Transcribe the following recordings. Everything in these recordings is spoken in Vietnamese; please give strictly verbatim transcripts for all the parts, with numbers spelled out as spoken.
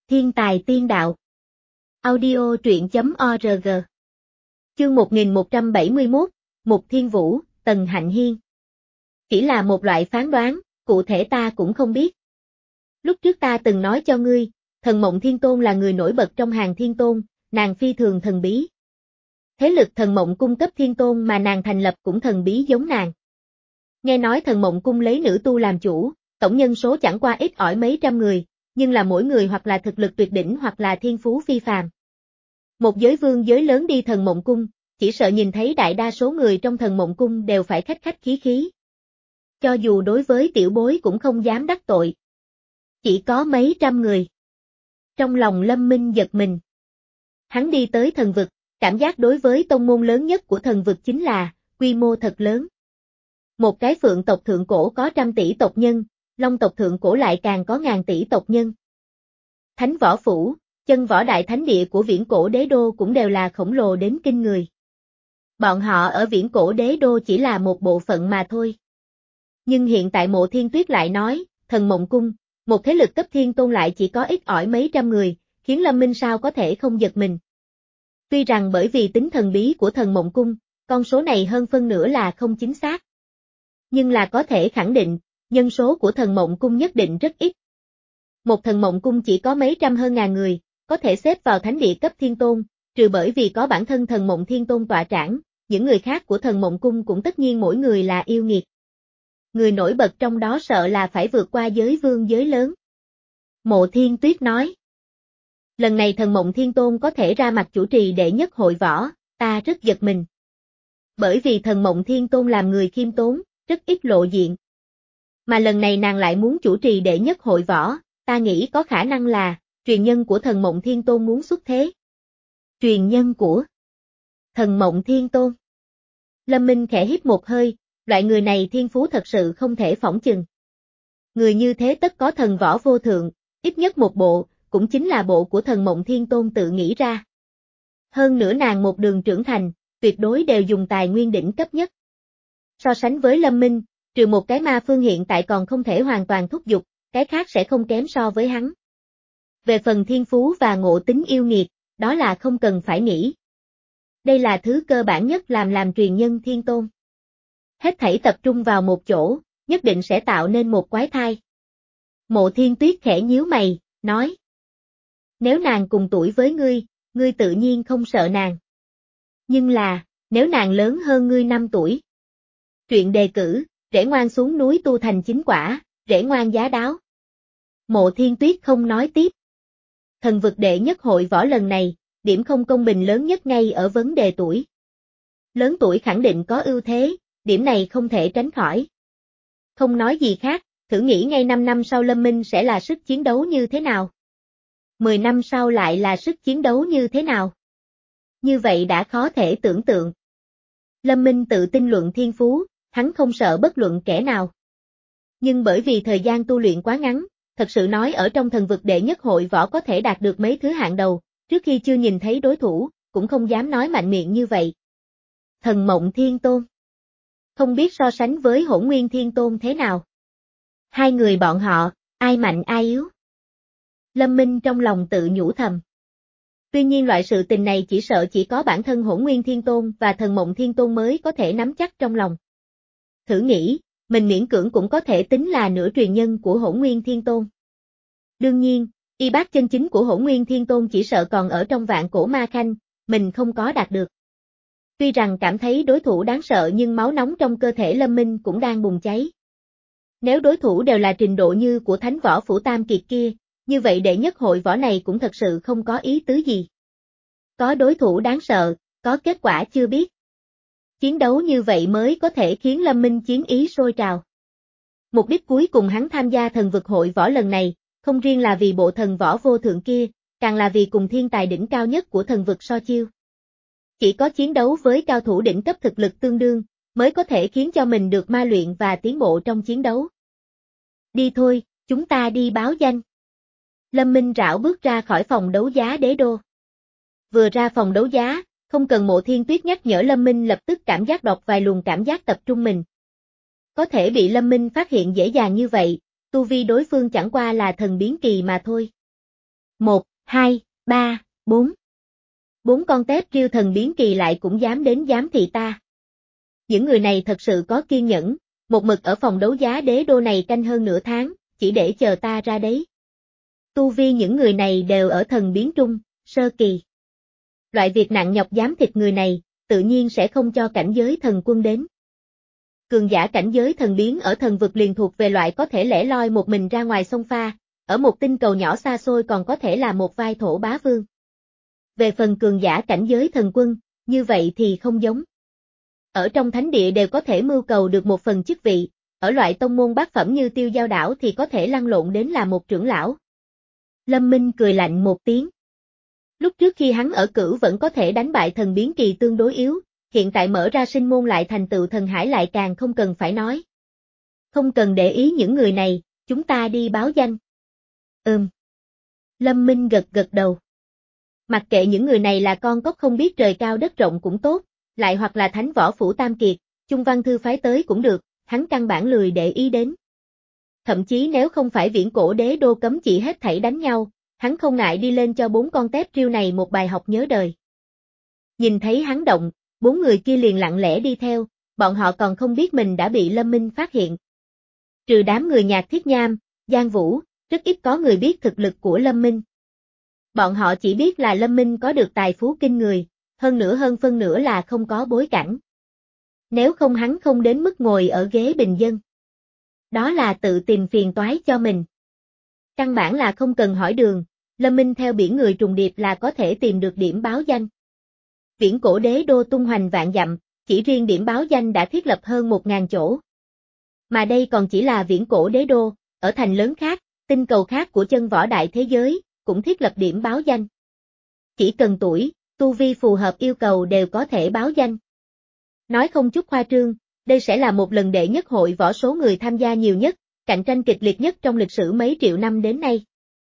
Thiên tài tiên đạo. Audio truyện chấm org. Chương một nghìn một trăm bảy mươi mốt, Mục Thiên Vũ, Tần Hạnh Hiên. Chỉ là một loại phán đoán, cụ thể ta cũng không biết. Lúc trước ta từng nói cho ngươi, thần Mộng Thiên Tôn là người nổi bật trong hàng thiên tôn, nàng phi thường thần bí. Thế lực thần Mộng Cung cấp thiên tôn mà nàng thành lập cũng thần bí giống nàng. Nghe nói thần Mộng Cung lấy nữ tu làm chủ, tổng nhân số chẳng qua ít ỏi mấy trăm người, nhưng là mỗi người hoặc là thực lực tuyệt đỉnh hoặc là thiên phú phi phàm. Một giới vương giới lớn đi thần Mộng Cung, chỉ sợ nhìn thấy đại đa số người trong thần Mộng Cung đều phải khách khách khí khí. Cho dù đối với tiểu bối cũng không dám đắc tội. Chỉ có mấy trăm người. Trong lòng Lâm Minh giật mình. Hắn đi tới thần vực, cảm giác đối với tông môn lớn nhất của thần vực chính là, quy mô thật lớn. Một cái phượng tộc thượng cổ có trăm tỷ tộc nhân, long tộc thượng cổ lại càng có ngàn tỷ tộc nhân. Thánh võ phủ, chân võ đại thánh địa của viễn cổ đế đô cũng đều là khổng lồ đến kinh người. Bọn họ ở viễn cổ đế đô chỉ là một bộ phận mà thôi. Nhưng hiện tại Mộ Thiên Tuyết lại nói, thần Mộng Cung, một thế lực cấp thiên tôn lại chỉ có ít ỏi mấy trăm người, khiến Lâm Minh sao có thể không giật mình. Tuy rằng bởi vì tính thần bí của thần Mộng Cung, con số này hơn phân nửa là không chính xác. Nhưng là có thể khẳng định, nhân số của thần Mộng Cung nhất định rất ít. Một thần Mộng Cung chỉ có mấy trăm hơn ngàn người, có thể xếp vào thánh địa cấp thiên tôn, trừ bởi vì có bản thân thần Mộng Thiên Tôn tọa trảng, những người khác của thần Mộng Cung cũng tất nhiên mỗi người là yêu nghiệt. Người nổi bật trong đó sợ là phải vượt qua giới vương giới lớn. Mộ Thiên Tuyết nói. Lần này thần Mộng Thiên Tôn có thể ra mặt chủ trì đệ nhất hội võ, ta rất giật mình. Bởi vì thần Mộng Thiên Tôn làm người khiêm tốn, rất ít lộ diện. Mà lần này nàng lại muốn chủ trì đệ nhất hội võ, ta nghĩ có khả năng là, truyền nhân của thần Mộng Thiên Tôn muốn xuất thế. Truyền nhân của thần Mộng Thiên Tôn. Lâm Minh khẽ hít một hơi, loại người này thiên phú thật sự không thể phỏng chừng. Người như thế tất có thần võ vô thượng, ít nhất một bộ, cũng chính là bộ của thần Mộng Thiên Tôn tự nghĩ ra. Hơn nữa nàng một đường trưởng thành, tuyệt đối đều dùng tài nguyên đỉnh cấp nhất. So sánh với Lâm Minh, trừ một cái ma phương hiện tại còn không thể hoàn toàn thúc giục, cái khác sẽ không kém so với hắn. Về phần thiên phú và ngộ tính yêu nghiệt, đó là không cần phải nghĩ. Đây là thứ cơ bản nhất làm làm truyền nhân thiên tôn. Hết thảy tập trung vào một chỗ, nhất định sẽ tạo nên một quái thai. Mộ Thiên Tuyết khẽ nhíu mày, nói. Nếu nàng cùng tuổi với ngươi, ngươi tự nhiên không sợ nàng. Nhưng là, nếu nàng lớn hơn ngươi năm tuổi. Truyện đề cử, rễ ngoan xuống núi tu thành chính quả, rễ ngoan giá đáo. Mộ Thiên Tuyết không nói tiếp. Thần vực đệ nhất hội võ lần này, điểm không công bình lớn nhất ngay ở vấn đề tuổi. Lớn tuổi khẳng định có ưu thế, điểm này không thể tránh khỏi. Không nói gì khác, thử nghĩ ngay năm năm sau Lâm Minh sẽ là sức chiến đấu như thế nào. mười năm sau lại là sức chiến đấu như thế nào. Như vậy đã khó thể tưởng tượng. Lâm Minh tự tin luận thiên phú, hắn không sợ bất luận kẻ nào. Nhưng bởi vì thời gian tu luyện quá ngắn, thật sự nói ở trong thần vực đệ nhất hội võ có thể đạt được mấy thứ hạng đầu, trước khi chưa nhìn thấy đối thủ, cũng không dám nói mạnh miệng như vậy. Thần Mộng Thiên Tôn. Không biết so sánh với Hỗn Nguyên Thiên Tôn thế nào. Hai người bọn họ, ai mạnh ai yếu. Lâm Minh trong lòng tự nhủ thầm. Tuy nhiên loại sự tình này chỉ sợ chỉ có bản thân Hỗn Nguyên Thiên Tôn và thần Mộng Thiên Tôn mới có thể nắm chắc trong lòng. Thử nghĩ, mình miễn cưỡng cũng có thể tính là nửa truyền nhân của Hỗn Nguyên Thiên Tôn. Đương nhiên, y bát chân chính của Hỗn Nguyên Thiên Tôn chỉ sợ còn ở trong vạn cổ ma khanh, mình không có đạt được. Tuy rằng cảm thấy đối thủ đáng sợ nhưng máu nóng trong cơ thể Lâm Minh cũng đang bùng cháy. Nếu đối thủ đều là trình độ như của Thánh Võ Phủ Tam Kiệt kia, như vậy đệ nhất hội võ này cũng thật sự không có ý tứ gì. Có đối thủ đáng sợ, có kết quả chưa biết. Chiến đấu như vậy mới có thể khiến Lâm Minh chiến ý sôi trào. Mục đích cuối cùng hắn tham gia thần vực hội võ lần này, không riêng là vì bộ thần võ vô thượng kia, càng là vì cùng thiên tài đỉnh cao nhất của thần vực so chiêu. Chỉ có chiến đấu với cao thủ đỉnh cấp thực lực tương đương, mới có thể khiến cho mình được ma luyện và tiến bộ trong chiến đấu. Đi thôi, chúng ta đi báo danh. Lâm Minh rảo bước ra khỏi phòng đấu giá đế đô. Vừa ra phòng đấu giá, không cần Mộ Thiên Tuyết nhắc nhở Lâm Minh lập tức cảm giác đọc vài luồng cảm giác tập trung mình. Có thể bị Lâm Minh phát hiện dễ dàng như vậy, tu vi đối phương chẳng qua là thần biến kỳ mà thôi. Một, hai, ba, bốn. Bốn con tép riêu thần biến kỳ lại cũng dám đến giám thị ta. Những người này thật sự có kiên nhẫn, một mực ở phòng đấu giá đế đô này canh hơn nửa tháng, chỉ để chờ ta ra đấy. Tu vi những người này đều ở thần biến trung, sơ kỳ. Loại việc nặng nhọc giám thịt người này, tự nhiên sẽ không cho cảnh giới thần quân đến. Cường giả cảnh giới thần biến ở thần vực liền thuộc về loại có thể lẻ loi một mình ra ngoài sông pha, ở một tinh cầu nhỏ xa xôi còn có thể là một vai thổ bá vương. Về phần cường giả cảnh giới thần quân, như vậy thì không giống. Ở trong thánh địa đều có thể mưu cầu được một phần chức vị, ở loại tông môn bát phẩm như Tiêu Giao đảo thì có thể lăn lộn đến là một trưởng lão. Lâm Minh cười lạnh một tiếng. Lúc trước khi hắn ở Cửu vẫn có thể đánh bại thần biến kỳ tương đối yếu, hiện tại mở ra sinh môn lại thành tựu thần hải lại càng không cần phải nói. Không cần để ý những người này, chúng ta đi báo danh. Ừm. Lâm Minh gật gật đầu. Mặc kệ những người này là con cóc không biết trời cao đất rộng cũng tốt, lại hoặc là thánh võ phủ tam kiệt, Chung Văn Thư phái tới cũng được, hắn căn bản lười để ý đến. Thậm chí nếu không phải viễn cổ đế đô cấm chỉ hết thảy đánh nhau, hắn không ngại đi lên cho bốn con tép riêu này một bài học nhớ đời. Nhìn thấy hắn động, bốn người kia liền lặng lẽ đi theo, bọn họ còn không biết mình đã bị Lâm Minh phát hiện. Trừ đám người Nhạc Thiết Nham, Giang Vũ, rất ít có người biết thực lực của Lâm Minh. Bọn họ chỉ biết là Lâm Minh có được tài phú kinh người, hơn nữa hơn phân nửa là không có bối cảnh. Nếu không hắn không đến mức ngồi ở ghế bình dân. Đó là tự tìm phiền toái cho mình. Căn bản là không cần hỏi đường, Lâm Minh theo biển người trùng điệp là có thể tìm được điểm báo danh. Viễn cổ đế đô tung hoành vạn dặm, chỉ riêng điểm báo danh đã thiết lập hơn một ngàn chỗ. Mà đây còn chỉ là viễn cổ đế đô, ở thành lớn khác, tinh cầu khác của chân võ đại thế giới, cũng thiết lập điểm báo danh. Chỉ cần tuổi, tu vi phù hợp yêu cầu đều có thể báo danh. Nói không chút khoa trương, đây sẽ là một lần đệ nhất hội võ số người tham gia nhiều nhất, cạnh tranh kịch liệt nhất trong lịch sử mấy triệu năm đến nay.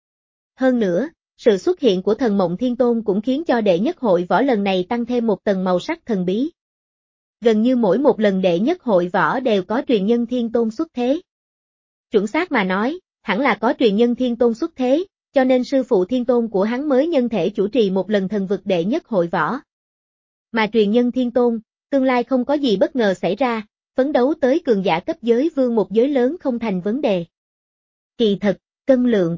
Hơn nữa, sự xuất hiện của thần Mộng Thiên Tôn cũng khiến cho đệ nhất hội võ lần này tăng thêm một tầng màu sắc thần bí. Gần như mỗi một lần đệ nhất hội võ đều có truyền nhân Thiên Tôn xuất thế. Chuẩn xác mà nói, hẳn là có truyền nhân Thiên Tôn xuất thế, cho nên sư phụ Thiên Tôn của hắn mới nhân thể chủ trì một lần thần vực đệ nhất hội võ. Mà truyền nhân Thiên Tôn, tương lai không có gì bất ngờ xảy ra, phấn đấu tới cường giả cấp giới vương một giới lớn không thành vấn đề. Kỳ thật, cân lượng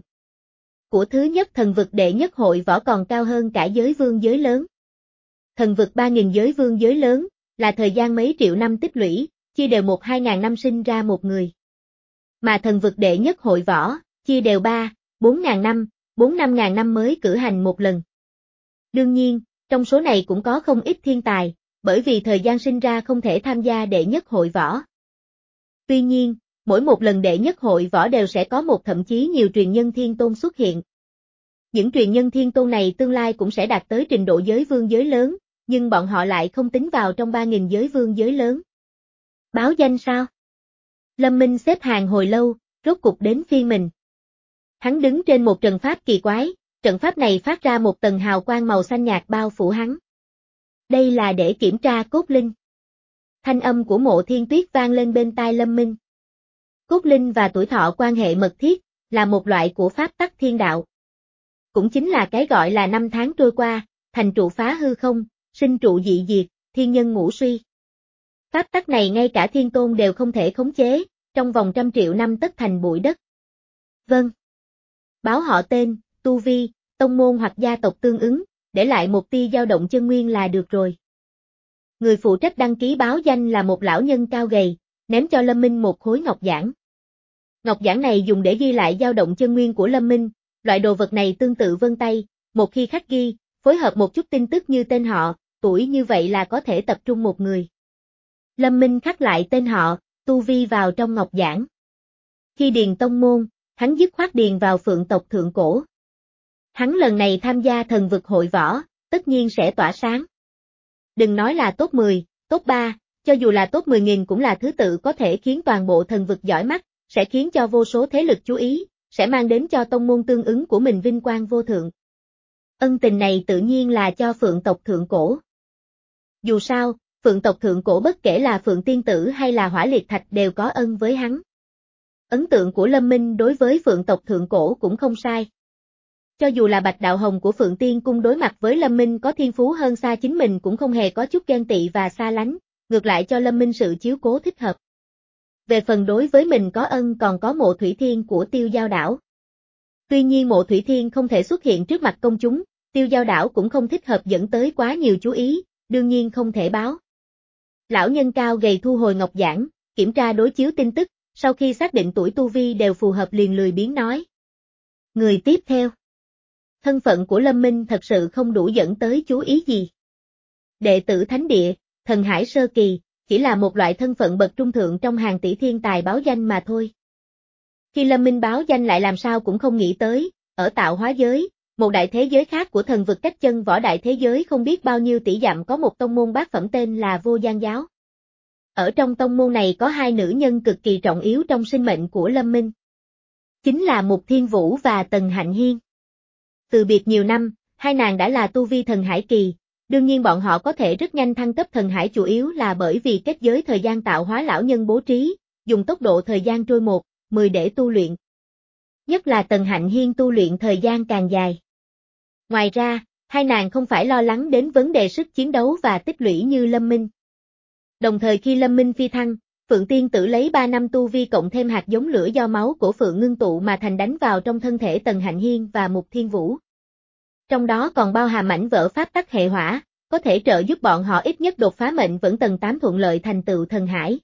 của thứ nhất thần vực đệ nhất hội võ còn cao hơn cả giới vương giới lớn. Thần vực ba nghìn giới vương giới lớn, là thời gian mấy triệu năm tích lũy, chia đều một hai ngàn năm sinh ra một người. Mà thần vực đệ nhất hội võ, chia đều ba, bốn ngàn năm, bốn năm ngàn năm mới cử hành một lần. Đương nhiên, trong số này cũng có không ít thiên tài, bởi vì thời gian sinh ra không thể tham gia đệ nhất hội võ. Tuy nhiên, mỗi một lần đệ nhất hội võ đều sẽ có một thậm chí nhiều truyền nhân Thiên Tôn xuất hiện. Những truyền nhân Thiên Tôn này tương lai cũng sẽ đạt tới trình độ giới vương giới lớn, nhưng bọn họ lại không tính vào trong ba nghìn giới vương giới lớn. Báo danh sao? Lâm Minh xếp hàng hồi lâu, rốt cục đến phiên mình. Hắn đứng trên một trận pháp kỳ quái, trận pháp này phát ra một tầng hào quang màu xanh nhạt bao phủ hắn. Đây là để kiểm tra cốt linh. Thanh âm của Mộ Thiên Tuyết vang lên bên tai Lâm Minh. Cốt linh và tuổi thọ quan hệ mật thiết, là một loại của pháp tắc thiên đạo. Cũng chính là cái gọi là năm tháng trôi qua, thành trụ phá hư không, sinh trụ dị diệt, thiên nhân ngũ suy. Pháp tắc này ngay cả Thiên Tôn đều không thể khống chế, trong vòng trăm triệu năm tất thành bụi đất. Vâng. Báo họ tên, tu vi, tông môn hoặc gia tộc tương ứng, để lại một tia dao động chân nguyên là được rồi. Người phụ trách đăng ký báo danh là một lão nhân cao gầy, ném cho Lâm Minh một khối ngọc giản. Ngọc giản này dùng để ghi lại dao động chân nguyên của Lâm Minh, loại đồ vật này tương tự vân tay, một khi khắc ghi, phối hợp một chút tin tức như tên họ, tuổi như vậy là có thể tập trung một người. Lâm Minh khắc lại tên họ, tu vi vào trong ngọc giản. Khi điền tông môn, hắn dứt khoát điền vào Phượng tộc thượng cổ. Hắn lần này tham gia thần vực hội võ, tất nhiên sẽ tỏa sáng. Đừng nói là top mười, top ba, cho dù là top mười nghìn cũng là thứ tự có thể khiến toàn bộ thần vực giỏi mắt, sẽ khiến cho vô số thế lực chú ý, sẽ mang đến cho tông môn tương ứng của mình vinh quang vô thượng. Ân tình này tự nhiên là cho Phượng tộc thượng cổ. Dù sao, Phượng tộc thượng cổ bất kể là Phượng Tiên Tử hay là Hỏa Liệt Thạch đều có ân với hắn. Ấn tượng của Lâm Minh đối với Phượng tộc thượng cổ cũng không sai. Cho dù là Bạch Đạo Hồng của Phượng Tiên Cung đối mặt với Lâm Minh có thiên phú hơn xa chính mình cũng không hề có chút ghen tị và xa lánh, ngược lại cho Lâm Minh sự chiếu cố thích hợp. Về phần đối với mình có ân còn có Mộ Thủy Thiên của Tiêu Giao Đảo. Tuy nhiên Mộ Thủy Thiên không thể xuất hiện trước mặt công chúng, Tiêu Giao Đảo cũng không thích hợp dẫn tới quá nhiều chú ý, đương nhiên không thể báo. Lão nhân cao gầy thu hồi ngọc giản, kiểm tra đối chiếu tin tức, sau khi xác định tuổi tu vi đều phù hợp liền lười biếng nói. Người tiếp theo. Thân phận của Lâm Minh thật sự không đủ dẫn tới chú ý gì. Đệ tử Thánh Địa, Thần Hải Sơ Kỳ, chỉ là một loại thân phận bậc trung thượng trong hàng tỷ thiên tài báo danh mà thôi. Khi Lâm Minh báo danh lại làm sao cũng không nghĩ tới, ở tạo hóa giới, một đại thế giới khác của thần vực cách chân võ đại thế giới không biết bao nhiêu tỷ dặm có một tông môn bát phẩm tên là Vô Gian Giáo. Ở trong tông môn này có hai nữ nhân cực kỳ trọng yếu trong sinh mệnh của Lâm Minh. Chính là Mục Thiên Vũ và Tần Hạnh Hiên. Từ biệt nhiều năm, hai nàng đã là tu vi thần hải kỳ, đương nhiên bọn họ có thể rất nhanh thăng cấp thần hải chủ yếu là bởi vì kết giới thời gian tạo hóa lão nhân bố trí, dùng tốc độ thời gian trôi một, mười để tu luyện. Nhất là Tần Hạnh Hiên tu luyện thời gian càng dài. Ngoài ra, hai nàng không phải lo lắng đến vấn đề sức chiến đấu và tích lũy như Lâm Minh. Đồng thời khi Lâm Minh phi thăng, Phượng Tiên Tử lấy ba năm tu vi cộng thêm hạt giống lửa do máu của Phượng ngưng tụ mà thành đánh vào trong thân thể Tần Hạnh Hiên và Mục Thiên Vũ. Trong đó còn bao hàm mảnh vỡ pháp tắc hệ hỏa, có thể trợ giúp bọn họ ít nhất đột phá mệnh vẫn tầng tám thuận lợi thành tựu thần hải.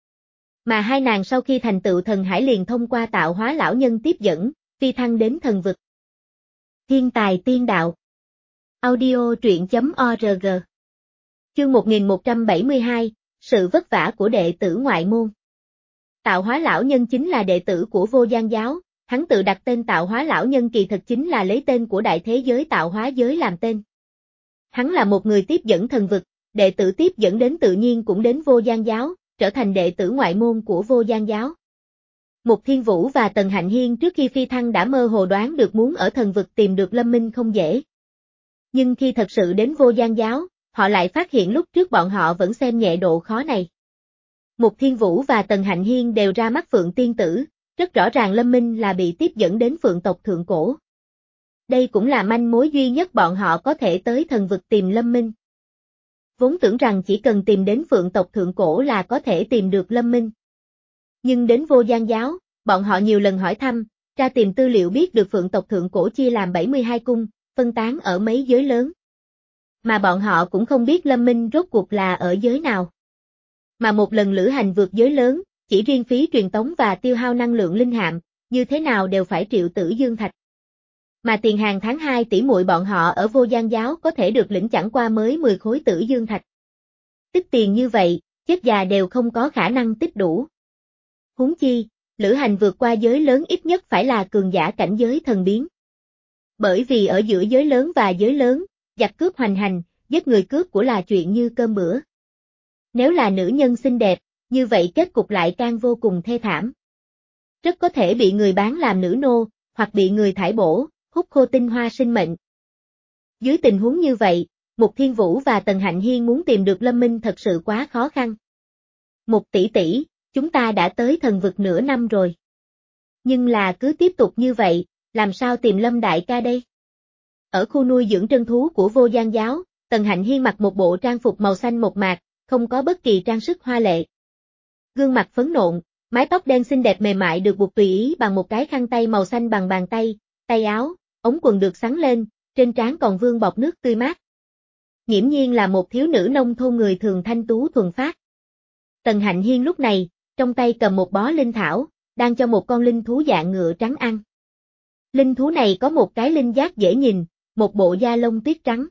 Mà hai nàng sau khi thành tựu thần hải liền thông qua tạo hóa lão nhân tiếp dẫn, phi thăng đến thần vực. Thiên tài tiên đạo. Audio truyện chấm org. Chương một nghìn một trăm bảy mươi hai, sự vất vả của đệ tử ngoại môn. Tạo hóa lão nhân chính là đệ tử của Vô Gian Giáo, hắn tự đặt tên tạo hóa lão nhân kỳ thực chính là lấy tên của đại thế giới tạo hóa giới làm tên. Hắn là một người tiếp dẫn thần vực, đệ tử tiếp dẫn đến tự nhiên cũng đến Vô Gian Giáo, trở thành đệ tử ngoại môn của Vô Gian Giáo. Mục Thiên Vũ và Tần Hạnh Hiên trước khi phi thăng đã mơ hồ đoán được muốn ở thần vực tìm được Lâm Minh không dễ. Nhưng khi thật sự đến Vô Gian Giáo, họ lại phát hiện lúc trước bọn họ vẫn xem nhẹ độ khó này. Mục Thiên Vũ và Tần Hạnh Hiên đều ra mắt Phượng Tiên Tử, rất rõ ràng Lâm Minh là bị tiếp dẫn đến Phượng tộc Thượng Cổ. Đây cũng là manh mối duy nhất bọn họ có thể tới thần vực tìm Lâm Minh. Vốn tưởng rằng chỉ cần tìm đến Phượng tộc Thượng Cổ là có thể tìm được Lâm Minh. Nhưng đến Vô Gian Giáo, bọn họ nhiều lần hỏi thăm, tra tìm tư liệu biết được Phượng tộc Thượng Cổ chia làm bảy mươi hai cung, phân tán ở mấy giới lớn. Mà bọn họ cũng không biết Lâm Minh rốt cuộc là ở giới nào. Mà một lần lữ hành vượt giới lớn, chỉ riêng phí truyền tống và tiêu hao năng lượng linh hạm, như thế nào đều phải triệu tử dương thạch. Mà tiền hàng tháng hai tỷ muội bọn họ ở Vô Gian Giáo có thể được lĩnh chẳng qua mới mười khối tử dương thạch. Tích tiền như vậy, chết già đều không có khả năng tích đủ. Huống chi, lữ hành vượt qua giới lớn ít nhất phải là cường giả cảnh giới thần biến. Bởi vì ở giữa giới lớn và giới lớn, giặc cướp hoành hành, giết người cướp của là chuyện như cơm bữa. Nếu là nữ nhân xinh đẹp, như vậy kết cục lại càng vô cùng thê thảm. Rất có thể bị người bán làm nữ nô, hoặc bị người thải bổ, hút khô tinh hoa sinh mệnh. Dưới tình huống như vậy, Mục Thiên Vũ và Tần Hạnh Hiên muốn tìm được Lâm Minh thật sự quá khó khăn. Mục tỷ tỷ, chúng ta đã tới thần vực nửa năm rồi. Nhưng là cứ tiếp tục như vậy, làm sao tìm Lâm đại ca đây? Ở khu nuôi dưỡng trân thú của Vô Gian Giáo, Tần Hạnh Hiên mặc một bộ trang phục màu xanh mộc mạc, không có bất kỳ trang sức hoa lệ. Gương mặt phấn nộn, mái tóc đen xinh đẹp mềm mại được buộc tùy ý bằng một cái khăn tay màu xanh bằng bàn tay, tay áo, ống quần được xắn lên, trên trán còn vương bọt nước tươi mát. Nghiễm nhiên là một thiếu nữ nông thôn người thường thanh tú thuần phát. Tần Hạnh Hiên lúc này, trong tay cầm một bó linh thảo, đang cho một con linh thú dạng ngựa trắng ăn. Linh thú này có một cái linh giác dễ nhìn, một bộ da lông tuyết trắng.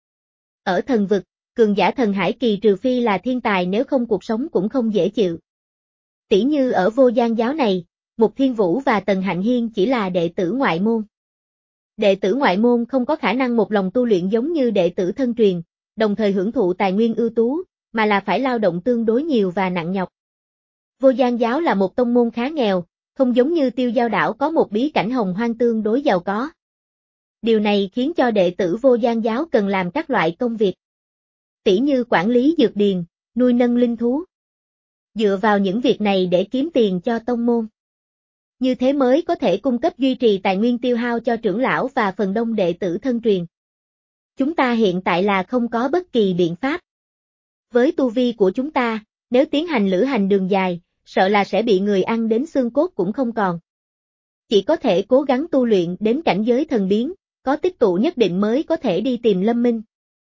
Ở thần vực, cường giả thần hải kỳ trừ phi là thiên tài nếu không cuộc sống cũng không dễ chịu. Tỉ như ở Vô Gian Giáo này, Mục Thiên Vũ và Tần Hạnh Hiên chỉ là đệ tử ngoại môn. Đệ tử ngoại môn không có khả năng một lòng tu luyện giống như đệ tử thân truyền, đồng thời hưởng thụ tài nguyên ưu tú, mà là phải lao động tương đối nhiều và nặng nhọc. Vô Gian Giáo là một tông môn khá nghèo, không giống như Tiêu Giao Đảo có một bí cảnh hồng hoang tương đối giàu có. Điều này khiến cho đệ tử Vô Gian Giáo cần làm các loại công việc. Tỉ như quản lý dược điền, nuôi nâng linh thú. Dựa vào những việc này để kiếm tiền cho tông môn. Như thế mới có thể cung cấp duy trì tài nguyên tiêu hao cho trưởng lão và phần đông đệ tử thân truyền. Chúng ta hiện tại là không có bất kỳ biện pháp. Với tu vi của chúng ta, nếu tiến hành lữ hành đường dài, sợ là sẽ bị người ăn đến xương cốt cũng không còn. Chỉ có thể cố gắng tu luyện đến cảnh giới thần biến, có tích tụ nhất định mới có thể đi tìm Lâm Minh.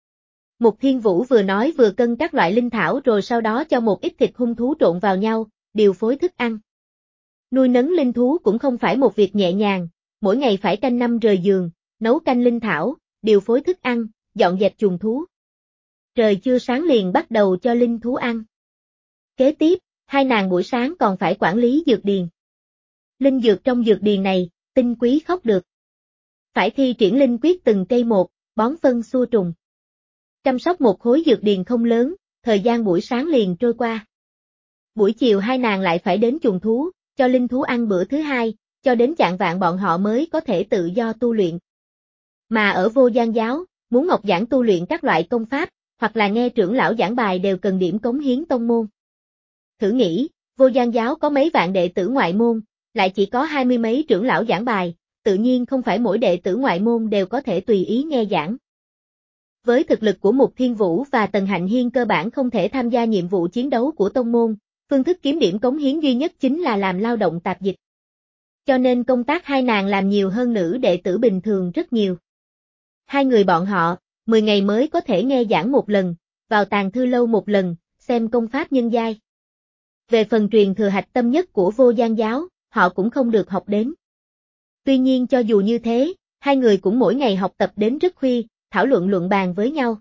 Mục Thiên Vũ vừa nói vừa cân các loại linh thảo rồi sau đó cho một ít thịt hung thú trộn vào nhau, điều phối thức ăn. Nuôi nấng linh thú cũng không phải một việc nhẹ nhàng, mỗi ngày phải canh năm rời giường, nấu canh linh thảo, điều phối thức ăn, dọn dẹp chuồng thú. Trời chưa sáng liền bắt đầu cho linh thú ăn. Kế tiếp, hai nàng buổi sáng còn phải quản lý dược điền. Linh dược trong dược điền này, tinh quý khóc được. Phải thi triển linh quyết từng cây một, bón phân xua trùng. Chăm sóc một khối dược điền không lớn, thời gian buổi sáng liền trôi qua. Buổi chiều hai nàng lại phải đến chuồng thú, cho linh thú ăn bữa thứ hai, cho đến chạng vạng bọn họ mới có thể tự do tu luyện. Mà ở Vô Gian giáo, muốn học giảng tu luyện các loại công pháp, hoặc là nghe trưởng lão giảng bài đều cần điểm cống hiến tông môn. Thử nghĩ, Vô Gian giáo có mấy vạn đệ tử ngoại môn, lại chỉ có hai mươi mấy trưởng lão giảng bài, tự nhiên không phải mỗi đệ tử ngoại môn đều có thể tùy ý nghe giảng. Với thực lực của Mục Thiên Vũ và Tần Hạnh Hiên cơ bản không thể tham gia nhiệm vụ chiến đấu của tông môn, phương thức kiếm điểm cống hiến duy nhất chính là làm lao động tạp dịch. Cho nên công tác hai nàng làm nhiều hơn nữ đệ tử bình thường rất nhiều. Hai người bọn họ, mười ngày mới có thể nghe giảng một lần, vào tàng thư lâu một lần, xem công pháp nhân giai. Về phần truyền thừa hạch tâm nhất của Vô Gian giáo, họ cũng không được học đến. Tuy nhiên cho dù như thế, hai người cũng mỗi ngày học tập đến rất khuya, thảo luận luận bàn với nhau.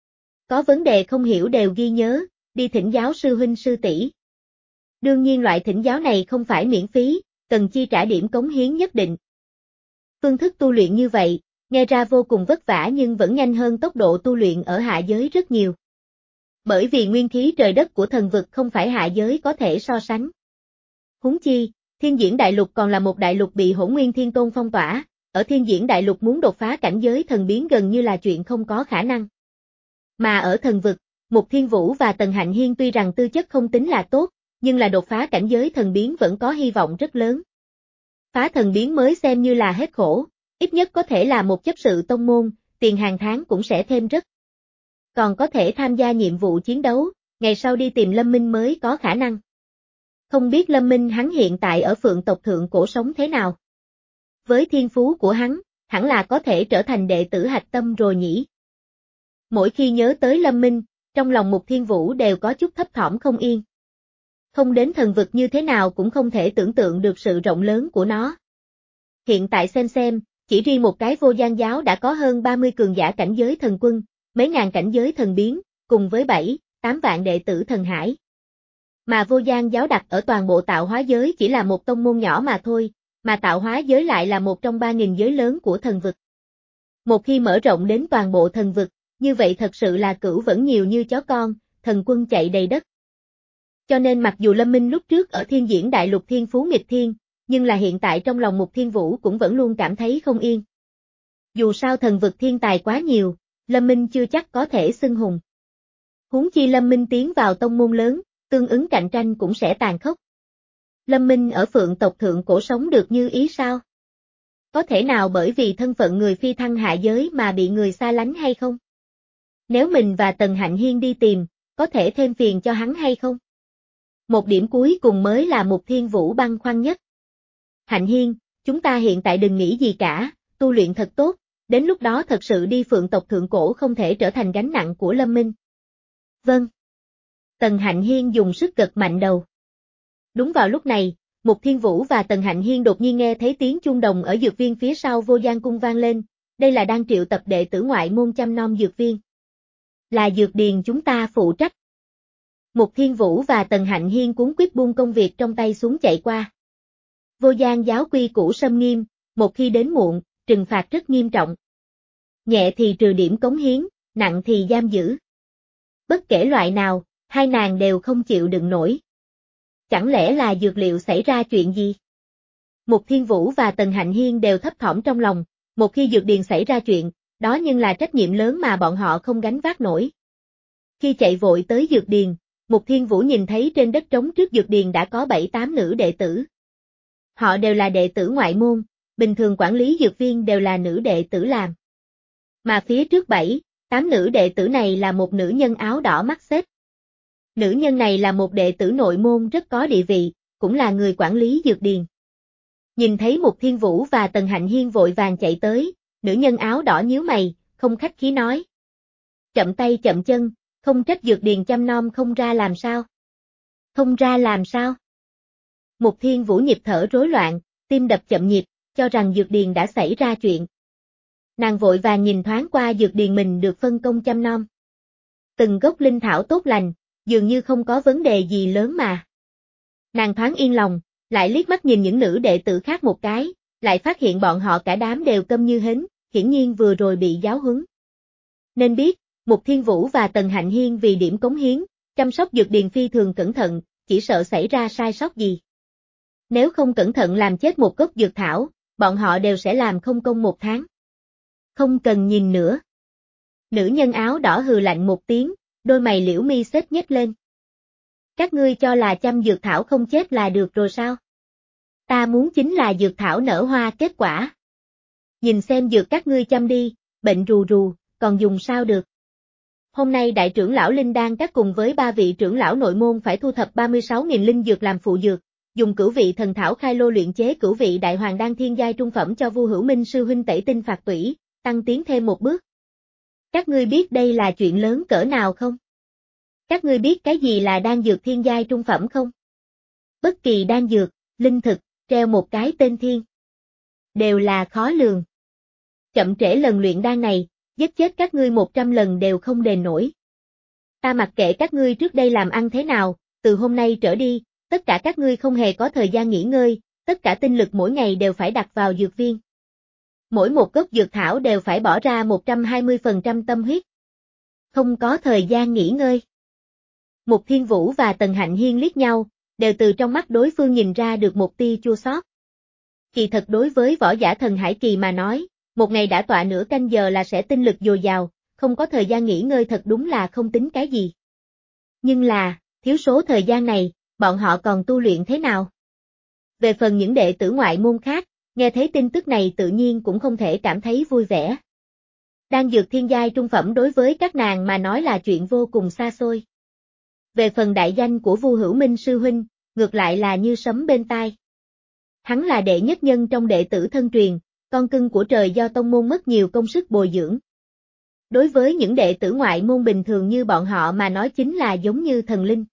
Có vấn đề không hiểu đều ghi nhớ, đi thỉnh giáo sư huynh sư tỷ. Đương nhiên loại thỉnh giáo này không phải miễn phí, cần chi trả điểm cống hiến nhất định. Phương thức tu luyện như vậy, nghe ra vô cùng vất vả nhưng vẫn nhanh hơn tốc độ tu luyện ở hạ giới rất nhiều. Bởi vì nguyên khí trời đất của thần vực không phải hạ giới có thể so sánh. Huống chi, Thiên Diễn Đại Lục còn là một đại lục bị Hỗn Nguyên Thiên Tôn phong tỏa, ở Thiên Diễn Đại Lục muốn đột phá cảnh giới thần biến gần như là chuyện không có khả năng. Mà ở thần vực, Mục Thiên Vũ và Tần Hạnh Hiên tuy rằng tư chất không tính là tốt, nhưng là đột phá cảnh giới thần biến vẫn có hy vọng rất lớn. Phá thần biến mới xem như là hết khổ, ít nhất có thể là một chấp sự tông môn, tiền hàng tháng cũng sẽ thêm rất. Còn có thể tham gia nhiệm vụ chiến đấu, ngày sau đi tìm Lâm Minh mới có khả năng. Không biết Lâm Minh hắn hiện tại ở Phượng tộc thượng cổ sống thế nào? Với thiên phú của hắn, hẳn là có thể trở thành đệ tử hạch tâm rồi nhỉ? Mỗi khi nhớ tới Lâm Minh, trong lòng Mục Thiên Vũ đều có chút thấp thỏm không yên. Không đến thần vực như thế nào cũng không thể tưởng tượng được sự rộng lớn của nó. Hiện tại xem xem, chỉ riêng một cái Vô Gian giáo đã có hơn ba mươi cường giả cảnh giới thần quân, mấy ngàn cảnh giới thần biến, cùng với bảy, tám vạn đệ tử thần hải. Mà Vô Gian giáo đặt ở toàn bộ tạo hóa giới chỉ là một tông môn nhỏ mà thôi, mà tạo hóa giới lại là một trong ba nghìn giới lớn của thần vực. Một khi mở rộng đến toàn bộ thần vực, như vậy thật sự là cửu vẫn nhiều như chó con, thần quân chạy đầy đất. Cho nên mặc dù Lâm Minh lúc trước ở Thiên Diễn Đại Lục thiên phú nghịch thiên, nhưng là hiện tại trong lòng Mục Thiên Vũ cũng vẫn luôn cảm thấy không yên. Dù sao thần vực thiên tài quá nhiều, Lâm Minh chưa chắc có thể xưng hùng. Huống chi Lâm Minh tiến vào tông môn lớn, tương ứng cạnh tranh cũng sẽ tàn khốc. Lâm Minh ở Phượng tộc thượng cổ sống được như ý sao? Có thể nào bởi vì thân phận người phi thăng hạ giới mà bị người xa lánh hay không? Nếu mình và Tần Hạnh Hiên đi tìm, có thể thêm phiền cho hắn hay không? Một điểm cuối cùng mới là Mục Thiên Vũ băn khoăn nhất. Hạnh Hiên, chúng ta hiện tại đừng nghĩ gì cả, tu luyện thật tốt, đến lúc đó thật sự đi Phượng tộc thượng cổ không thể trở thành gánh nặng của Lâm Minh. Vâng. Tần Hạnh Hiên dùng sức gật mạnh đầu. Đúng vào lúc này, Mục Thiên Vũ và Tần Hạnh Hiên đột nhiên nghe thấy tiếng chuông đồng ở dược viên phía sau Vô Gian cung vang lên, đây là đang triệu tập đệ tử ngoại môn chăm nom dược viên. Là dược điền chúng ta phụ trách. Mục Thiên Vũ và Tần Hạnh Hiên cuống quýt buông công việc trong tay xuống chạy qua. Vô Gian giáo quy củ xâm nghiêm, một khi đến muộn, trừng phạt rất nghiêm trọng. Nhẹ thì trừ điểm cống hiến, nặng thì giam giữ. Bất kể loại nào, hai nàng đều không chịu đựng nổi. Chẳng lẽ là dược liệu xảy ra chuyện gì? Mục Thiên Vũ và Tần Hạnh Hiên đều thấp thỏm trong lòng, một khi dược điền xảy ra chuyện, đó nhưng là trách nhiệm lớn mà bọn họ không gánh vác nổi. Khi chạy vội tới dược điền, Mục Thiên Vũ nhìn thấy trên đất trống trước dược điền đã có bảy tám nữ đệ tử. Họ đều là đệ tử ngoại môn, bình thường quản lý dược viên đều là nữ đệ tử làm. Mà phía trước bảy, tám nữ đệ tử này là một nữ nhân áo đỏ mắt xếp. Nữ nhân này là một đệ tử nội môn rất có địa vị, cũng là người quản lý dược điền. Nhìn thấy Mục Thiên Vũ và Tần Hạnh Hiên vội vàng chạy tới, nữ nhân áo đỏ nhíu mày, không khách khí nói. Chậm tay chậm chân, không trách dược điền chăm nom không ra làm sao. Không ra làm sao? Mục Thiên Vũ nhịp thở rối loạn, tim đập chậm nhịp, cho rằng dược điền đã xảy ra chuyện. Nàng vội vàng nhìn thoáng qua dược điền mình được phân công chăm nom. Từng gốc linh thảo tốt lành, dường như không có vấn đề gì lớn mà. Nàng thoáng yên lòng, lại liếc mắt nhìn những nữ đệ tử khác một cái, lại phát hiện bọn họ cả đám đều câm như hến, hiển nhiên vừa rồi bị giáo huấn. Nên biết, Mục Thiên Vũ và Tần Hạnh Hiên vì điểm cống hiến, chăm sóc dược điền phi thường cẩn thận, chỉ sợ xảy ra sai sót gì. Nếu không cẩn thận làm chết một gốc dược thảo, bọn họ đều sẽ làm không công một tháng. Không cần nhìn nữa. Nữ nhân áo đỏ hừ lạnh một tiếng, đôi mày liễu mi xếp nhếch lên. Các ngươi cho là chăm dược thảo không chết là được rồi sao? Ta muốn chính là dược thảo nở hoa kết quả. Nhìn xem dược các ngươi chăm đi, bệnh rù rù, còn dùng sao được. Hôm nay đại trưởng lão Linh Đan các cùng với ba vị trưởng lão nội môn phải thu thập ba mươi sáu nghìn linh dược làm phụ dược, dùng cửu vị thần thảo khai lô luyện chế cửu vị đại hoàng đan thiên giai trung phẩm cho Vu Hữu Minh sư huynh tẩy tinh phạt tủy, tăng tiến thêm một bước. Các ngươi biết đây là chuyện lớn cỡ nào không? Các ngươi biết cái gì là đan dược thiên giai trung phẩm không? Bất kỳ đan dược, linh thực, treo một cái tên thiên. Đều là khó lường. Chậm trễ lần luyện đan này, giết chết các ngươi một trăm lần đều không đền nổi. Ta mặc kệ các ngươi trước đây làm ăn thế nào, từ hôm nay trở đi, tất cả các ngươi không hề có thời gian nghỉ ngơi, tất cả tinh lực mỗi ngày đều phải đặt vào dược viên. Mỗi một gốc dược thảo đều phải bỏ ra một trăm hai mươi phần trăm tâm huyết. Không có thời gian nghỉ ngơi. Mục Thiên Vũ và Tần Hạnh Hiên liếc nhau, đều từ trong mắt đối phương nhìn ra được một tia chua xót. Kỳ thật đối với võ giả thần hải kỳ mà nói, một ngày đã tọa nửa canh giờ là sẽ tinh lực dồi dào, không có thời gian nghỉ ngơi thật đúng là không tính cái gì. Nhưng là, thiếu số thời gian này, bọn họ còn tu luyện thế nào? Về phần những đệ tử ngoại môn khác, nghe thấy tin tức này tự nhiên cũng không thể cảm thấy vui vẻ. Đan dược thiên giai trung phẩm đối với các nàng mà nói là chuyện vô cùng xa xôi. Về phần đại danh của Vu Hữu Minh sư huynh, ngược lại là như sấm bên tai. Hắn là đệ nhất nhân trong đệ tử thân truyền, con cưng của trời do tông môn mất nhiều công sức bồi dưỡng. Đối với những đệ tử ngoại môn bình thường như bọn họ mà nói chính là giống như thần linh.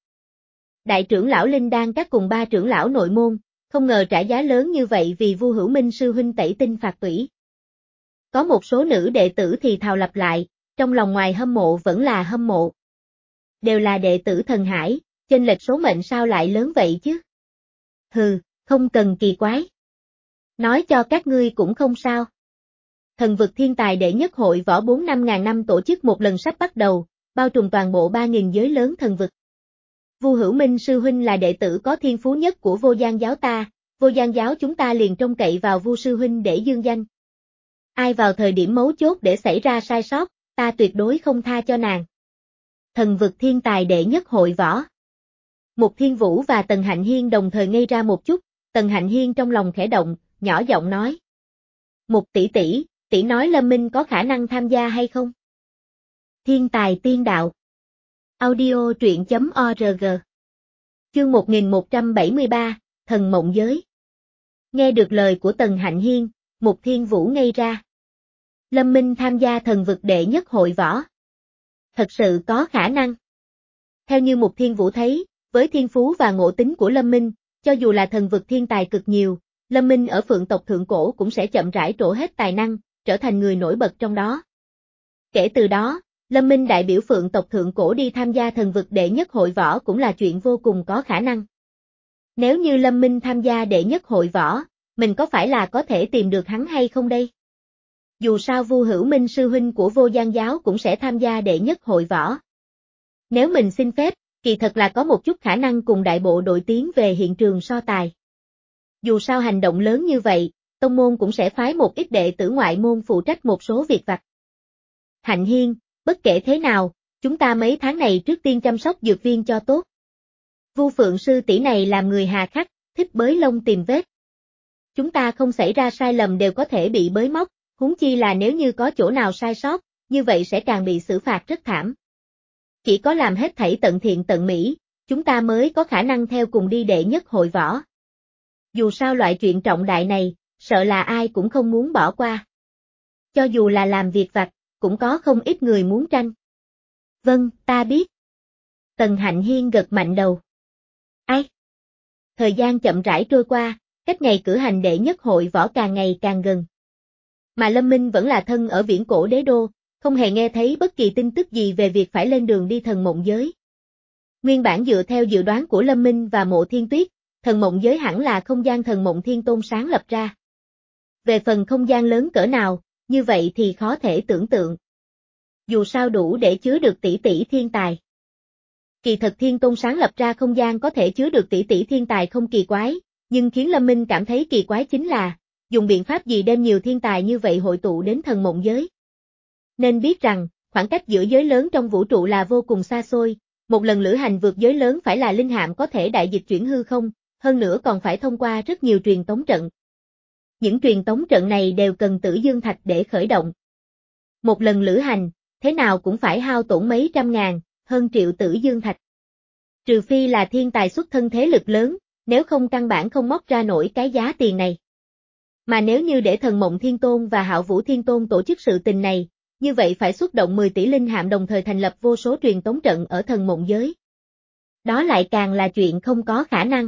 Đại trưởng lão Linh Đan các cùng ba trưởng lão nội môn, không ngờ trả giá lớn như vậy vì Vu Hữu Minh sư huynh tẩy tinh phạt tủy. Có một số nữ đệ tử thì thào lặp lại, trong lòng ngoài hâm mộ vẫn là hâm mộ. Đều là đệ tử thần hải, chênh lệch số mệnh sao lại lớn vậy chứ? Hừ, không cần kỳ quái. Nói cho các ngươi cũng không sao. Thần vực thiên tài đệ nhất hội võ bốn năm ngàn năm tổ chức một lần sắp bắt đầu, bao trùm toàn bộ ba nghìn giới lớn thần vực. Vu Hữu Minh sư huynh là đệ tử có thiên phú nhất của Vô Gian giáo ta, Vô Gian giáo chúng ta liền trông cậy vào Vu sư huynh để dương danh. Ai vào thời điểm mấu chốt để xảy ra sai sót, ta tuyệt đối không tha cho nàng. Thần vực thiên tài đệ nhất hội võ. Mục Thiên Vũ và Tần Hạnh Hiên đồng thời ngây ra một chút, Tần Hạnh Hiên trong lòng khẽ động, nhỏ giọng nói. Mục tỷ tỷ, tỷ nói Lâm Minh có khả năng tham gia hay không? Thiên tài tiên đạo. Audio truyện chấm org. Chương một nghìn một trăm bảy mươi ba, Thần Mộng Giới. Nghe được lời của Tần Hạnh Hiên, Mục Thiên Vũ ngây ra. Lâm Minh tham gia thần vực đệ nhất hội võ. Thật sự có khả năng. Theo như Mục Thiên Vũ thấy, với thiên phú và ngộ tính của Lâm Minh, cho dù là thần vực thiên tài cực nhiều, Lâm Minh ở Phượng tộc thượng cổ cũng sẽ chậm rãi trổ hết tài năng, trở thành người nổi bật trong đó. Kể từ đó, Lâm Minh đại biểu Phượng tộc thượng cổ đi tham gia thần vực đệ nhất hội võ cũng là chuyện vô cùng có khả năng. Nếu như Lâm Minh tham gia đệ nhất hội võ, mình có phải là có thể tìm được hắn hay không đây? Dù sao Vu Hữu Minh sư huynh của Vô Gian giáo cũng sẽ tham gia đệ nhất hội võ. Nếu mình xin phép, kỳ thật là có một chút khả năng cùng đại bộ đội tiến về hiện trường so tài. Dù sao hành động lớn như vậy, tông môn cũng sẽ phái một ít đệ tử ngoại môn phụ trách một số việc vặt. Hạnh Hiên, bất kể thế nào, chúng ta mấy tháng này trước tiên chăm sóc dược viên cho tốt. Vu Phượng sư tỷ này làm người hà khắc, thích bới lông tìm vết. Chúng ta không xảy ra sai lầm đều có thể bị bới móc, huống chi là nếu như có chỗ nào sai sót, như vậy sẽ càng bị xử phạt rất thảm. Chỉ có làm hết thảy tận thiện tận mỹ, chúng ta mới có khả năng theo cùng đi đệ nhất hội võ. Dù sao loại chuyện trọng đại này, sợ là ai cũng không muốn bỏ qua. Cho dù là làm việc vặt, cũng có không ít người muốn tranh. Vâng, ta biết. Tần Hạnh Hiên gật mạnh đầu. Ai? Thời gian chậm rãi trôi qua, cách ngày cử hành đệ nhất hội võ càng ngày càng gần. Mà Lâm Minh vẫn là thân ở viễn cổ đế đô, không hề nghe thấy bất kỳ tin tức gì về việc phải lên đường đi thần mộng giới. Nguyên bản dựa theo dự đoán của Lâm Minh và Mộ Thiên Tuyết, thần mộng giới hẳn là không gian thần mộng thiên tôn sáng lập ra. Về phần không gian lớn cỡ nào, như vậy thì khó thể tưởng tượng. Dù sao đủ để chứa được tỷ tỷ thiên tài. Kỳ thật thiên tôn sáng lập ra không gian có thể chứa được tỷ tỷ thiên tài không kỳ quái, nhưng khiến Lâm Minh cảm thấy kỳ quái chính là, dùng biện pháp gì đem nhiều thiên tài như vậy hội tụ đến thần mộng giới. Nên biết rằng, khoảng cách giữa giới lớn trong vũ trụ là vô cùng xa xôi, một lần lữ hành vượt giới lớn phải là linh hạm có thể đại dịch chuyển hư không, hơn nữa còn phải thông qua rất nhiều truyền tống trận. Những truyền tống trận này đều cần Tử Dương Thạch để khởi động. Một lần lữ hành, thế nào cũng phải hao tổn mấy trăm ngàn, hơn triệu Tử Dương Thạch. Trừ phi là thiên tài xuất thân thế lực lớn, nếu không căn bản không móc ra nổi cái giá tiền này. Mà nếu như để Thần Mộng Thiên Tôn và Hạo Vũ Thiên Tôn tổ chức sự tình này, như vậy phải xuất động mười tỷ linh hạm đồng thời thành lập vô số truyền tống trận ở thần mộng giới. Đó lại càng là chuyện không có khả năng.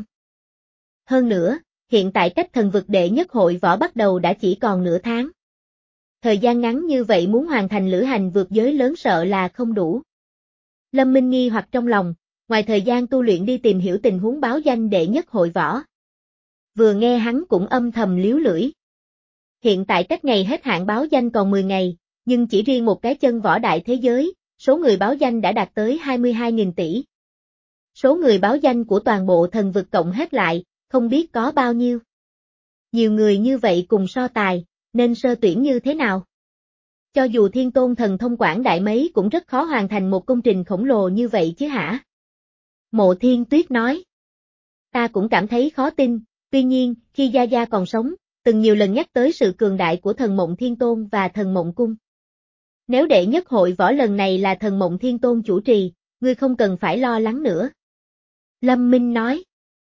Hơn nữa, hiện tại cách thần vực đệ nhất hội võ bắt đầu đã chỉ còn nửa tháng. Thời gian ngắn như vậy muốn hoàn thành lữ hành vượt giới lớn sợ là không đủ. Lâm Minh nghi hoặc trong lòng, ngoài thời gian tu luyện đi tìm hiểu tình huống báo danh đệ nhất hội võ. Vừa nghe hắn cũng âm thầm liếu lưỡi. Hiện tại cách ngày hết hạn báo danh còn mười ngày, nhưng chỉ riêng một cái chân võ đại thế giới, số người báo danh đã đạt tới hai mươi hai nghìn tỷ. Số người báo danh của toàn bộ thần vực cộng hết lại, không biết có bao nhiêu. Nhiều người như vậy cùng so tài, nên sơ tuyển như thế nào? Cho dù Thiên Tôn thần thông quảng đại mấy cũng rất khó hoàn thành một công trình khổng lồ như vậy chứ hả? Mộ Thiên Tuyết nói. Ta cũng cảm thấy khó tin, tuy nhiên, khi Gia Gia còn sống, từng nhiều lần nhắc tới sự cường đại của thần mộng Thiên Tôn và thần mộng cung. Nếu đệ nhất hội võ lần này là thần mộng Thiên Tôn chủ trì, ngươi không cần phải lo lắng nữa. Lâm Minh nói.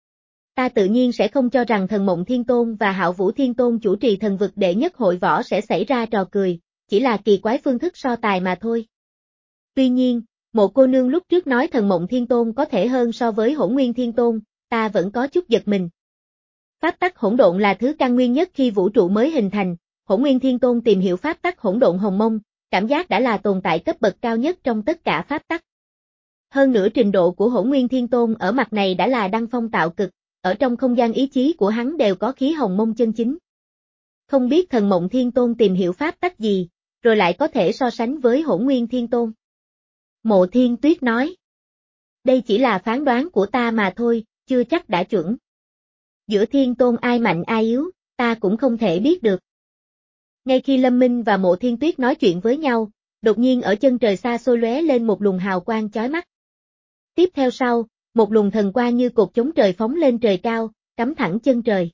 Ta tự nhiên sẽ không cho rằng thần mộng Thiên Tôn và Hạo Vũ Thiên Tôn chủ trì thần vực đệ nhất hội võ sẽ xảy ra trò cười, chỉ là kỳ quái phương thức so tài mà thôi. Tuy nhiên, Mộ cô nương lúc trước nói thần mộng Thiên Tôn có thể hơn so với Hỗn Nguyên Thiên Tôn, ta vẫn có chút giật mình. Pháp tắc hỗn độn là thứ căn nguyên nhất khi vũ trụ mới hình thành, Hỗn Nguyên Thiên Tôn tìm hiểu pháp tắc hỗn độn hồng mông, cảm giác đã là tồn tại cấp bậc cao nhất trong tất cả pháp tắc. Hơn nữa trình độ của Hỗn Nguyên Thiên Tôn ở mặt này đã là đăng phong tạo cực, ở trong không gian ý chí của hắn đều có khí hồng mông chân chính. Không biết thần mộng Thiên Tôn tìm hiểu pháp tắc gì, rồi lại có thể so sánh với Hỗn Nguyên Thiên Tôn. Mộ Thiên Tuyết nói. Đây chỉ là phán đoán của ta mà thôi, chưa chắc đã chuẩn. Giữa Thiên Tôn ai mạnh ai yếu, ta cũng không thể biết được. Ngay khi Lâm Minh và Mộ Thiên Tuyết nói chuyện với nhau, đột nhiên ở chân trời xa xôi lóe lên một luồng hào quang chói mắt. Tiếp theo sau, một luồng thần quang như cột chống trời phóng lên trời cao, cắm thẳng chân trời.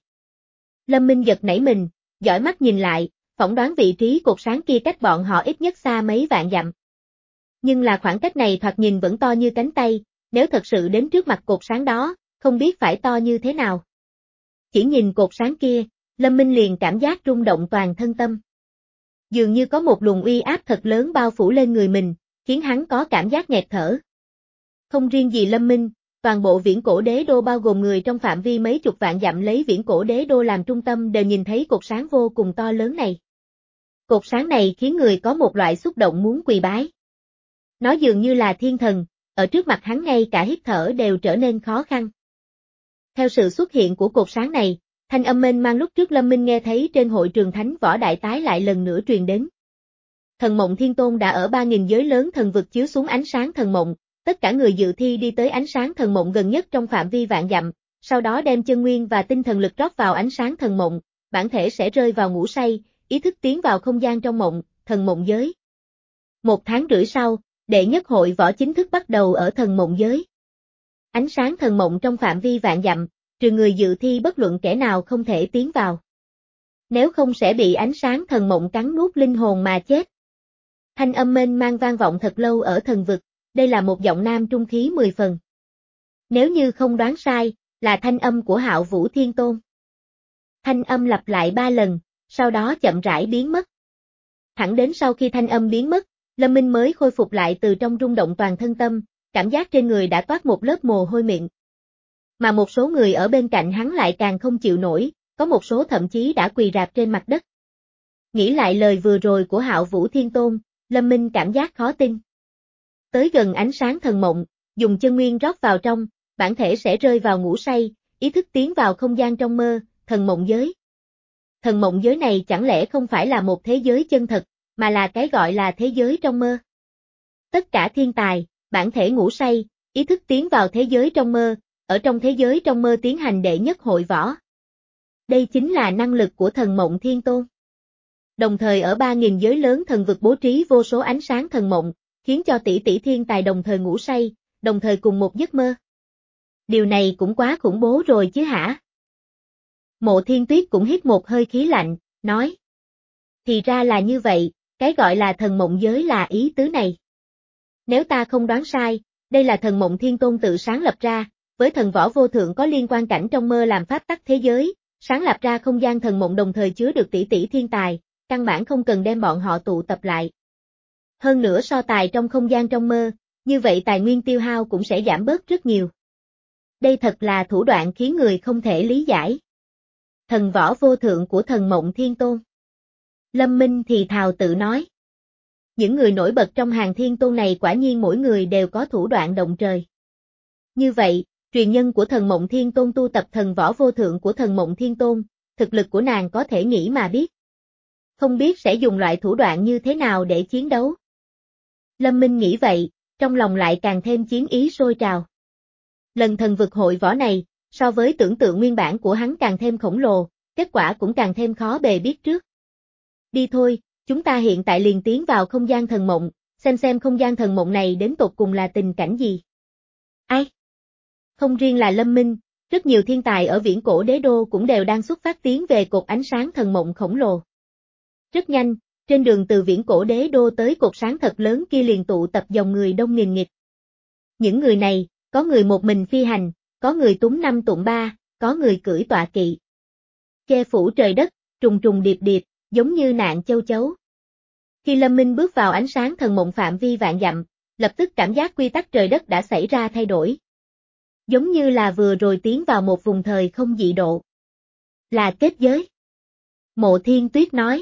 Lâm Minh giật nảy mình, dõi mắt nhìn lại, phỏng đoán vị trí cột sáng kia cách bọn họ ít nhất xa mấy vạn dặm. Nhưng là khoảng cách này thoạt nhìn vẫn to như cánh tay, nếu thật sự đến trước mặt cột sáng đó, không biết phải to như thế nào. Chỉ nhìn cột sáng kia, Lâm Minh liền cảm giác rung động toàn thân tâm. Dường như có một luồng uy áp thật lớn bao phủ lên người mình, khiến hắn có cảm giác nghẹt thở. Không riêng gì Lâm Minh, toàn bộ viễn cổ đế đô bao gồm người trong phạm vi mấy chục vạn dặm lấy viễn cổ đế đô làm trung tâm đều nhìn thấy cột sáng vô cùng to lớn này. Cột sáng này khiến người có một loại xúc động muốn quỳ bái. Nó dường như là thiên thần, ở trước mặt hắn ngay cả hít thở đều trở nên khó khăn. Theo sự xuất hiện của cột sáng này, thanh âm mênh mang lúc trước Lâm Minh nghe thấy trên hội trường thánh võ đại tái lại lần nữa truyền đến. Thần mộng Thiên Tôn đã ở ba nghìn giới lớn thần vực chiếu xuống ánh sáng thần mộng, tất cả người dự thi đi tới ánh sáng thần mộng gần nhất trong phạm vi vạn dặm, sau đó đem chân nguyên và tinh thần lực rót vào ánh sáng thần mộng, bản thể sẽ rơi vào ngủ say, ý thức tiến vào không gian trong mộng, thần mộng giới. Một tháng rưỡi sau, đệ nhất hội võ chính thức bắt đầu ở thần mộng giới. Ánh sáng thần mộng trong phạm vi vạn dặm, trừ người dự thi bất luận kẻ nào không thể tiến vào. Nếu không sẽ bị ánh sáng thần mộng cắn nuốt linh hồn mà chết. Thanh âm mênh mang vang vọng thật lâu ở thần vực, đây là một giọng nam trung khí mười phần. Nếu như không đoán sai, là thanh âm của Hạo Vũ Thiên Tôn. Thanh âm lặp lại ba lần, sau đó chậm rãi biến mất. Thẳng đến sau khi thanh âm biến mất, Lâm Minh mới khôi phục lại từ trong rung động toàn thân tâm, cảm giác trên người đã toát một lớp mồ hôi miệng. Mà một số người ở bên cạnh hắn lại càng không chịu nổi, có một số thậm chí đã quỳ rạp trên mặt đất. Nghĩ lại lời vừa rồi của Hạo Vũ Thiên Tôn, Lâm Minh cảm giác khó tin. Tới gần ánh sáng thần mộng, dùng chân nguyên rót vào trong, bản thể sẽ rơi vào ngủ say, ý thức tiến vào không gian trong mơ, thần mộng giới. Thần mộng giới này chẳng lẽ không phải là một thế giới chân thật, mà là cái gọi là thế giới trong mơ. Tất cả thiên tài, bản thể ngủ say, ý thức tiến vào thế giới trong mơ, ở trong thế giới trong mơ tiến hành đệ nhất hội võ. Đây chính là năng lực của thần mộng thiên tôn. Đồng thời ở ba nghìn giới lớn thần vực bố trí vô số ánh sáng thần mộng, khiến cho tỷ tỷ thiên tài đồng thời ngủ say, đồng thời cùng một giấc mơ. Điều này cũng quá khủng bố rồi chứ hả? Mộ Thiên Tuyết cũng hít một hơi khí lạnh, nói. Thì ra là như vậy, cái gọi là thần mộng giới là ý tứ này. Nếu ta không đoán sai, đây là thần mộng thiên tôn tự sáng lập ra, với thần võ vô thượng có liên quan cảnh trong mơ làm pháp tắc thế giới, sáng lập ra không gian thần mộng đồng thời chứa được tỷ tỷ thiên tài, căn bản không cần đem bọn họ tụ tập lại. Hơn nữa so tài trong không gian trong mơ, như vậy tài nguyên tiêu hao cũng sẽ giảm bớt rất nhiều. Đây thật là thủ đoạn khiến người không thể lý giải. Thần võ vô thượng của thần mộng thiên tôn. Lâm Minh thì thào tự nói. Những người nổi bật trong hàng thiên tôn này quả nhiên mỗi người đều có thủ đoạn động trời. Như vậy, truyền nhân của thần mộng thiên tôn tu tập thần võ vô thượng của thần mộng thiên tôn, thực lực của nàng có thể nghĩ mà biết. Không biết sẽ dùng loại thủ đoạn như thế nào để chiến đấu. Lâm Minh nghĩ vậy, trong lòng lại càng thêm chiến ý sôi trào. Lần thần vực hội võ này, so với tưởng tượng nguyên bản của hắn càng thêm khổng lồ, kết quả cũng càng thêm khó bề biết trước. Đi thôi, chúng ta hiện tại liền tiến vào không gian thần mộng, xem xem không gian thần mộng này đến tột cùng là tình cảnh gì. Ai? Không riêng là Lâm Minh, rất nhiều thiên tài ở viễn cổ đế đô cũng đều đang xuất phát tiến về cột ánh sáng thần mộng khổng lồ. Rất nhanh, trên đường từ viễn cổ đế đô tới cột sáng thật lớn kia liền tụ tập dòng người đông nghìn nghịt. Những người này, có người một mình phi hành, có người túm năm tụm ba, có người cưỡi tọa kỵ. Che phủ trời đất, trùng trùng điệp điệp, giống như nạn châu chấu. Khi Lâm Minh bước vào ánh sáng thần mộng phạm vi vạn dặm, lập tức cảm giác quy tắc trời đất đã xảy ra thay đổi. Giống như là vừa rồi tiến vào một vùng thời không dị độ. Là kết giới. Mộ Thiên Tuyết nói.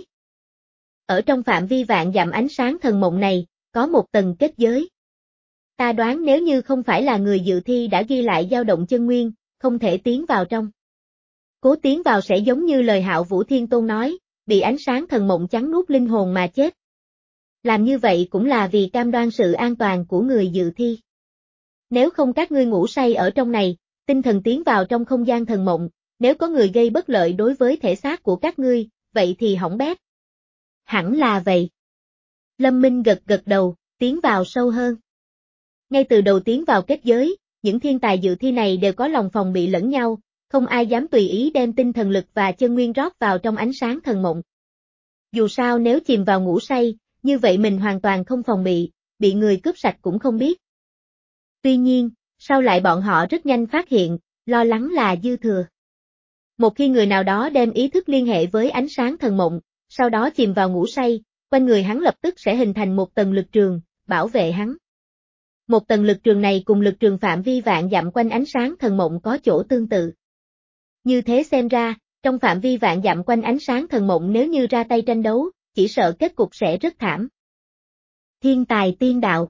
Ở trong phạm vi vạn dặm ánh sáng thần mộng này, có một tầng kết giới. Ta đoán nếu như không phải là người dự thi đã ghi lại dao động chân nguyên, không thể tiến vào trong. Cố tiến vào sẽ giống như lời Hạo Vũ Thiên Tôn nói, bị ánh sáng thần mộng chắn nuốt linh hồn mà chết. Làm như vậy cũng là vì cam đoan sự an toàn của người dự thi. Nếu không các ngươi ngủ say ở trong này, tinh thần tiến vào trong không gian thần mộng, nếu có người gây bất lợi đối với thể xác của các ngươi, vậy thì hỏng bét. Hẳn là vậy. Lâm Minh gật gật đầu, tiến vào sâu hơn. Ngay từ đầu tiến vào kết giới, những thiên tài dự thi này đều có lòng phòng bị lẫn nhau, không ai dám tùy ý đem tinh thần lực và chân nguyên rót vào trong ánh sáng thần mộng. Dù sao nếu chìm vào ngủ say, như vậy mình hoàn toàn không phòng bị, bị người cướp sạch cũng không biết. Tuy nhiên, sau lại bọn họ rất nhanh phát hiện, lo lắng là dư thừa. Một khi người nào đó đem ý thức liên hệ với ánh sáng thần mộng, sau đó chìm vào ngủ say, quanh người hắn lập tức sẽ hình thành một tầng lực trường, bảo vệ hắn. Một tầng lực trường này cùng lực trường phạm vi vạn dặm quanh ánh sáng thần mộng có chỗ tương tự. Như thế xem ra, trong phạm vi vạn dặm quanh ánh sáng thần mộng nếu như ra tay tranh đấu, chỉ sợ kết cục sẽ rất thảm. Thiên tài tiên đạo.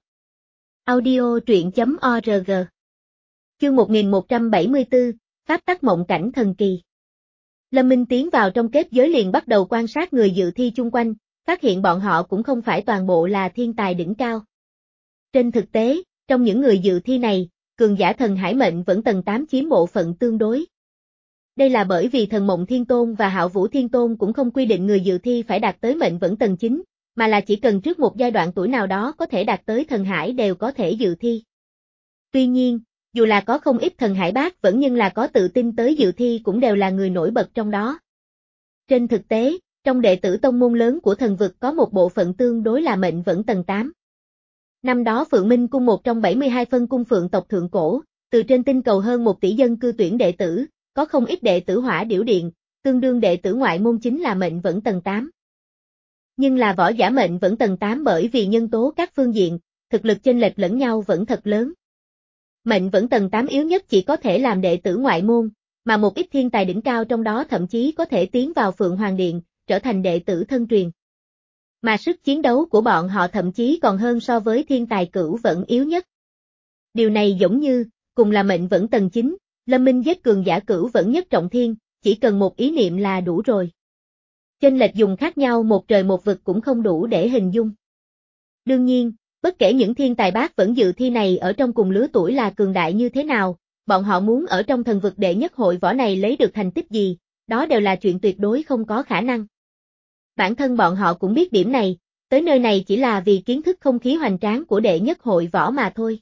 Audio truyện chấm org. Chương một nghìn một trăm bảy mươi tư, Pháp tắc mộng cảnh thần kỳ. Lâm Minh tiến vào trong kết giới liền bắt đầu quan sát người dự thi chung quanh, phát hiện bọn họ cũng không phải toàn bộ là thiên tài đỉnh cao. Trên thực tế, trong những người dự thi này, cường giả thần hải mệnh vẫn tầng tám chiếm bộ phận tương đối. Đây là bởi vì thần mộng thiên tôn và Hạo Vũ Thiên Tôn cũng không quy định người dự thi phải đạt tới mệnh vẫn tầng chín, mà là chỉ cần trước một giai đoạn tuổi nào đó có thể đạt tới thần hải đều có thể dự thi. Tuy nhiên, dù là có không ít thần hải bác vẫn nhưng là có tự tin tới dự thi cũng đều là người nổi bật trong đó. Trên thực tế, trong đệ tử tông môn lớn của thần vực có một bộ phận tương đối là mệnh vẫn tầng tám. Năm đó Phượng Minh Cung một trong bảy mươi hai phân cung phượng tộc thượng cổ, từ trên tinh cầu hơn một tỷ dân cư tuyển đệ tử, có không ít đệ tử hỏa điểu điện, tương đương đệ tử ngoại môn chính là mệnh vẫn tầng tám. Nhưng là võ giả mệnh vẫn tầng tám bởi vì nhân tố các phương diện, thực lực chênh lệch lẫn nhau vẫn thật lớn. Mệnh vẫn tầng tám yếu nhất chỉ có thể làm đệ tử ngoại môn, mà một ít thiên tài đỉnh cao trong đó thậm chí có thể tiến vào Phượng Hoàng Điện, trở thành đệ tử thân truyền. Mà sức chiến đấu của bọn họ thậm chí còn hơn so với thiên tài cửu vẫn yếu nhất. Điều này giống như, cùng là mệnh vẫn tầng chín, Lâm Minh giết cường giả cửu vẫn nhất trọng thiên, chỉ cần một ý niệm là đủ rồi. Chênh lệch dùng khác nhau một trời một vực cũng không đủ để hình dung. Đương nhiên, bất kể những thiên tài bát vẫn dự thi này ở trong cùng lứa tuổi là cường đại như thế nào, bọn họ muốn ở trong thần vực đệ nhất hội võ này lấy được thành tích gì, đó đều là chuyện tuyệt đối không có khả năng. Bản thân bọn họ cũng biết điểm này, tới nơi này chỉ là vì kiến thức không khí hoành tráng của đệ nhất hội võ mà thôi.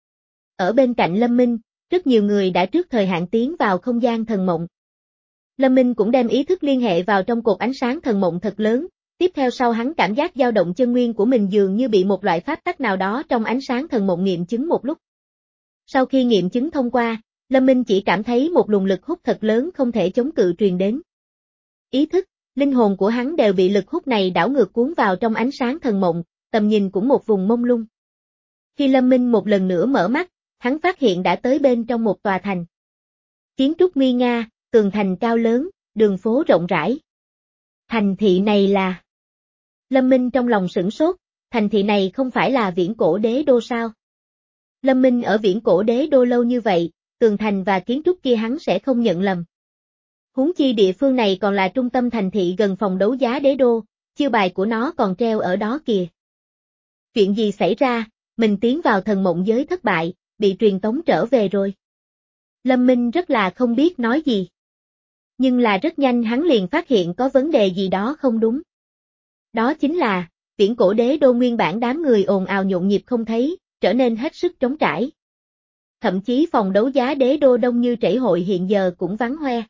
Ở bên cạnh Lâm Minh, rất nhiều người đã trước thời hạn tiến vào không gian thần mộng. Lâm Minh cũng đem ý thức liên hệ vào trong cột ánh sáng thần mộng thật lớn, tiếp theo sau hắn cảm giác dao động chân nguyên của mình dường như bị một loại pháp tắc nào đó trong ánh sáng thần mộng nghiệm chứng một lúc. Sau khi nghiệm chứng thông qua, Lâm Minh chỉ cảm thấy một luồng lực hút thật lớn không thể chống cự truyền đến. Ý thức, linh hồn của hắn đều bị lực hút này đảo ngược cuốn vào trong ánh sáng thần mộng, tầm nhìn cũng một vùng mông lung. Khi Lâm Minh một lần nữa mở mắt, hắn phát hiện đã tới bên trong một tòa thành. Kiến trúc nguy nga, tường thành cao lớn, đường phố rộng rãi. Thành thị này là... Lâm Minh trong lòng sửng sốt, thành thị này không phải là viễn cổ đế đô sao? Lâm Minh ở viễn cổ đế đô lâu như vậy, tường thành và kiến trúc kia hắn sẽ không nhận lầm. Huống chi địa phương này còn là trung tâm thành thị gần phòng đấu giá đế đô, chiêu bài của nó còn treo ở đó kìa. Chuyện gì xảy ra, mình tiến vào thần mộng giới thất bại, bị truyền tống trở về rồi. Lâm Minh rất là không biết nói gì. Nhưng là rất nhanh hắn liền phát hiện có vấn đề gì đó không đúng. Đó chính là, viễn cổ đế đô nguyên bản đám người ồn ào nhộn nhịp không thấy, trở nên hết sức trống trải. Thậm chí phòng đấu giá đế đô đông như trễ hội hiện giờ cũng vắng hoe.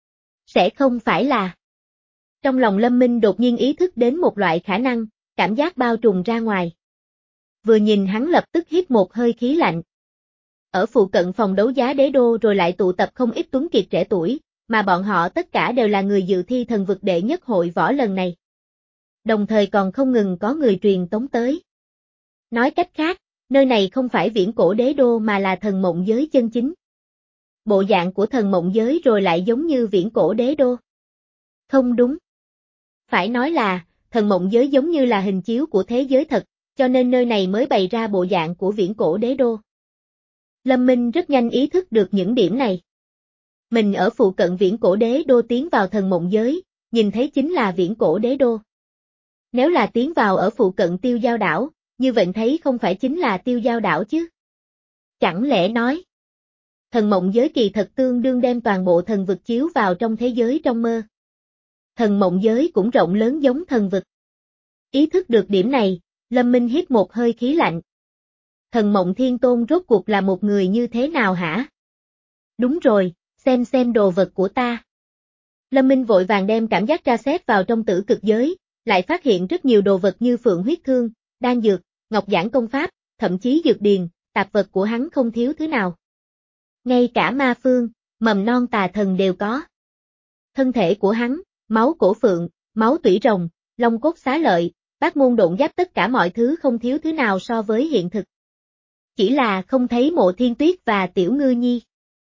Sẽ không phải là... Trong lòng Lâm Minh đột nhiên ý thức đến một loại khả năng, cảm giác bao trùm ra ngoài. Vừa nhìn hắn lập tức hít một hơi khí lạnh. Ở phụ cận phòng đấu giá đế đô rồi lại tụ tập không ít tuấn kiệt trẻ tuổi, mà bọn họ tất cả đều là người dự thi thần vực đệ nhất hội võ lần này. Đồng thời còn không ngừng có người truyền tống tới. Nói cách khác, nơi này không phải viễn cổ đế đô mà là thần mộng giới chân chính. Bộ dạng của thần mộng giới rồi lại giống như viễn cổ đế đô. Không đúng. Phải nói là, thần mộng giới giống như là hình chiếu của thế giới thật, cho nên nơi này mới bày ra bộ dạng của viễn cổ đế đô. Lâm Minh rất nhanh ý thức được những điểm này. Mình ở phụ cận viễn cổ đế đô tiến vào thần mộng giới, nhìn thấy chính là viễn cổ đế đô. Nếu là tiến vào ở phụ cận tiêu giao đảo, như vậy thấy không phải chính là tiêu giao đảo chứ? Chẳng lẽ nói, thần mộng giới kỳ thật tương đương đem toàn bộ thần vực chiếu vào trong thế giới trong mơ. Thần mộng giới cũng rộng lớn giống thần vực. Ý thức được điểm này, Lâm Minh hít một hơi khí lạnh. Thần mộng thiên tôn rốt cuộc là một người như thế nào hả? Đúng rồi, xem xem đồ vật của ta. Lâm Minh vội vàng đem cảm giác tra xét vào trong tử cực giới, lại phát hiện rất nhiều đồ vật như phượng huyết thương, đan dược, ngọc giản công pháp, thậm chí dược điền, tạp vật của hắn không thiếu thứ nào. Ngay cả ma phương, mầm non tà thần đều có. Thân thể của hắn, máu cổ phượng, máu tủy rồng, long cốt xá lợi, bát môn độn giáp tất cả mọi thứ không thiếu thứ nào so với hiện thực. Chỉ là không thấy Mộ Thiên Tuyết và Tiểu Ngư Nhi.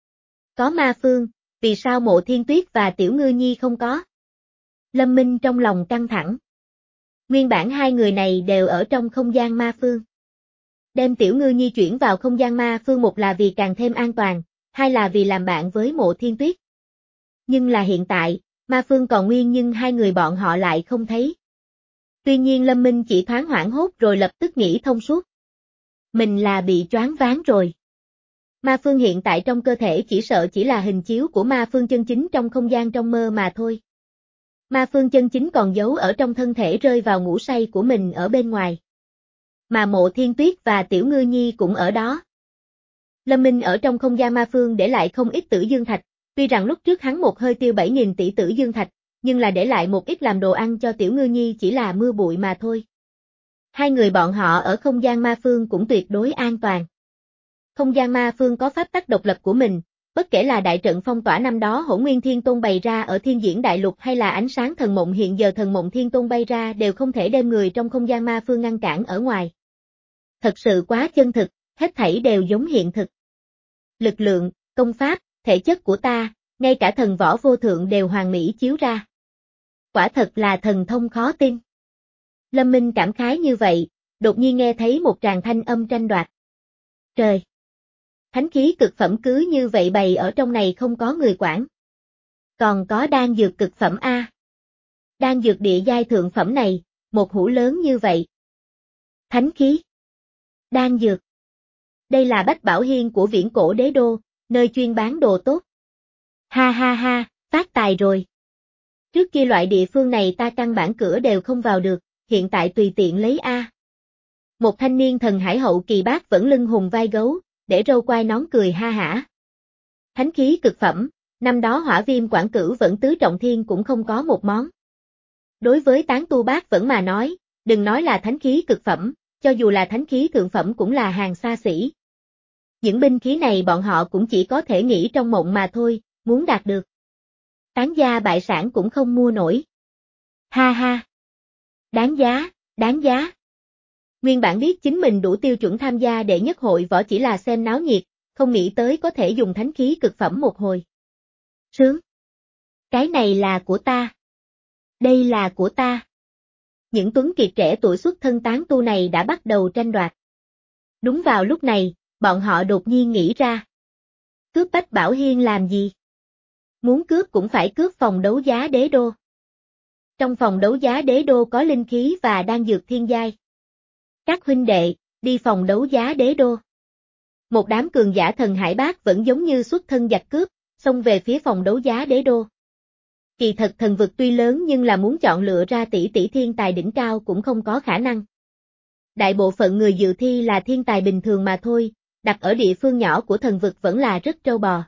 Có ma phương, vì sao Mộ Thiên Tuyết và Tiểu Ngư Nhi không có? Lâm Minh trong lòng căng thẳng. Nguyên bản hai người này đều ở trong không gian ma phương. Đem Tiểu Ngư Nhi chuyển vào không gian ma phương một là vì càng thêm an toàn, hai là vì làm bạn với Mộ Thiên Tuyết. Nhưng là hiện tại, ma phương còn nguyên nhưng hai người bọn họ lại không thấy. Tuy nhiên Lâm Minh chỉ thoáng hoảng hốt rồi lập tức nghĩ thông suốt. Mình là bị choáng váng rồi. Ma phương hiện tại trong cơ thể chỉ sợ chỉ là hình chiếu của ma phương chân chính trong không gian trong mơ mà thôi. Ma phương chân chính còn giấu ở trong thân thể rơi vào ngủ say của mình ở bên ngoài. Mà Mộ Thiên Tuyết và Tiểu Ngư Nhi cũng ở đó. Lâm Minh ở trong không gian ma phương để lại không ít tử dương thạch, tuy rằng lúc trước hắn một hơi tiêu bảy nghìn tỷ tử dương thạch, nhưng là để lại một ít làm đồ ăn cho Tiểu Ngư Nhi chỉ là mưa bụi mà thôi. Hai người bọn họ ở không gian ma phương cũng tuyệt đối an toàn. Không gian ma phương có pháp tắc độc lập của mình, bất kể là đại trận phong tỏa năm đó Hỗn Nguyên Thiên Tôn bày ra ở Thiên Diễn Đại Lục hay là ánh sáng thần mộng hiện giờ thần mộng Thiên Tôn bay ra đều không thể đem người trong không gian ma phương ngăn cản ở ngoài. Thật sự quá chân thực, hết thảy đều giống hiện thực. Lực lượng, công pháp, thể chất của ta, ngay cả thần võ vô thượng đều hoàn mỹ chiếu ra. Quả thật là thần thông khó tin. Lâm Minh cảm khái như vậy, đột nhiên nghe thấy một tràng thanh âm tranh đoạt. Trời! Thánh khí cực phẩm cứ như vậy bày ở trong này không có người quản. Còn có đan dược cực phẩm A. Đan dược địa giai thượng phẩm này, một hũ lớn như vậy. Thánh khí. Đan dược. Đây là Bách Bảo Hiên của Viễn Cổ Đế Đô, nơi chuyên bán đồ tốt. Ha ha ha, phát tài rồi. Trước kia loại địa phương này ta căn bản cửa đều không vào được, hiện tại tùy tiện lấy A. Một thanh niên thần hải hậu kỳ bác vẫn lưng hùng vai gấu, để râu quai nón cười ha hả. Thánh khí cực phẩm, năm đó hỏa viêm quản cửu vẫn tứ trọng thiên cũng không có một món. Đối với tán tu bác vẫn mà nói, đừng nói là thánh khí cực phẩm, cho dù là thánh khí thượng phẩm cũng là hàng xa xỉ. Những binh khí này bọn họ cũng chỉ có thể nghĩ trong mộng mà thôi, muốn đạt được. Tán gia bại sản cũng không mua nổi. Ha ha. Đáng giá, đáng giá. Nguyên bản biết chính mình đủ tiêu chuẩn tham gia đệ nhất hội võ chỉ là xem náo nhiệt, không nghĩ tới có thể dùng thánh khí cực phẩm một hồi. Sướng. Cái này là của ta. Đây là của ta. Những tuấn kiệt trẻ tuổi xuất thân tán tu này đã bắt đầu tranh đoạt. Đúng vào lúc này, bọn họ đột nhiên nghĩ ra. Cướp Bách Bảo Hiên làm gì? Muốn cướp cũng phải cướp phòng đấu giá đế đô. Trong phòng đấu giá đế đô có linh khí và đan dược thiên giai. Các huynh đệ, đi phòng đấu giá đế đô. Một đám cường giả thần hải bác vẫn giống như xuất thân giặc cướp, xông về phía phòng đấu giá đế đô. Kỳ thật thần vực tuy lớn nhưng là muốn chọn lựa ra tỷ tỷ thiên tài đỉnh cao cũng không có khả năng. Đại bộ phận người dự thi là thiên tài bình thường mà thôi, đặt ở địa phương nhỏ của thần vực vẫn là rất trâu bò.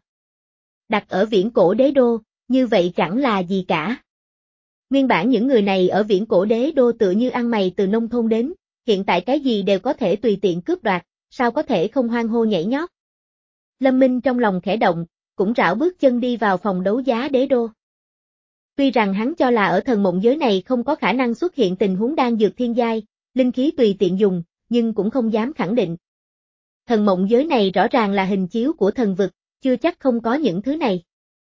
Đặt ở Viễn Cổ Đế Đô, như vậy chẳng là gì cả. Nguyên bản những người này ở Viễn Cổ Đế Đô tựa như ăn mày từ nông thôn đến, hiện tại cái gì đều có thể tùy tiện cướp đoạt, sao có thể không hoan hô nhảy nhót. Lâm Minh trong lòng khẽ động, cũng rảo bước chân đi vào phòng đấu giá đế đô. Tuy rằng hắn cho là ở thần mộng giới này không có khả năng xuất hiện tình huống đan dược thiên giai, linh khí tùy tiện dùng, nhưng cũng không dám khẳng định. Thần mộng giới này rõ ràng là hình chiếu của thần vực, chưa chắc không có những thứ này.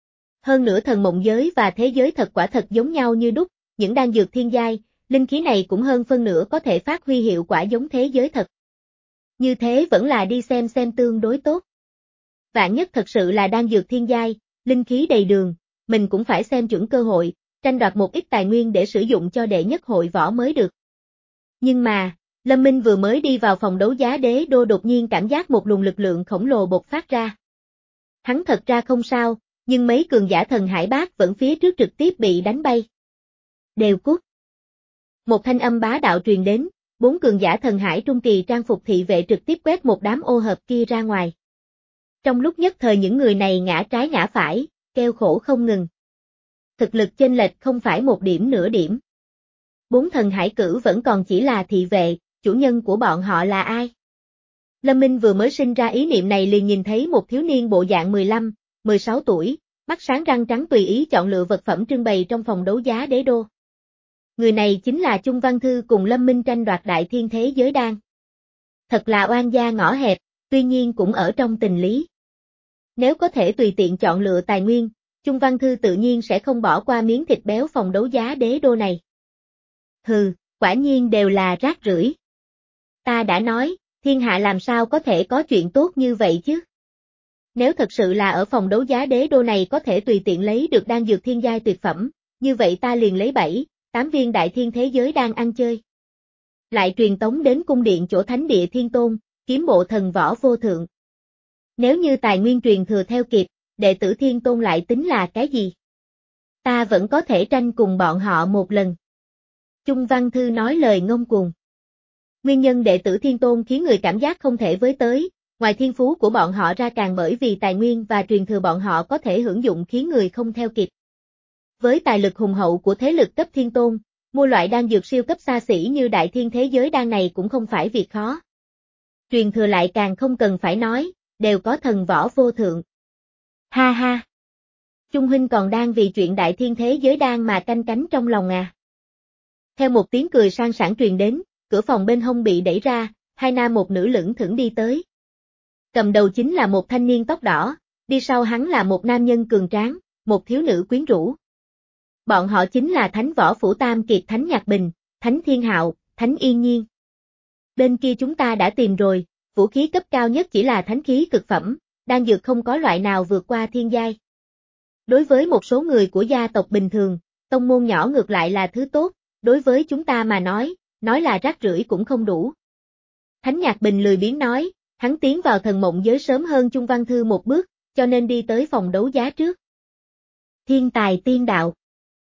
Hơn nữa thần mộng giới và thế giới thật quả thật giống nhau như đúc, những đan dược thiên giai, linh khí này cũng hơn phân nửa có thể phát huy hiệu quả giống thế giới thật. Như thế vẫn là đi xem xem tương đối tốt. Vạn nhất thật sự là đan dược thiên giai, linh khí đầy đường, mình cũng phải xem chuẩn cơ hội, tranh đoạt một ít tài nguyên để sử dụng cho đệ nhất hội võ mới được. Nhưng mà, Lâm Minh vừa mới đi vào phòng đấu giá đế đô đột nhiên cảm giác một luồng lực lượng khổng lồ bộc phát ra. Hắn thật ra không sao, nhưng mấy cường giả thần hải bác vẫn phía trước trực tiếp bị đánh bay. Đều cút. Một thanh âm bá đạo truyền đến, bốn cường giả thần hải trung kỳ trang phục thị vệ trực tiếp quét một đám ô hợp kia ra ngoài. Trong lúc nhất thời những người này ngã trái ngã phải, kêu khổ không ngừng. Thực lực chênh lệch không phải một điểm nửa điểm. Bốn thần hải cử vẫn còn chỉ là thị vệ, chủ nhân của bọn họ là ai? Lâm Minh vừa mới sinh ra ý niệm này liền nhìn thấy một thiếu niên bộ dạng mười lăm, mười sáu tuổi, mắt sáng răng trắng tùy ý chọn lựa vật phẩm trưng bày trong phòng đấu giá đế đô. Người này chính là Chung Văn Thư cùng Lâm Minh tranh đoạt đại thiên thế giới đan. Thật là oan gia ngõ hẹp, tuy nhiên cũng ở trong tình lý. Nếu có thể tùy tiện chọn lựa tài nguyên, Chung Văn Thư tự nhiên sẽ không bỏ qua miếng thịt béo phòng đấu giá đế đô này. Hừ, quả nhiên đều là rác rưởi. Ta đã nói, thiên hạ làm sao có thể có chuyện tốt như vậy chứ? Nếu thật sự là ở phòng đấu giá đế đô này có thể tùy tiện lấy được đan dược thiên giai tuyệt phẩm, như vậy ta liền lấy bảy, tám viên đại thiên thế giới đang ăn chơi. Lại truyền tống đến cung điện chỗ thánh địa thiên tôn, kiếm bộ thần võ vô thượng. Nếu như tài nguyên truyền thừa theo kịp, đệ tử thiên tôn lại tính là cái gì? Ta vẫn có thể tranh cùng bọn họ một lần. Chung Văn Thư nói lời ngông cuồng. Nguyên nhân đệ tử thiên tôn khiến người cảm giác không thể với tới, ngoài thiên phú của bọn họ ra càng bởi vì tài nguyên và truyền thừa bọn họ có thể hưởng dụng khiến người không theo kịp. Với tài lực hùng hậu của thế lực cấp thiên tôn, mua loại đan dược siêu cấp xa xỉ như đại thiên thế giới đan này cũng không phải việc khó. Truyền thừa lại càng không cần phải nói, đều có thần võ vô thượng. Ha ha! Chung huynh còn đang vì chuyện đại thiên thế giới đan mà canh cánh trong lòng à. Theo một tiếng cười sang sảng truyền đến, cửa phòng bên hông bị đẩy ra, hai nam một nữ lững thững đi tới. Cầm đầu chính là một thanh niên tóc đỏ, đi sau hắn là một nam nhân cường tráng, một thiếu nữ quyến rũ. Bọn họ chính là Thánh Võ Phủ Tam Kiệt Thánh Nhạc Bình, Thánh Thiên Hạo, Thánh Yên Nhiên. Bên kia chúng ta đã tìm rồi, vũ khí cấp cao nhất chỉ là thánh khí cực phẩm, đan dược không có loại nào vượt qua thiên giai. Đối với một số người của gia tộc bình thường, tông môn nhỏ ngược lại là thứ tốt, đối với chúng ta mà nói, nói là rác rưởi cũng không đủ. Thánh Nhạc Bình lười biếng nói, hắn tiến vào thần mộng giới sớm hơn Chung Văn Thư một bước, cho nên đi tới phòng đấu giá trước. Thiên tài tiên đạo.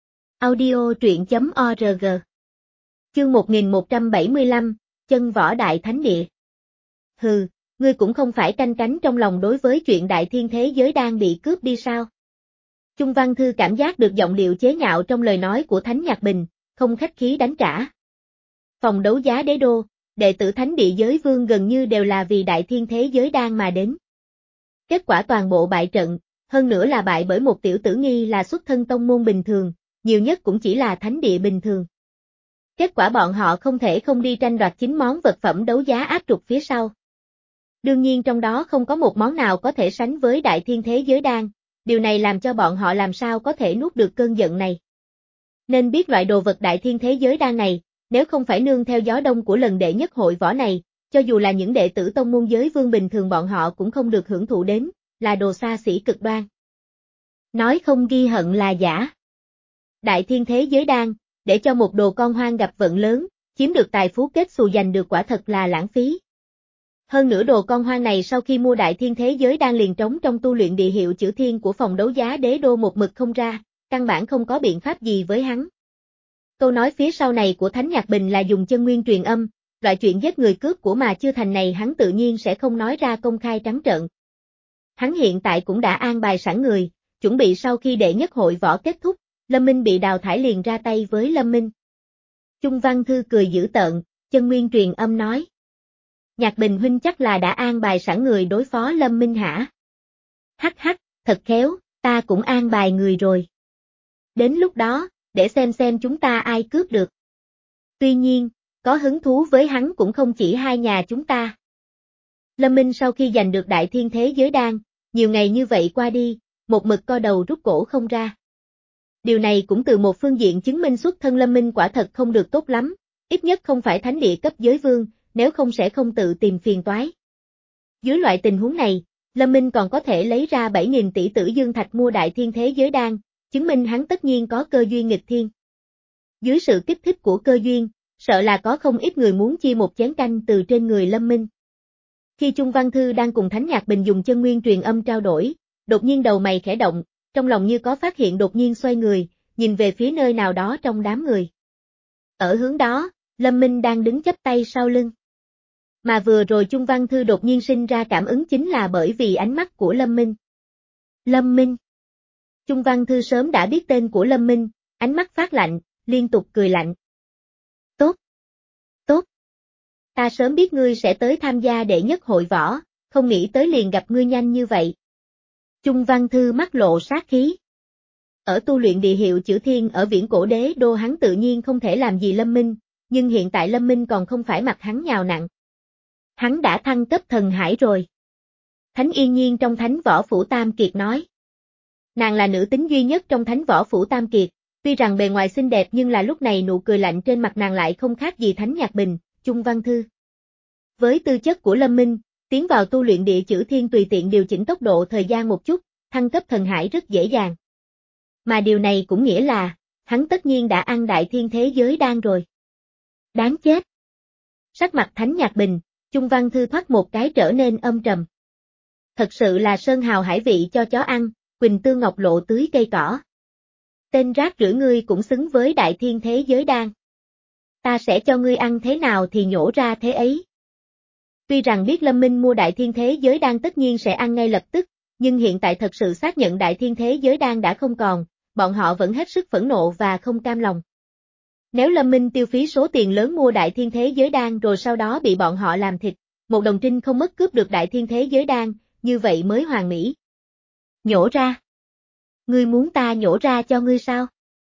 Audio truyện chấm org. Chương một nghìn một trăm bảy mươi lăm, chân võ đại thánh địa. Hừ, ngươi cũng không phải canh cánh trong lòng đối với chuyện đại thiên thế giới đang bị cướp đi sao? Chung Văn Thư cảm giác được giọng điệu chế nhạo trong lời nói của Thánh Nhạc Bình, không khách khí đánh trả. Phòng đấu giá đế đô, đệ tử thánh địa giới vương gần như đều là vì đại thiên thế giới đang mà đến. Kết quả toàn bộ bại trận, hơn nữa là bại bởi một tiểu tử nghi là xuất thân tông môn bình thường, nhiều nhất cũng chỉ là thánh địa bình thường. Kết quả bọn họ không thể không đi tranh đoạt chính món vật phẩm đấu giá áp trục phía sau. Đương nhiên trong đó không có một món nào có thể sánh với đại thiên thế giới đan, điều này làm cho bọn họ làm sao có thể nuốt được cơn giận này. Nên biết loại đồ vật đại thiên thế giới đan này, nếu không phải nương theo gió đông của lần đệ nhất hội võ này, cho dù là những đệ tử tông môn giới vương bình thường bọn họ cũng không được hưởng thụ đến, là đồ xa xỉ cực đoan. Nói không ghi hận là giả. Đại thiên thế giới đan, để cho một đồ con hoang gặp vận lớn, chiếm được tài phú kết xù giành được quả thật là lãng phí. Hơn nữa đồ con hoang này sau khi mua đại thiên thế giới đan liền trống trong tu luyện địa hiệu chữ thiên của phòng đấu giá đế đô một mực không ra, căn bản không có biện pháp gì với hắn. Câu nói phía sau này của Thánh Nhạc Bình là dùng chân nguyên truyền âm, loại chuyện giết người cướp của mà chưa thành này hắn tự nhiên sẽ không nói ra công khai trắng trợn. Hắn hiện tại cũng đã an bài sẵn người, chuẩn bị sau khi đệ nhất hội võ kết thúc, Lâm Minh bị đào thải liền ra tay với Lâm Minh. Chung Văn Thư cười dữ tợn, chân nguyên truyền âm nói. Nhạc Bình huynh chắc là đã an bài sẵn người đối phó Lâm Minh hả? Hắc hắc, thật khéo, ta cũng an bài người rồi. Đến lúc đó, để xem xem chúng ta ai cướp được. Tuy nhiên, có hứng thú với hắn cũng không chỉ hai nhà chúng ta. Lâm Minh sau khi giành được đại thiên thế giới đan, nhiều ngày như vậy qua đi, một mực co đầu rút cổ không ra. Điều này cũng từ một phương diện chứng minh xuất thân Lâm Minh quả thật không được tốt lắm, ít nhất không phải thánh địa cấp giới vương, nếu không sẽ không tự tìm phiền toái. Dưới loại tình huống này, Lâm Minh còn có thể lấy ra bảy nghìn tỷ tử dương thạch mua đại thiên thế giới đan, chứng minh hắn tất nhiên có cơ duyên nghịch thiên. Dưới sự kích thích của cơ duyên, sợ là có không ít người muốn chia một chén canh từ trên người Lâm Minh. Khi Chung Văn Thư đang cùng Thánh Nhạc Bình dùng chân nguyên truyền âm trao đổi, đột nhiên đầu mày khẽ động, trong lòng như có phát hiện đột nhiên xoay người, nhìn về phía nơi nào đó trong đám người. Ở hướng đó, Lâm Minh đang đứng chắp tay sau lưng. Mà vừa rồi Chung Văn Thư đột nhiên sinh ra cảm ứng chính là bởi vì ánh mắt của Lâm Minh. Lâm Minh. Chung Văn Thư sớm đã biết tên của Lâm Minh, ánh mắt phát lạnh, liên tục cười lạnh. Tốt. Tốt. Ta sớm biết ngươi sẽ tới tham gia đệ nhất hội võ, không nghĩ tới liền gặp ngươi nhanh như vậy. Chung Văn Thư mắt lộ sát khí. Ở tu luyện địa hiệu chữ thiên ở viễn cổ đế đô hắn tự nhiên không thể làm gì Lâm Minh, nhưng hiện tại Lâm Minh còn không phải mặt hắn nhào nặng. Hắn đã thăng cấp thần hải rồi. Thánh Yên Nhiên trong Thánh Võ Phủ Tam Kiệt nói. Nàng là nữ tính duy nhất trong Thánh Võ Phủ Tam Kiệt, tuy rằng bề ngoài xinh đẹp nhưng là lúc này nụ cười lạnh trên mặt nàng lại không khác gì Thánh Nhạc Bình, Chung Văn Thư. Với tư chất của Lâm Minh, tiến vào tu luyện địa chữ thiên tùy tiện điều chỉnh tốc độ thời gian một chút, thăng cấp thần hải rất dễ dàng. Mà điều này cũng nghĩa là, hắn tất nhiên đã ăn đại thiên thế giới đan rồi. Đáng chết. Sắc mặt Thánh Nhạc Bình, Chung Văn Thư thoát một cái trở nên âm trầm. Thật sự là sơn hào hải vị cho chó ăn, quỳnh tương ngọc lộ tưới cây cỏ. Tên rác rưởi ngươi cũng xứng với đại thiên thế giới đan. Ta sẽ cho ngươi ăn thế nào thì nhổ ra thế ấy. Tuy rằng biết Lâm Minh mua đại thiên thế giới đan tất nhiên sẽ ăn ngay lập tức, nhưng hiện tại thật sự xác nhận đại thiên thế giới đan đã không còn, bọn họ vẫn hết sức phẫn nộ và không cam lòng. Nếu Lâm Minh tiêu phí số tiền lớn mua đại thiên thế giới đan rồi sau đó bị bọn họ làm thịt, một đồng trinh không mất cướp được đại thiên thế giới đan, như vậy mới hoàn mỹ. Nhổ ra. Ngươi muốn ta nhổ ra cho ngươi sao?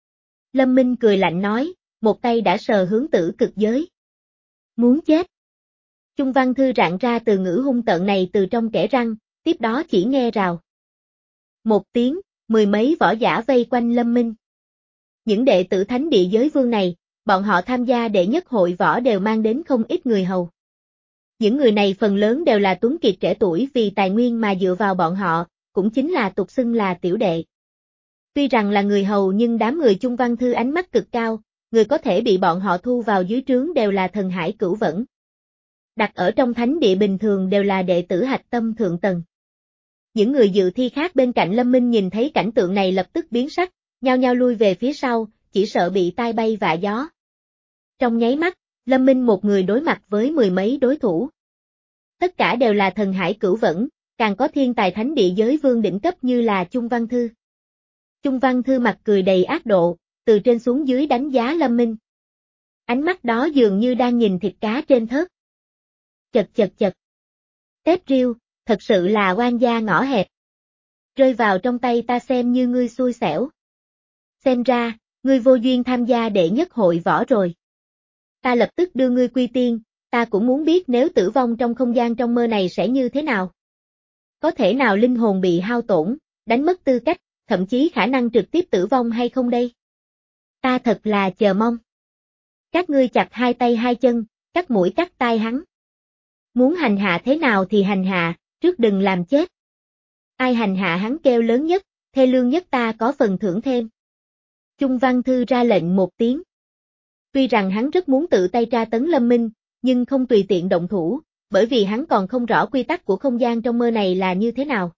Lâm Minh cười lạnh nói, một tay đã sờ hướng tử cực giới. Muốn chết. Chung Văn Thư rạng ra từ ngữ hung tợn này từ trong kẽ răng, tiếp đó chỉ nghe rào. Một tiếng, mười mấy võ giả vây quanh Lâm Minh. Những đệ tử thánh địa giới vương này, bọn họ tham gia đệ nhất hội võ đều mang đến không ít người hầu. Những người này phần lớn đều là tuấn kiệt trẻ tuổi vì tài nguyên mà dựa vào bọn họ, cũng chính là tục xưng là tiểu đệ. Tuy rằng là người hầu nhưng đám người Chung Văn Thư ánh mắt cực cao, người có thể bị bọn họ thu vào dưới trướng đều là thần hải cửu vẫn. Đặt ở trong thánh địa bình thường đều là đệ tử hạch tâm thượng tầng. Những người dự thi khác bên cạnh Lâm Minh nhìn thấy cảnh tượng này lập tức biến sắc, nhao nhao lui về phía sau, chỉ sợ bị tai bay vạ gió. Trong nháy mắt, Lâm Minh một người đối mặt với mười mấy đối thủ. Tất cả đều là thần hải cửu vẫn, càng có thiên tài thánh địa giới vương đỉnh cấp như là Chung Văn Thư. Chung Văn Thư mặt cười đầy ác độ, từ trên xuống dưới đánh giá Lâm Minh. Ánh mắt đó dường như đang nhìn thịt cá trên thớt. Chật chật chật. Tép riêu, thật sự là oan gia ngõ hẹp. Rơi vào trong tay ta xem như ngươi xui xẻo. Xem ra, ngươi vô duyên tham gia đệ nhất hội võ rồi. Ta lập tức đưa ngươi quy tiên, ta cũng muốn biết nếu tử vong trong không gian trong mơ này sẽ như thế nào. Có thể nào linh hồn bị hao tổn, đánh mất tư cách, thậm chí khả năng trực tiếp tử vong hay không đây? Ta thật là chờ mong. Các ngươi chặt hai tay hai chân, cắt mũi cắt tai hắn. Muốn hành hạ thế nào thì hành hạ, trước đừng làm chết. Ai hành hạ hắn kêu lớn nhất, thê lương nhất ta có phần thưởng thêm. Chung Văn Thư ra lệnh một tiếng. Tuy rằng hắn rất muốn tự tay tra tấn Lâm Minh, nhưng không tùy tiện động thủ, bởi vì hắn còn không rõ quy tắc của không gian trong mơ này là như thế nào.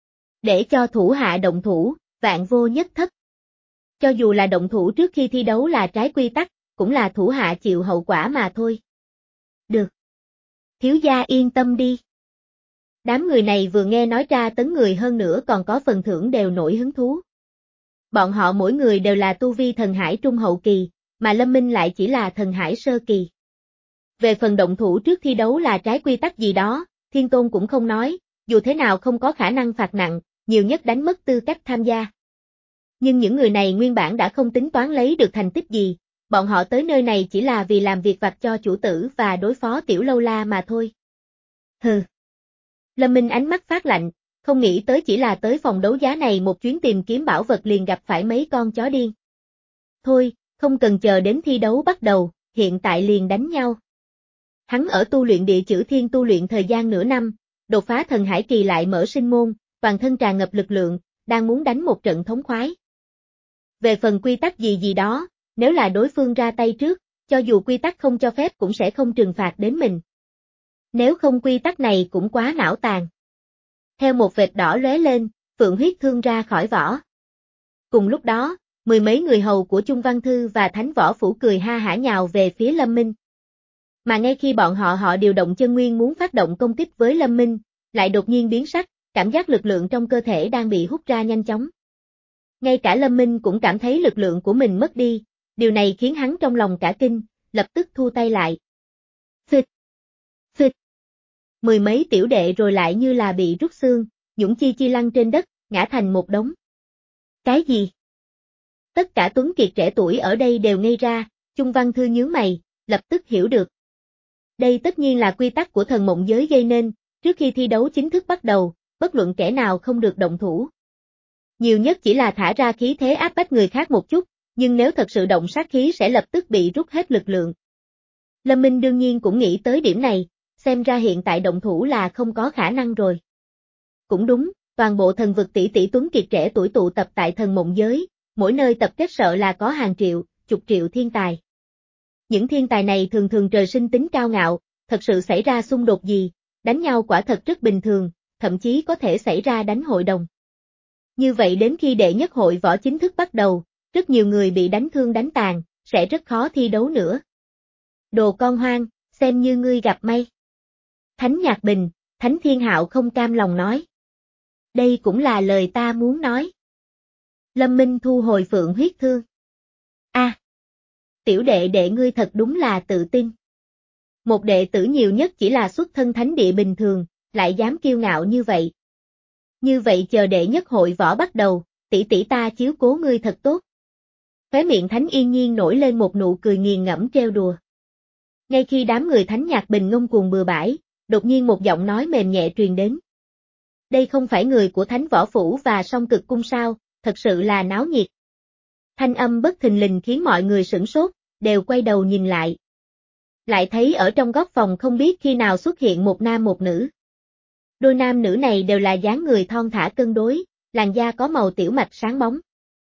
Để cho thủ hạ động thủ, vạn vô nhất thất. Cho dù là động thủ trước khi thi đấu là trái quy tắc, cũng là thủ hạ chịu hậu quả mà thôi. Được. Thiếu gia yên tâm đi. Đám người này vừa nghe nói tra tấn người hơn nữa còn có phần thưởng đều nổi hứng thú. Bọn họ mỗi người đều là tu vi thần hải trung hậu kỳ, mà Lâm Minh lại chỉ là thần hải sơ kỳ. Về phần động thủ trước thi đấu là trái quy tắc gì đó, Thiên Tôn cũng không nói, dù thế nào không có khả năng phạt nặng, nhiều nhất đánh mất tư cách tham gia. Nhưng những người này nguyên bản đã không tính toán lấy được thành tích gì, bọn họ tới nơi này chỉ là vì làm việc vặt cho chủ tử và đối phó tiểu lâu la mà thôi. Hừ. Lâm Minh ánh mắt phát lạnh, không nghĩ tới chỉ là tới phòng đấu giá này một chuyến tìm kiếm bảo vật liền gặp phải mấy con chó điên. Thôi, không cần chờ đến thi đấu bắt đầu, hiện tại liền đánh nhau. Hắn ở tu luyện địa chữ thiên tu luyện thời gian nửa năm, đột phá thần hải kỳ lại mở sinh môn, toàn thân tràn ngập lực lượng, đang muốn đánh một trận thống khoái. Về phần quy tắc gì gì đó, nếu là đối phương ra tay trước, cho dù quy tắc không cho phép cũng sẽ không trừng phạt đến mình. Nếu không quy tắc này cũng quá não tàn. Theo một vệt đỏ lóe lên, Phượng huyết thương ra khỏi vỏ. Cùng lúc đó, mười mấy người hầu của Chung Văn Thư và Thánh Võ Phủ cười ha hả nhào về phía Lâm Minh. Mà ngay khi bọn họ họ điều động chân nguyên muốn phát động công kích với Lâm Minh, lại đột nhiên biến sắc, cảm giác lực lượng trong cơ thể đang bị hút ra nhanh chóng. Ngay cả Lâm Minh cũng cảm thấy lực lượng của mình mất đi, điều này khiến hắn trong lòng cả kinh, lập tức thu tay lại. Phịch! Phịch! Mười mấy tiểu đệ rồi lại như là bị rút xương, nhũng chi chi lăn trên đất, ngã thành một đống. Cái gì? Tất cả tuấn kiệt trẻ tuổi ở đây đều ngây ra, Chung Văn Thư nhướng mày, lập tức hiểu được. Đây tất nhiên là quy tắc của thần mộng giới gây nên, trước khi thi đấu chính thức bắt đầu, bất luận kẻ nào không được động thủ. Nhiều nhất chỉ là thả ra khí thế áp bách người khác một chút, nhưng nếu thật sự động sát khí sẽ lập tức bị rút hết lực lượng. Lâm Minh đương nhiên cũng nghĩ tới điểm này, xem ra hiện tại động thủ là không có khả năng rồi. Cũng đúng, toàn bộ thần vực tỷ tỷ tuấn kiệt trẻ tuổi tụ tập tại thần mộng giới, mỗi nơi tập kết sợ là có hàng triệu, chục triệu thiên tài. Những thiên tài này thường thường trời sinh tính cao ngạo, thật sự xảy ra xung đột gì, đánh nhau quả thật rất bình thường, thậm chí có thể xảy ra đánh hội đồng. Như vậy đến khi đệ nhất hội võ chính thức bắt đầu, rất nhiều người bị đánh thương đánh tàn, sẽ rất khó thi đấu nữa. Đồ con hoang, xem như ngươi gặp may. Thánh Nhạc Bình, Thánh Thiên Hạo không cam lòng nói. Đây cũng là lời ta muốn nói. Lâm Minh thu hồi phượng huyết thương. A, à, tiểu đệ đệ ngươi thật đúng là tự tin. Một đệ tử nhiều nhất chỉ là xuất thân thánh địa bình thường, lại dám kiêu ngạo như vậy. Như vậy chờ đệ nhất hội võ bắt đầu, tỷ tỷ ta chiếu cố ngươi thật tốt. Khóe miệng Thánh Yên Nhiên nổi lên một nụ cười nghiền ngẫm trêu đùa. Ngay khi đám người Thánh Nhạc Bình ngông cuồng bừa bãi, đột nhiên một giọng nói mềm nhẹ truyền đến. Đây không phải người của Thánh Võ Phủ và Song Cực Cung sao, thật sự là náo nhiệt. Thanh âm bất thình lình khiến mọi người sửng sốt, đều quay đầu nhìn lại. Lại thấy ở trong góc phòng không biết khi nào xuất hiện một nam một nữ. Đôi nam nữ này đều là dáng người thon thả cân đối, làn da có màu tiểu mạch sáng bóng.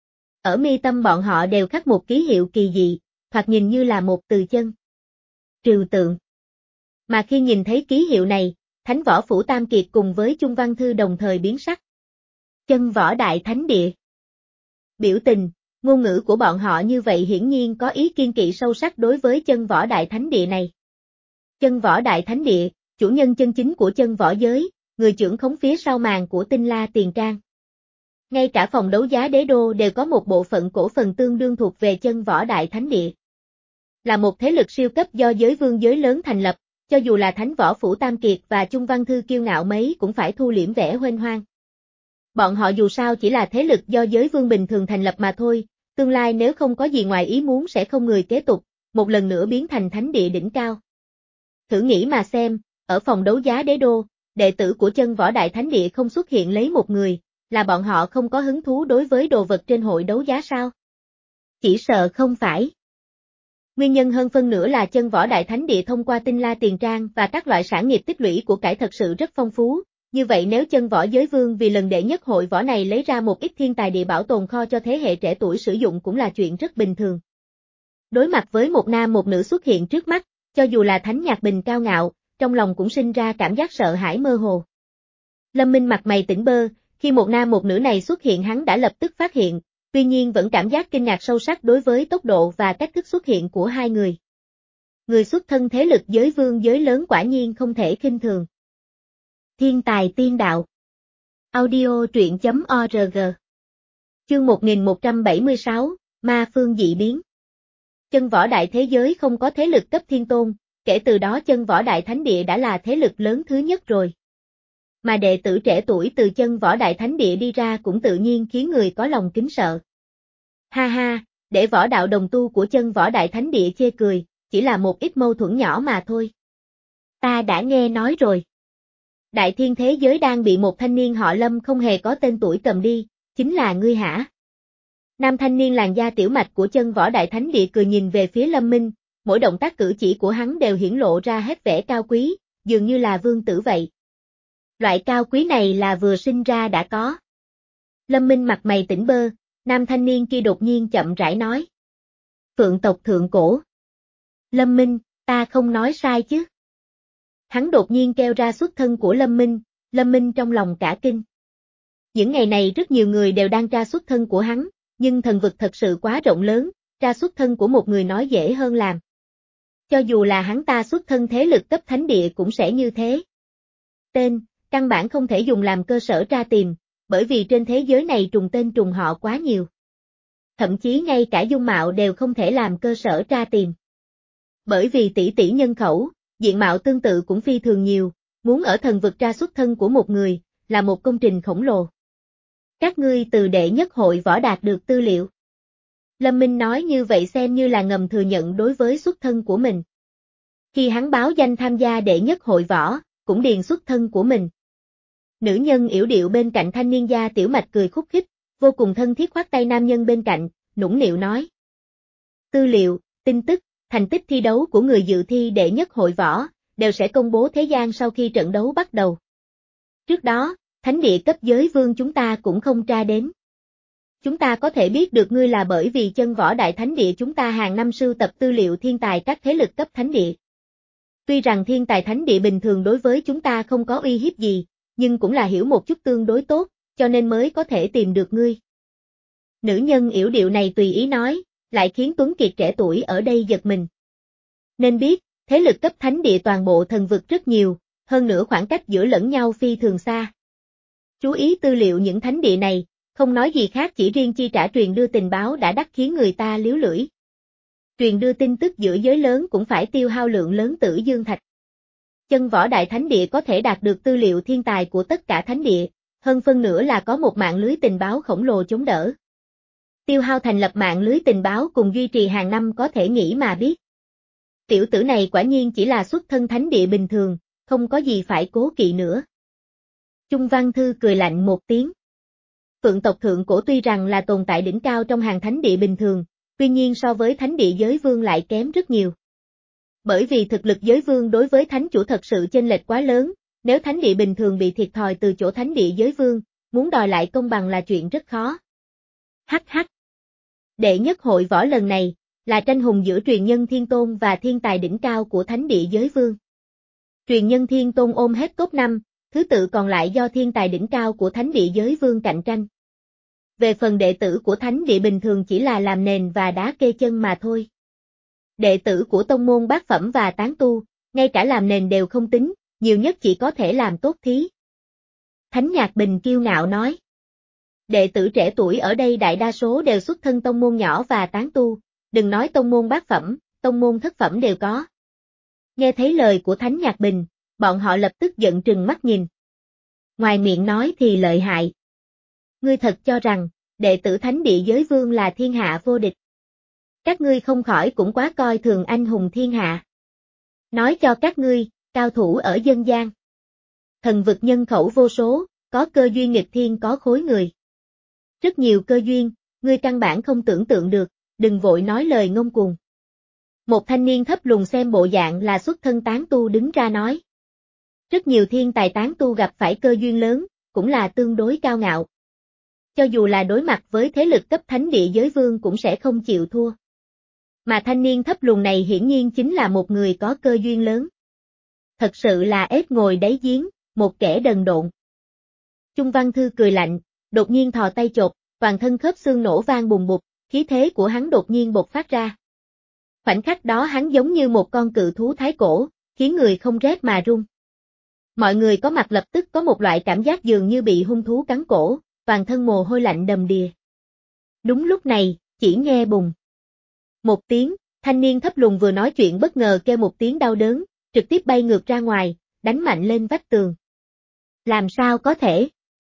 Ở mi tâm bọn họ đều khắc một ký hiệu kỳ dị, thoạt nhìn như là một từ chân. Trừu tượng. Mà khi nhìn thấy ký hiệu này, Thánh Võ Phủ Tam Kiệt cùng với Chung Văn Thư đồng thời biến sắc. Chân võ đại thánh địa. Biểu tình, ngôn ngữ của bọn họ như vậy hiển nhiên có ý kiên kỵ sâu sắc đối với chân võ đại thánh địa này. Chân võ đại thánh địa, chủ nhân chân chính của chân võ giới, người trưởng khống phía sau màn của Tinh La Tiền Trang. Ngay cả phòng đấu giá đế đô đều có một bộ phận cổ phần tương đương thuộc về chân võ đại thánh địa. Là một thế lực siêu cấp do giới vương giới lớn thành lập, cho dù là Thánh Võ Phủ Tam Kiệt và Chung Văn Thư kiêu ngạo mấy cũng phải thu liễm vẻ huênh hoang. Bọn họ dù sao chỉ là thế lực do giới vương bình thường thành lập mà thôi, tương lai nếu không có gì ngoài ý muốn sẽ không người kế tục, một lần nữa biến thành thánh địa đỉnh cao. Thử nghĩ mà xem, ở phòng đấu giá đế đô, đệ tử của chân võ đại thánh địa không xuất hiện lấy một người, là bọn họ không có hứng thú đối với đồ vật trên hội đấu giá sao? Chỉ sợ không phải. Nguyên nhân hơn phân nửa là chân võ đại thánh địa thông qua Tinh La Tiền Trang và các loại sản nghiệp tích lũy của cải thật sự rất phong phú, như vậy nếu chân võ giới vương vì lần đệ nhất hội võ này lấy ra một ít thiên tài địa bảo tồn kho cho thế hệ trẻ tuổi sử dụng cũng là chuyện rất bình thường. Đối mặt với một nam một nữ xuất hiện trước mắt, cho dù là Thánh Nhạc Bình cao ngạo, trong lòng cũng sinh ra cảm giác sợ hãi mơ hồ. Lâm Minh mặt mày tỉnh bơ, khi một nam một nữ này xuất hiện hắn đã lập tức phát hiện, tuy nhiên vẫn cảm giác kinh ngạc sâu sắc đối với tốc độ và cách thức xuất hiện của hai người. Người xuất thân thế lực giới vương giới lớn quả nhiên không thể khinh thường. Thiên tài tiên đạo. Audio truyện chấm org. Chương một nghìn một trăm bảy mươi sáu, Ma Phương dị biến. Chân võ đại thế giới không có thế lực cấp thiên tôn, kể từ đó chân võ đại thánh địa đã là thế lực lớn thứ nhất rồi. Mà đệ tử trẻ tuổi từ chân võ đại thánh địa đi ra cũng tự nhiên khiến người có lòng kính sợ. Ha ha, để võ đạo đồng tu của chân võ đại thánh địa chê cười, chỉ là một ít mâu thuẫn nhỏ mà thôi. Ta đã nghe nói rồi. Đại thiên thế giới đang bị một thanh niên họ Lâm không hề có tên tuổi cầm đi, chính là ngươi hả? Nam thanh niên làn da tiểu mạch của chân võ đại thánh địa cười nhìn về phía Lâm Minh, mỗi động tác cử chỉ của hắn đều hiển lộ ra hết vẻ cao quý, dường như là vương tử vậy. Loại cao quý này là vừa sinh ra đã có. Lâm Minh mặt mày tỉnh bơ, nam thanh niên kia đột nhiên chậm rãi nói. Phượng tộc thượng cổ. Lâm Minh, ta không nói sai chứ. Hắn đột nhiên kêu ra xuất thân của Lâm Minh, Lâm Minh trong lòng cả kinh. Những ngày này rất nhiều người đều đang tra xuất thân của hắn, nhưng thần vực thật sự quá rộng lớn, tra xuất thân của một người nói dễ hơn làm. Cho dù là hắn ta xuất thân thế lực cấp thánh địa cũng sẽ như thế. Tên, căn bản không thể dùng làm cơ sở tra tìm, bởi vì trên thế giới này trùng tên trùng họ quá nhiều. Thậm chí ngay cả dung mạo đều không thể làm cơ sở tra tìm. Bởi vì tỷ tỷ nhân khẩu, diện mạo tương tự cũng phi thường nhiều, muốn ở thần vực tra xuất thân của một người, là một công trình khổng lồ. Các ngươi từ đệ nhất hội võ đạt được tư liệu. Lâm Minh nói như vậy xem như là ngầm thừa nhận đối với xuất thân của mình. Khi hắn báo danh tham gia đệ nhất hội võ, cũng điền xuất thân của mình. Nữ nhân yểu điệu bên cạnh thanh niên da tiểu mạch cười khúc khích, vô cùng thân thiết khoát tay nam nhân bên cạnh, nũng nịu nói. Tư liệu, tin tức, thành tích thi đấu của người dự thi đệ nhất hội võ, đều sẽ công bố thế gian sau khi trận đấu bắt đầu. Trước đó, thánh địa cấp giới vương chúng ta cũng không tra đến. Chúng ta có thể biết được ngươi là bởi vì chân võ đại thánh địa chúng ta hàng năm sưu tập tư liệu thiên tài các thế lực cấp thánh địa. Tuy rằng thiên tài thánh địa bình thường đối với chúng ta không có uy hiếp gì, nhưng cũng là hiểu một chút tương đối tốt, cho nên mới có thể tìm được ngươi. Nữ nhân yểu điệu này tùy ý nói, lại khiến Tuấn Kiệt trẻ tuổi ở đây giật mình. Nên biết, thế lực cấp thánh địa toàn bộ thần vực rất nhiều, hơn nữa khoảng cách giữa lẫn nhau phi thường xa. Chú ý tư liệu những thánh địa này, Không nói gì khác, chỉ riêng chi trả truyền đưa tình báo đã đắt khiến người ta liếu lưỡi. Truyền đưa tin tức giữa giới lớn cũng phải tiêu hao lượng lớn tử dương thạch. Chân võ đại thánh địa có thể đạt được tư liệu thiên tài của tất cả thánh địa, hơn phân nửa là có một mạng lưới tình báo khổng lồ chống đỡ. Tiêu hao thành lập mạng lưới tình báo cùng duy trì hàng năm có thể nghĩ mà biết. Tiểu tử này quả nhiên chỉ là xuất thân thánh địa bình thường, không có gì phải cố kỵ nữa. Chung Văn Thư cười lạnh một tiếng. Phượng tộc thượng cổ tuy rằng là tồn tại đỉnh cao trong hàng thánh địa bình thường, tuy nhiên so với thánh địa giới vương lại kém rất nhiều. Bởi vì thực lực giới vương đối với thánh chủ thật sự chênh lệch quá lớn, nếu thánh địa bình thường bị thiệt thòi từ chỗ thánh địa giới vương, muốn đòi lại công bằng là chuyện rất khó. Hắc hắc. Đệ nhất hội võ lần này, là tranh hùng giữa truyền nhân thiên tôn và thiên tài đỉnh cao của thánh địa giới vương. Truyền nhân thiên tôn ôm hết top năm, thứ tự còn lại do thiên tài đỉnh cao của thánh địa giới vương cạnh tranh. Về phần đệ tử của thánh địa bình thường chỉ là làm nền và đá kê chân mà thôi. Đệ tử của tông môn bát phẩm và tán tu, ngay cả làm nền đều không tính, nhiều nhất chỉ có thể làm tốt thí. Thánh Nhạc Bình kiêu ngạo nói. Đệ tử trẻ tuổi ở đây đại đa số đều xuất thân tông môn nhỏ và tán tu, đừng nói tông môn bát phẩm, tông môn thất phẩm đều có. Nghe thấy lời của Thánh Nhạc Bình, bọn họ lập tức giận trừng mắt nhìn. Ngoài miệng nói thì lợi hại. Ngươi thật cho rằng, đệ tử thánh địa giới vương là thiên hạ vô địch. Các ngươi không khỏi cũng quá coi thường anh hùng thiên hạ. Nói cho các ngươi, cao thủ ở dân gian. Thần vực nhân khẩu vô số, có cơ duyên nghịch thiên có khối người. Rất nhiều cơ duyên, ngươi căn bản không tưởng tượng được, đừng vội nói lời ngông cuồng. Một thanh niên thấp lùn xem bộ dạng là xuất thân tán tu đứng ra nói. Rất nhiều thiên tài tán tu gặp phải cơ duyên lớn, cũng là tương đối cao ngạo. Cho dù là đối mặt với thế lực cấp thánh địa giới vương cũng sẽ không chịu thua. Mà thanh niên thấp lùn này hiển nhiên chính là một người có cơ duyên lớn. Thật sự là ếch ngồi đáy giếng, một kẻ đần độn. Chung Văn Thư cười lạnh, đột nhiên thò tay chộp, toàn thân khớp xương nổ vang bùng bụt, khí thế của hắn đột nhiên bộc phát ra. Khoảnh khắc đó hắn giống như một con cự thú thái cổ, khiến người không rét mà run. Mọi người có mặt lập tức có một loại cảm giác dường như bị hung thú cắn cổ, toàn thân mồ hôi lạnh đầm đìa. Đúng lúc này, chỉ nghe bùng. Một tiếng, thanh niên thấp lùn vừa nói chuyện bất ngờ kêu một tiếng đau đớn, trực tiếp bay ngược ra ngoài, đánh mạnh lên vách tường. Làm sao có thể?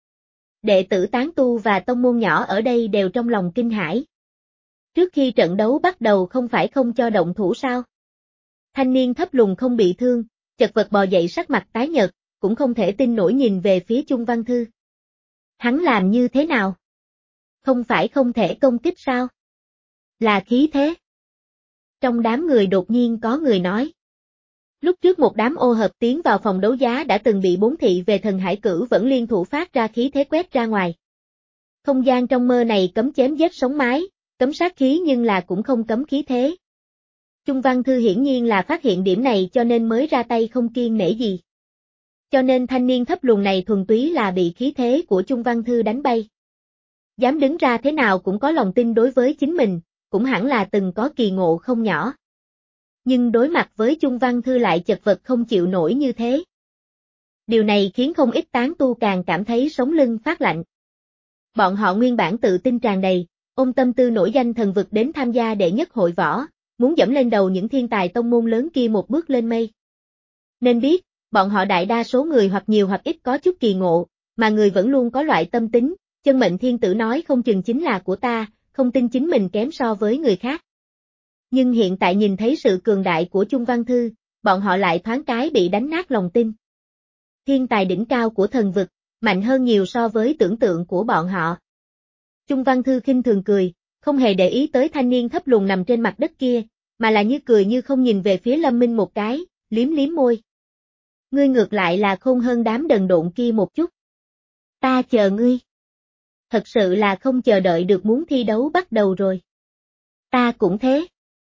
Đệ tử tán tu và tông môn nhỏ ở đây đều trong lòng kinh hãi. Trước khi trận đấu bắt đầu không phải không cho động thủ sao? Thanh niên thấp lùn không bị thương, chật vật bò dậy sắc mặt tái nhợt, cũng không thể tin nổi nhìn về phía Chung Văn Thư. Hắn làm như thế nào? Không phải không thể công kích sao? Là khí thế. Trong đám người đột nhiên có người nói. Lúc trước một đám ô hợp tiến vào phòng đấu giá đã từng bị bốn thị về thần hải cửu vẫn liên thủ phát ra khí thế quét ra ngoài. Không gian trong mơ này cấm chém giết sống mái, cấm sát khí nhưng là cũng không cấm khí thế. Chung Văn Thư hiển nhiên là phát hiện điểm này cho nên mới ra tay không kiêng nể gì. Cho nên thanh niên thấp lùn này thuần túy là bị khí thế của Chung Văn Thư đánh bay. Dám đứng ra thế nào cũng có lòng tin đối với chính mình, cũng hẳn là từng có kỳ ngộ không nhỏ. Nhưng đối mặt với Chung Văn Thư lại chật vật không chịu nổi như thế. Điều này khiến không ít tán tu càng cảm thấy sống lưng phát lạnh. Bọn họ nguyên bản tự tin tràn đầy, ôm tâm tư nổi danh thần vực đến tham gia đệ nhất hội võ, muốn dẫm lên đầu những thiên tài tông môn lớn kia một bước lên mây. Nên biết, bọn họ đại đa số người hoặc nhiều hoặc ít có chút kỳ ngộ, mà người vẫn luôn có loại tâm tính, chân mệnh thiên tử nói không chừng chính là của ta, không tin chính mình kém so với người khác. Nhưng hiện tại nhìn thấy sự cường đại của Chung Văn Thư, bọn họ lại thoáng cái bị đánh nát lòng tin. Thiên tài đỉnh cao của thần vực, mạnh hơn nhiều so với tưởng tượng của bọn họ. Chung Văn Thư khinh thường cười, không hề để ý tới thanh niên thấp lùn nằm trên mặt đất kia, mà là như cười như không nhìn về phía Lâm Minh một cái, liếm liếm môi. Ngươi ngược lại là khôn hơn đám đần độn kia một chút. Ta chờ ngươi. Thật sự là không chờ đợi được muốn thi đấu bắt đầu rồi. Ta cũng thế.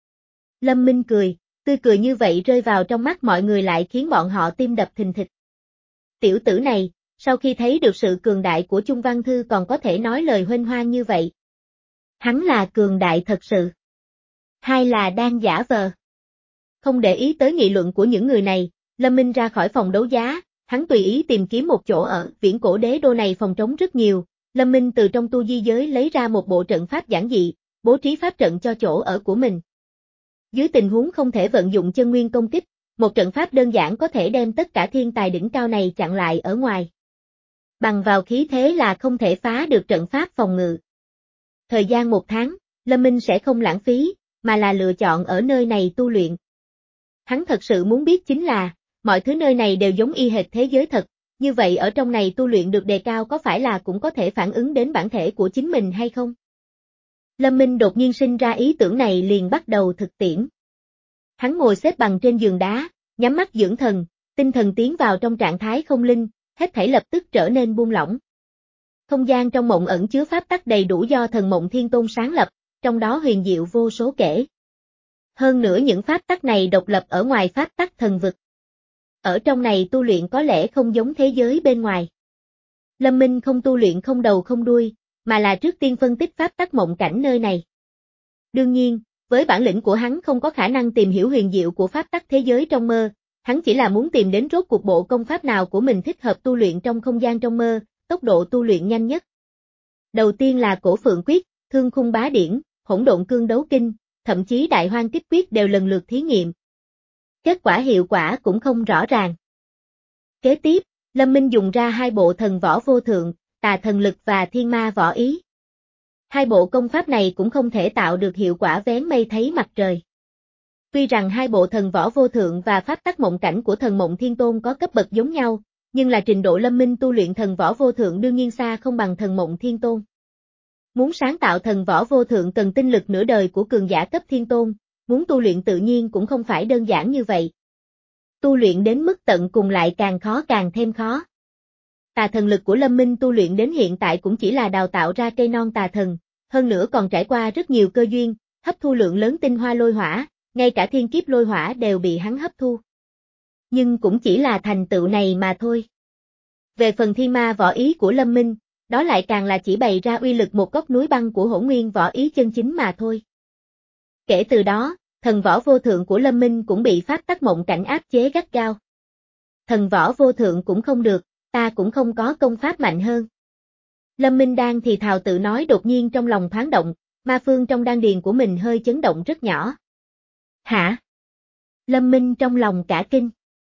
Lâm Minh cười, tươi cười như vậy rơi vào trong mắt mọi người lại khiến bọn họ tim đập thình thịch. Tiểu tử này, sau khi thấy được sự cường đại của Chung Văn Thư còn có thể nói lời huênh hoang như vậy. Hắn là cường đại thật sự. Hay là đang giả vờ. Không để ý tới nghị luận của những người này, Lâm Minh ra khỏi phòng đấu giá, hắn tùy ý tìm kiếm một chỗ ở, viễn cổ đế đô này phòng trống rất nhiều, Lâm Minh từ trong tu di giới lấy ra một bộ trận pháp giản dị, bố trí pháp trận cho chỗ ở của mình. Dưới tình huống không thể vận dụng chân nguyên công kích, một trận pháp đơn giản có thể đem tất cả thiên tài đỉnh cao này chặn lại ở ngoài. Bằng vào khí thế là không thể phá được trận pháp phòng ngự. Thời gian một tháng, Lâm Minh sẽ không lãng phí, mà là lựa chọn ở nơi này tu luyện. Hắn thật sự muốn biết chính là, mọi thứ nơi này đều giống y hệt thế giới thật, như vậy ở trong này tu luyện được đề cao có phải là cũng có thể phản ứng đến bản thể của chính mình hay không? Lâm Minh đột nhiên sinh ra ý tưởng này liền bắt đầu thực tiễn. Hắn ngồi xếp bằng trên giường đá, nhắm mắt dưỡng thần, tinh thần tiến vào trong trạng thái không linh, hết thảy lập tức trở nên buông lỏng. Không gian trong mộng ẩn chứa pháp tắc đầy đủ do thần mộng thiên tôn sáng lập, trong đó huyền diệu vô số kể. Hơn nữa những pháp tắc này độc lập ở ngoài pháp tắc thần vực. Ở trong này tu luyện có lẽ không giống thế giới bên ngoài. Lâm Minh không tu luyện không đầu không đuôi, mà là trước tiên phân tích pháp tắc mộng cảnh nơi này. Đương nhiên, với bản lĩnh của hắn không có khả năng tìm hiểu huyền diệu của pháp tắc thế giới trong mơ, hắn chỉ là muốn tìm đến rốt cuộc bộ công pháp nào của mình thích hợp tu luyện trong không gian trong mơ, tốc độ tu luyện nhanh nhất. Đầu tiên là Cổ Phượng Quyết, Thương Khung Bá Điển, Hỗn Độn Cương Đấu Kinh, thậm chí Đại Hoang Kích Quyết đều lần lượt thí nghiệm. Kết quả hiệu quả cũng không rõ ràng. Kế tiếp, Lâm Minh dùng ra hai bộ thần võ vô thượng, Tà Thần Lực và Thiên Ma Võ Ý. Hai bộ công pháp này cũng không thể tạo được hiệu quả vén mây thấy mặt trời. Tuy rằng hai bộ thần võ vô thượng và pháp tắc mộng cảnh của thần mộng thiên tôn có cấp bậc giống nhau, nhưng là trình độ Lâm Minh tu luyện thần võ vô thượng đương nhiên xa không bằng thần mộng thiên tôn. Muốn sáng tạo thần võ vô thượng cần tinh lực nửa đời của cường giả cấp thiên tôn, muốn tu luyện tự nhiên cũng không phải đơn giản như vậy. Tu luyện đến mức tận cùng lại càng khó càng thêm khó. Tà thần lực của Lâm Minh tu luyện đến hiện tại cũng chỉ là đào tạo ra cây non tà thần, hơn nữa còn trải qua rất nhiều cơ duyên, hấp thu lượng lớn tinh hoa lôi hỏa, ngay cả thiên kiếp lôi hỏa đều bị hắn hấp thu. Nhưng cũng chỉ là thành tựu này mà thôi. Về phần thiên ma võ ý của Lâm Minh, đó lại càng là chỉ bày ra uy lực một góc núi băng của hỗn nguyên võ ý chân chính mà thôi. Kể từ đó, thần võ vô thượng của Lâm Minh cũng bị pháp tắc mộng cảnh áp chế gắt gao. Thần võ vô thượng cũng không được, ta cũng không có công pháp mạnh hơn. Lâm Minh đang thì thào tự nói đột nhiên trong lòng thoáng động, ma phương trong đan điền của mình hơi chấn động rất nhỏ. Hả? Lâm Minh trong lòng cả kinh.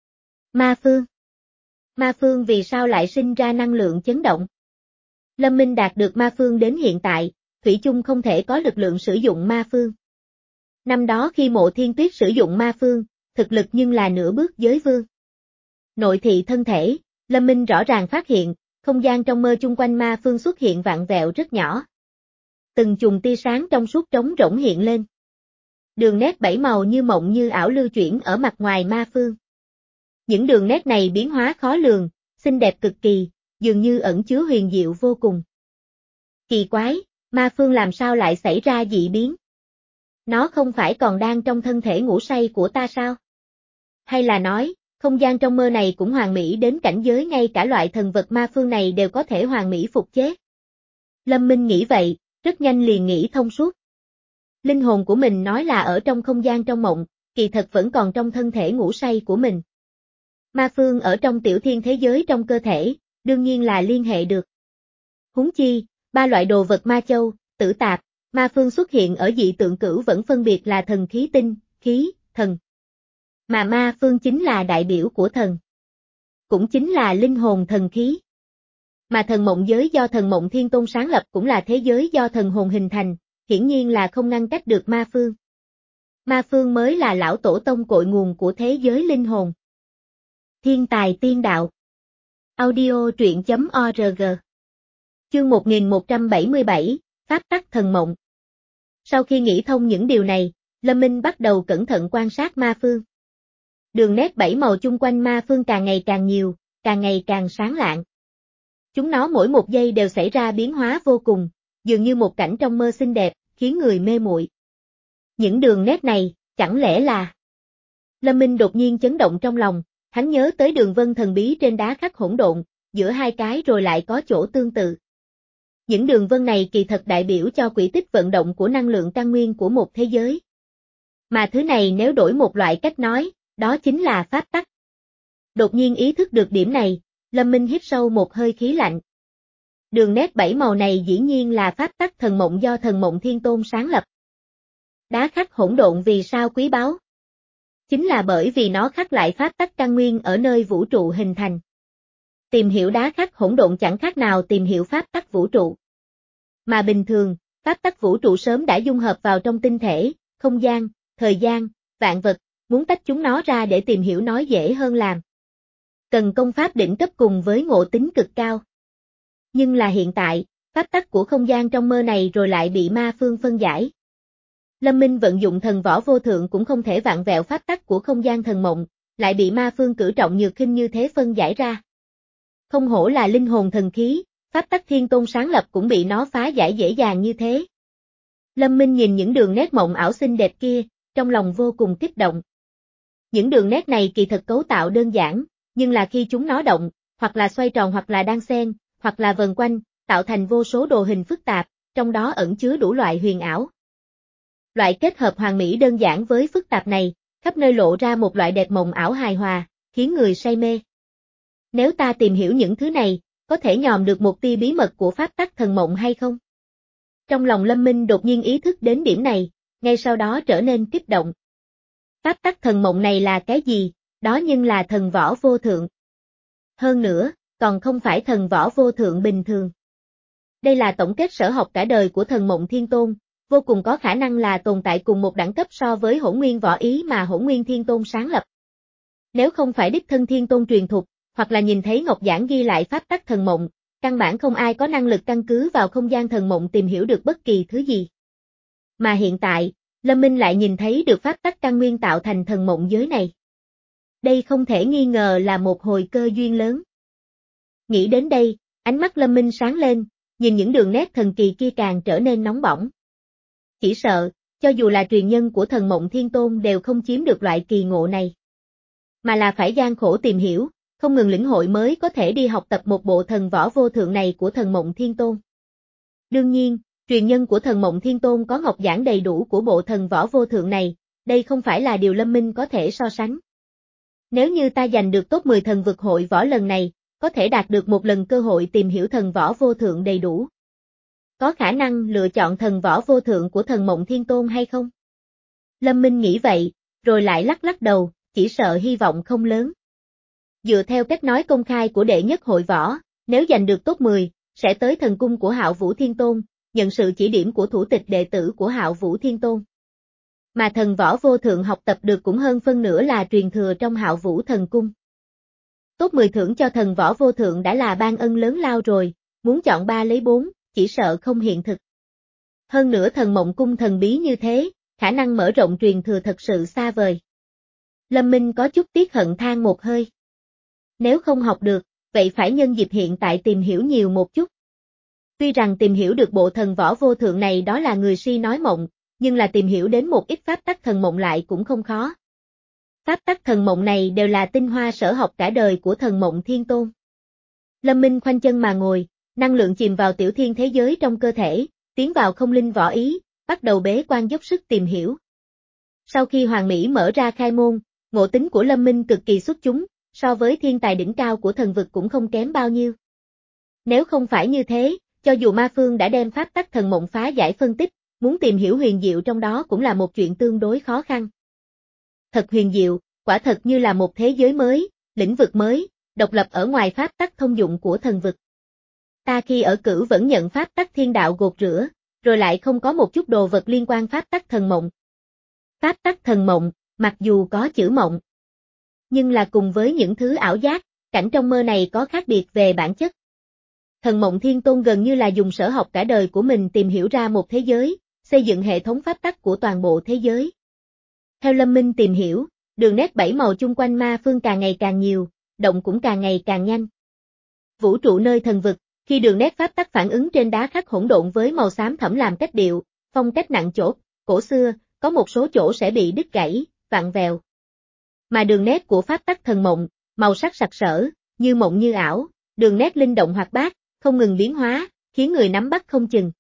Ma phương? Ma phương vì sao lại sinh ra năng lượng chấn động? Lâm Minh đạt được ma phương đến hiện tại, thủy chung không thể có lực lượng sử dụng ma phương. Năm đó khi Mộ Thiên Tuyết sử dụng ma phương, thực lực nhưng là nửa bước giới vương. Nội thị thân thể, Lâm Minh rõ ràng phát hiện, không gian trong mơ chung quanh ma phương xuất hiện vạn vẹo rất nhỏ. Từng chùm tia sáng trong suốt trống rỗng hiện lên. Đường nét bảy màu như mộng như ảo lưu chuyển ở mặt ngoài ma phương. Những đường nét này biến hóa khó lường, xinh đẹp cực kỳ, dường như ẩn chứa huyền diệu vô cùng. Kỳ quái, ma phương làm sao lại xảy ra dị biến? Nó không phải còn đang trong thân thể ngủ say của ta sao? Hay là nói, không gian trong mơ này cũng hoàn mỹ đến cảnh giới ngay cả loại thần vật ma phương này đều có thể hoàn mỹ phục chế? Lâm Minh nghĩ vậy, rất nhanh liền nghĩ thông suốt. Linh hồn của mình nói là ở trong không gian trong mộng, kỳ thật vẫn còn trong thân thể ngủ say của mình. Ma phương ở trong tiểu thiên thế giới trong cơ thể, đương nhiên là liên hệ được. Huống chi, ba loại đồ vật ma châu, tử tạp, ma phương xuất hiện ở dị tượng cửu vẫn phân biệt là thần khí tinh, khí, thần. Mà ma phương chính là đại biểu của thần. Cũng chính là linh hồn thần khí. Mà thần mộng giới do thần mộng thiên tôn sáng lập cũng là thế giới do thần hồn hình thành, hiển nhiên là không ngăn cách được ma phương. Ma phương mới là lão tổ tông cội nguồn của thế giới linh hồn. Thiên tài tiên đạo. Audio truyện chấm org. Chương một nghìn một trăm bảy mươi bảy, Pháp tắc thần mộng. Sau khi nghĩ thông những điều này, Lâm Minh bắt đầu cẩn thận quan sát ma phương. Đường nét bảy màu chung quanh ma phương càng ngày càng nhiều, càng ngày càng sáng lạng. Chúng nó mỗi một giây đều xảy ra biến hóa vô cùng, dường như một cảnh trong mơ xinh đẹp, khiến người mê muội. Những đường nét này, chẳng lẽ là... Lâm Minh đột nhiên chấn động trong lòng, hắn nhớ tới đường vân thần bí trên đá khắc hỗn độn, giữa hai cái rồi lại có chỗ tương tự. Những đường vân này kỳ thật đại biểu cho quỹ tích vận động của năng lượng căn nguyên của một thế giới. Mà thứ này nếu đổi một loại cách nói, đó chính là pháp tắc. Đột nhiên ý thức được điểm này, Lâm Minh hít sâu một hơi khí lạnh. Đường nét bảy màu này dĩ nhiên là pháp tắc thần mộng do thần mộng thiên tôn sáng lập. Đá khắc hỗn độn vì sao quý báu? Chính là bởi vì nó khắc lại pháp tắc căn nguyên ở nơi vũ trụ hình thành. Tìm hiểu đá khắc hỗn độn chẳng khác nào tìm hiểu pháp tắc vũ trụ. Mà bình thường, pháp tắc vũ trụ sớm đã dung hợp vào trong tinh thể, không gian, thời gian, vạn vật, muốn tách chúng nó ra để tìm hiểu nó dễ hơn làm. Cần công pháp đỉnh cấp cùng với ngộ tính cực cao. Nhưng là hiện tại, pháp tắc của không gian trong mơ này rồi lại bị ma phương phân giải. Lâm Minh vận dụng thần võ vô thượng cũng không thể vặn vẹo pháp tắc của không gian thần mộng, lại bị ma phương cử trọng nhược khinh như thế phân giải ra. Không hổ là linh hồn thần khí, pháp tắc thiên tôn sáng lập cũng bị nó phá giải dễ dàng như thế. Lâm Minh nhìn những đường nét mộng ảo xinh đẹp kia, trong lòng vô cùng kích động. Những đường nét này kỳ thực cấu tạo đơn giản, nhưng là khi chúng nó động, hoặc là xoay tròn hoặc là đan xen, hoặc là vần quanh, tạo thành vô số đồ hình phức tạp, trong đó ẩn chứa đủ loại huyền ảo. Loại kết hợp hoàn mỹ đơn giản với phức tạp này, khắp nơi lộ ra một loại đẹp mộng ảo hài hòa, khiến người say mê. Nếu ta tìm hiểu những thứ này, có thể nhòm được một tia bí mật của pháp tắc thần mộng hay không? Trong lòng Lâm Minh đột nhiên ý thức đến điểm này, ngay sau đó trở nên kích động. Pháp tắc thần mộng này là cái gì? Đó nhưng là thần võ vô thượng. Hơn nữa, còn không phải thần võ vô thượng bình thường. Đây là tổng kết sở học cả đời của thần mộng thiên tôn, vô cùng có khả năng là tồn tại cùng một đẳng cấp so với hỗn nguyên võ ý mà hỗn nguyên thiên tôn sáng lập. Nếu không phải đích thân thiên tôn truyền thục, hoặc là nhìn thấy ngọc giảng ghi lại pháp tắc thần mộng, căn bản không ai có năng lực căn cứ vào không gian thần mộng tìm hiểu được bất kỳ thứ gì. Mà hiện tại, Lâm Minh lại nhìn thấy được pháp tắc căn nguyên tạo thành thần mộng giới này. Đây không thể nghi ngờ là một hồi cơ duyên lớn. Nghĩ đến đây, ánh mắt Lâm Minh sáng lên, nhìn những đường nét thần kỳ kia càng trở nên nóng bỏng. Chỉ sợ, cho dù là truyền nhân của thần mộng thiên tôn đều không chiếm được loại kỳ ngộ này. Mà là phải gian khổ tìm hiểu, không ngừng lĩnh hội mới có thể đi học tập một bộ thần võ vô thượng này của thần mộng thiên tôn. Đương nhiên, truyền nhân của thần mộng thiên tôn có ngọc giảng đầy đủ của bộ thần võ vô thượng này, đây không phải là điều Lâm Minh có thể so sánh. Nếu như ta giành được top mười thần vực hội võ lần này, có thể đạt được một lần cơ hội tìm hiểu thần võ vô thượng đầy đủ. Có khả năng lựa chọn thần võ vô thượng của thần mộng thiên tôn hay không? Lâm Minh nghĩ vậy, rồi lại lắc lắc đầu, chỉ sợ hy vọng không lớn. Dựa theo cách nói công khai của đệ nhất hội võ, nếu giành được top mười, sẽ tới thần cung của Hạo Vũ Thiên Tôn, nhận sự chỉ điểm của thủ tịch đệ tử của Hạo Vũ Thiên Tôn. Mà thần võ vô thượng học tập được cũng hơn phân nửa là truyền thừa trong Hạo Vũ Thần Cung. Top mười thưởng cho thần võ vô thượng đã là ban ân lớn lao rồi, muốn chọn ba lấy bốn, chỉ sợ không hiện thực. Hơn nữa thần mộng cung thần bí như thế, khả năng mở rộng truyền thừa thật sự xa vời. Lâm Minh có chút tiếc hận than một hơi. Nếu không học được, vậy phải nhân dịp hiện tại tìm hiểu nhiều một chút. Tuy rằng tìm hiểu được bộ thần võ vô thượng này đó là người si nói mộng, nhưng là tìm hiểu đến một ít pháp tắc thần mộng lại cũng không khó. Pháp tắc thần mộng này đều là tinh hoa sở học cả đời của thần mộng thiên tôn. Lâm Minh khoanh chân mà ngồi, năng lượng chìm vào tiểu thiên thế giới trong cơ thể, tiến vào không linh võ ý, bắt đầu bế quan dốc sức tìm hiểu. Sau khi Hoàng Mỹ mở ra khai môn, ngộ tính của Lâm Minh cực kỳ xuất chúng, so với thiên tài đỉnh cao của thần vực cũng không kém bao nhiêu. Nếu không phải như thế, cho dù ma phương đã đem pháp tắc thần mộng phá giải phân tích, muốn tìm hiểu huyền diệu trong đó cũng là một chuyện tương đối khó khăn. Thật huyền diệu, quả thật như là một thế giới mới, lĩnh vực mới, độc lập ở ngoài pháp tắc thông dụng của thần vực. Ta khi ở cửu vẫn nhận pháp tắc thiên đạo gột rửa, rồi lại không có một chút đồ vật liên quan pháp tắc thần mộng. Pháp tắc thần mộng, mặc dù có chữ mộng, nhưng là cùng với những thứ ảo giác, cảnh trong mơ này có khác biệt về bản chất. Thần mộng thiên tôn gần như là dùng sở học cả đời của mình tìm hiểu ra một thế giới, xây dựng hệ thống pháp tắc của toàn bộ thế giới. Theo Lâm Minh tìm hiểu, đường nét bảy màu chung quanh ma phương càng ngày càng nhiều, động cũng càng ngày càng nhanh. Vũ trụ nơi thần vực, khi đường nét pháp tắc phản ứng trên đá khắc hỗn độn với màu xám thẫm làm cách điệu, phong cách nặng chỗ, cổ xưa, có một số chỗ sẽ bị đứt gãy, vặn vẹo. Mà đường nét của pháp tắc thần mộng, màu sắc sặc sỡ, như mộng như ảo, đường nét linh động hoạt bát, không ngừng biến hóa, khiến người nắm bắt không chừng.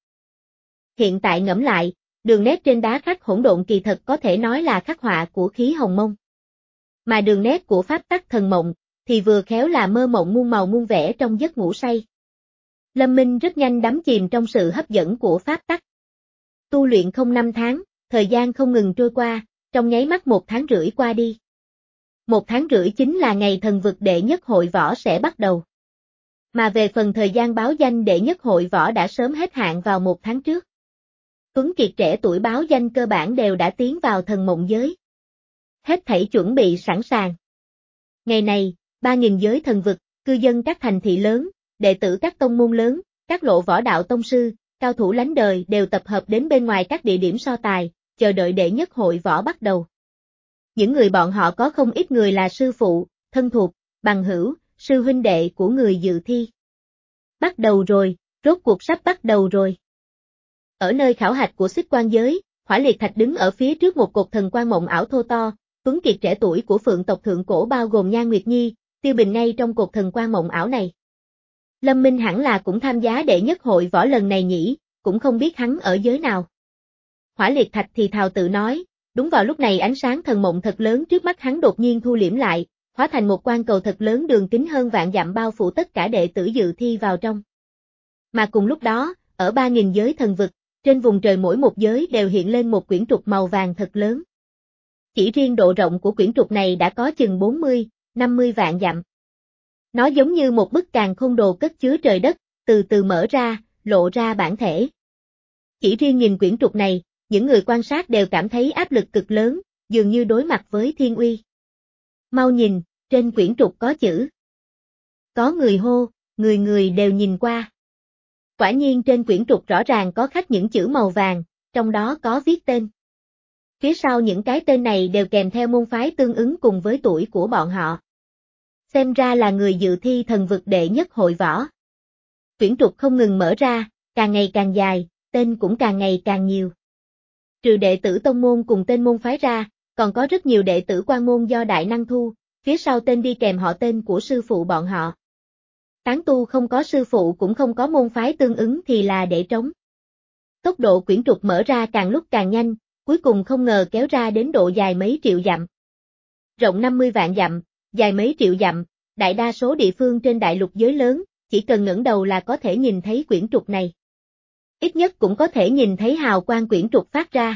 Hiện tại ngẫm lại, đường nét trên đá khắc hỗn độn kỳ thật có thể nói là khắc họa của khí hồng mông. Mà đường nét của pháp tắc thần mộng, thì vừa khéo là mơ mộng muôn màu muôn vẻ trong giấc ngủ say. Lâm Minh rất nhanh đắm chìm trong sự hấp dẫn của pháp tắc. Tu luyện không năm tháng, thời gian không ngừng trôi qua, trong nháy mắt một tháng rưỡi qua đi. Một tháng rưỡi chính là ngày thần vực đệ nhất hội võ sẽ bắt đầu. Mà về phần thời gian báo danh đệ nhất hội võ đã sớm hết hạn vào một tháng trước. Tuấn Kiệt trẻ tuổi báo danh cơ bản đều đã tiến vào thần mộng giới. Hết thảy chuẩn bị sẵn sàng. Ngày này, ba nghìn giới thần vực, cư dân các thành thị lớn, đệ tử các tông môn lớn, các lộ võ đạo tông sư, cao thủ lánh đời đều tập hợp đến bên ngoài các địa điểm so tài, chờ đợi đệ nhất hội võ bắt đầu. Những người bọn họ có không ít người là sư phụ, thân thuộc, bằng hữu, sư huynh đệ của người dự thi. Bắt đầu rồi, rốt cuộc sắp bắt đầu rồi. Ở nơi khảo hạch của Xích Quan giới, Hỏa Liệt Thạch đứng ở phía trước một cột thần quang mộng ảo thô to, Tuấn Kiệt trẻ tuổi của Phượng tộc thượng cổ bao gồm Nhan Nguyệt Nhi, Tiêu Bình ngay trong cột thần quang mộng ảo này. Lâm Minh hẳn là cũng tham gia đệ nhất hội võ lần này nhỉ, cũng không biết hắn ở giới nào. Hỏa Liệt Thạch thì thào tự nói, đúng vào lúc này ánh sáng thần mộng thật lớn trước mắt hắn đột nhiên thu liễm lại, hóa thành một quan cầu thật lớn đường kính hơn vạn dặm bao phủ tất cả đệ tử dự thi vào trong. Mà cùng lúc đó, ở ba nghìn giới thần vực, trên vùng trời mỗi một giới đều hiện lên một quyển trục màu vàng thật lớn. Chỉ riêng độ rộng của quyển trục này đã có chừng bốn mươi, năm mươi vạn dặm. Nó giống như một bức càn khôn đồ cất chứa trời đất, từ từ mở ra, lộ ra bản thể. Chỉ riêng nhìn quyển trục này, những người quan sát đều cảm thấy áp lực cực lớn, dường như đối mặt với thiên uy. Mau nhìn, trên quyển trục có chữ. Có người hô, người người đều nhìn qua. Quả nhiên trên quyển trục rõ ràng có khắc những chữ màu vàng, trong đó có viết tên. Phía sau những cái tên này đều kèm theo môn phái tương ứng cùng với tuổi của bọn họ. Xem ra là người dự thi thần vực đệ nhất hội võ. Quyển trục không ngừng mở ra, càng ngày càng dài, tên cũng càng ngày càng nhiều. Trừ đệ tử tông môn cùng tên môn phái ra, còn có rất nhiều đệ tử quan môn do đại năng thu, phía sau tên đi kèm họ tên của sư phụ bọn họ. Tán tu không có sư phụ cũng không có môn phái tương ứng thì là để trống. Tốc độ quyển trục mở ra càng lúc càng nhanh, cuối cùng không ngờ kéo ra đến độ dài mấy triệu dặm. Rộng năm mươi vạn dặm, dài mấy triệu dặm, đại đa số địa phương trên đại lục giới lớn, chỉ cần ngẩng đầu là có thể nhìn thấy quyển trục này. Ít nhất cũng có thể nhìn thấy hào quang quyển trục phát ra.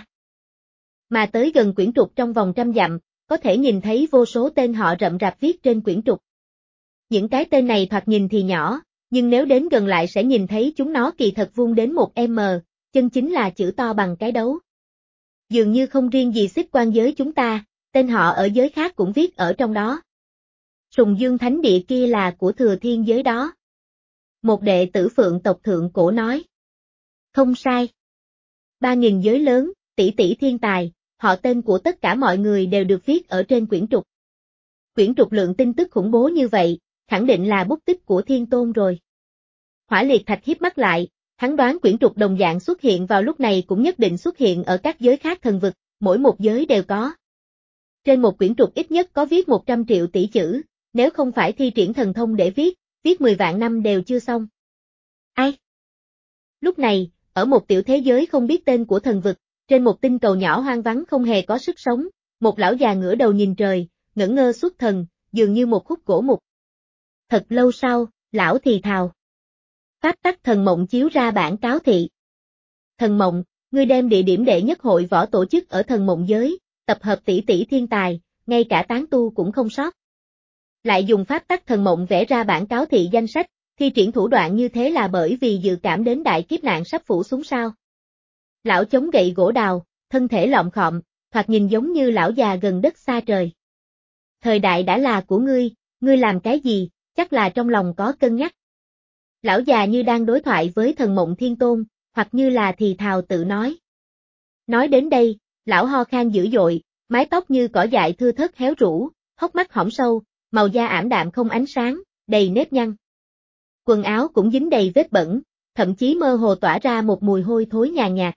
Mà tới gần quyển trục trong vòng trăm dặm, có thể nhìn thấy vô số tên họ rậm rạp viết trên quyển trục. Những cái tên này thoạt nhìn thì nhỏ, nhưng nếu đến gần lại sẽ nhìn thấy chúng nó kỳ thật vuông đến một em, chân chính là chữ to bằng cái đấu. Dường như không riêng gì Xích Quan giới chúng ta, tên họ ở giới khác cũng viết ở trong đó. Sùng Dương Thánh Địa kia là của Thừa Thiên giới đó. Một đệ tử Phượng tộc thượng cổ nói. Không sai. Ba nghìn giới lớn, tỷ tỷ thiên tài, họ tên của tất cả mọi người đều được viết ở trên quyển trục. Quyển trục lượng tin tức khủng bố như vậy, khẳng định là bút tích của Thiên Tôn rồi. Hỏa Liệt Thạch híp mắt lại, hắn đoán quyển trục đồng dạng xuất hiện vào lúc này cũng nhất định xuất hiện ở các giới khác thần vực, mỗi một giới đều có. Trên một quyển trục ít nhất có viết một trăm triệu tỷ chữ, nếu không phải thi triển thần thông để viết, viết mười vạn năm đều chưa xong. Ai? Lúc này, ở một tiểu thế giới không biết tên của thần vực, trên một tinh cầu nhỏ hoang vắng không hề có sức sống, một lão già ngửa đầu nhìn trời, ngẩn ngơ xuất thần, dường như một khúc gỗ mục. Thật lâu sau, lão thì thào. Pháp tắc thần mộng chiếu ra bản cáo thị. Thần mộng, ngươi đem địa điểm đệ nhất hội võ tổ chức ở thần mộng giới, tập hợp tỷ tỷ thiên tài, ngay cả tán tu cũng không sót. Lại dùng pháp tắc thần mộng vẽ ra bản cáo thị danh sách, thi triển thủ đoạn như thế là bởi vì dự cảm đến đại kiếp nạn sắp phủ xuống sao. Lão chống gậy gỗ đào, thân thể lọm khọm, thoạt nhìn giống như lão già gần đất xa trời. Thời đại đã là của ngươi, ngươi làm cái gì, chắc là trong lòng có cân nhắc. Lão già như đang đối thoại với thần mộng thiên tôn, hoặc như là thì thào tự nói. Nói đến đây, lão ho khan dữ dội, mái tóc như cỏ dại thưa thớt héo rũ, hốc mắt hõm sâu, màu da ảm đạm không ánh sáng, đầy nếp nhăn. Quần áo cũng dính đầy vết bẩn, thậm chí mơ hồ tỏa ra một mùi hôi thối nhàn nhạt.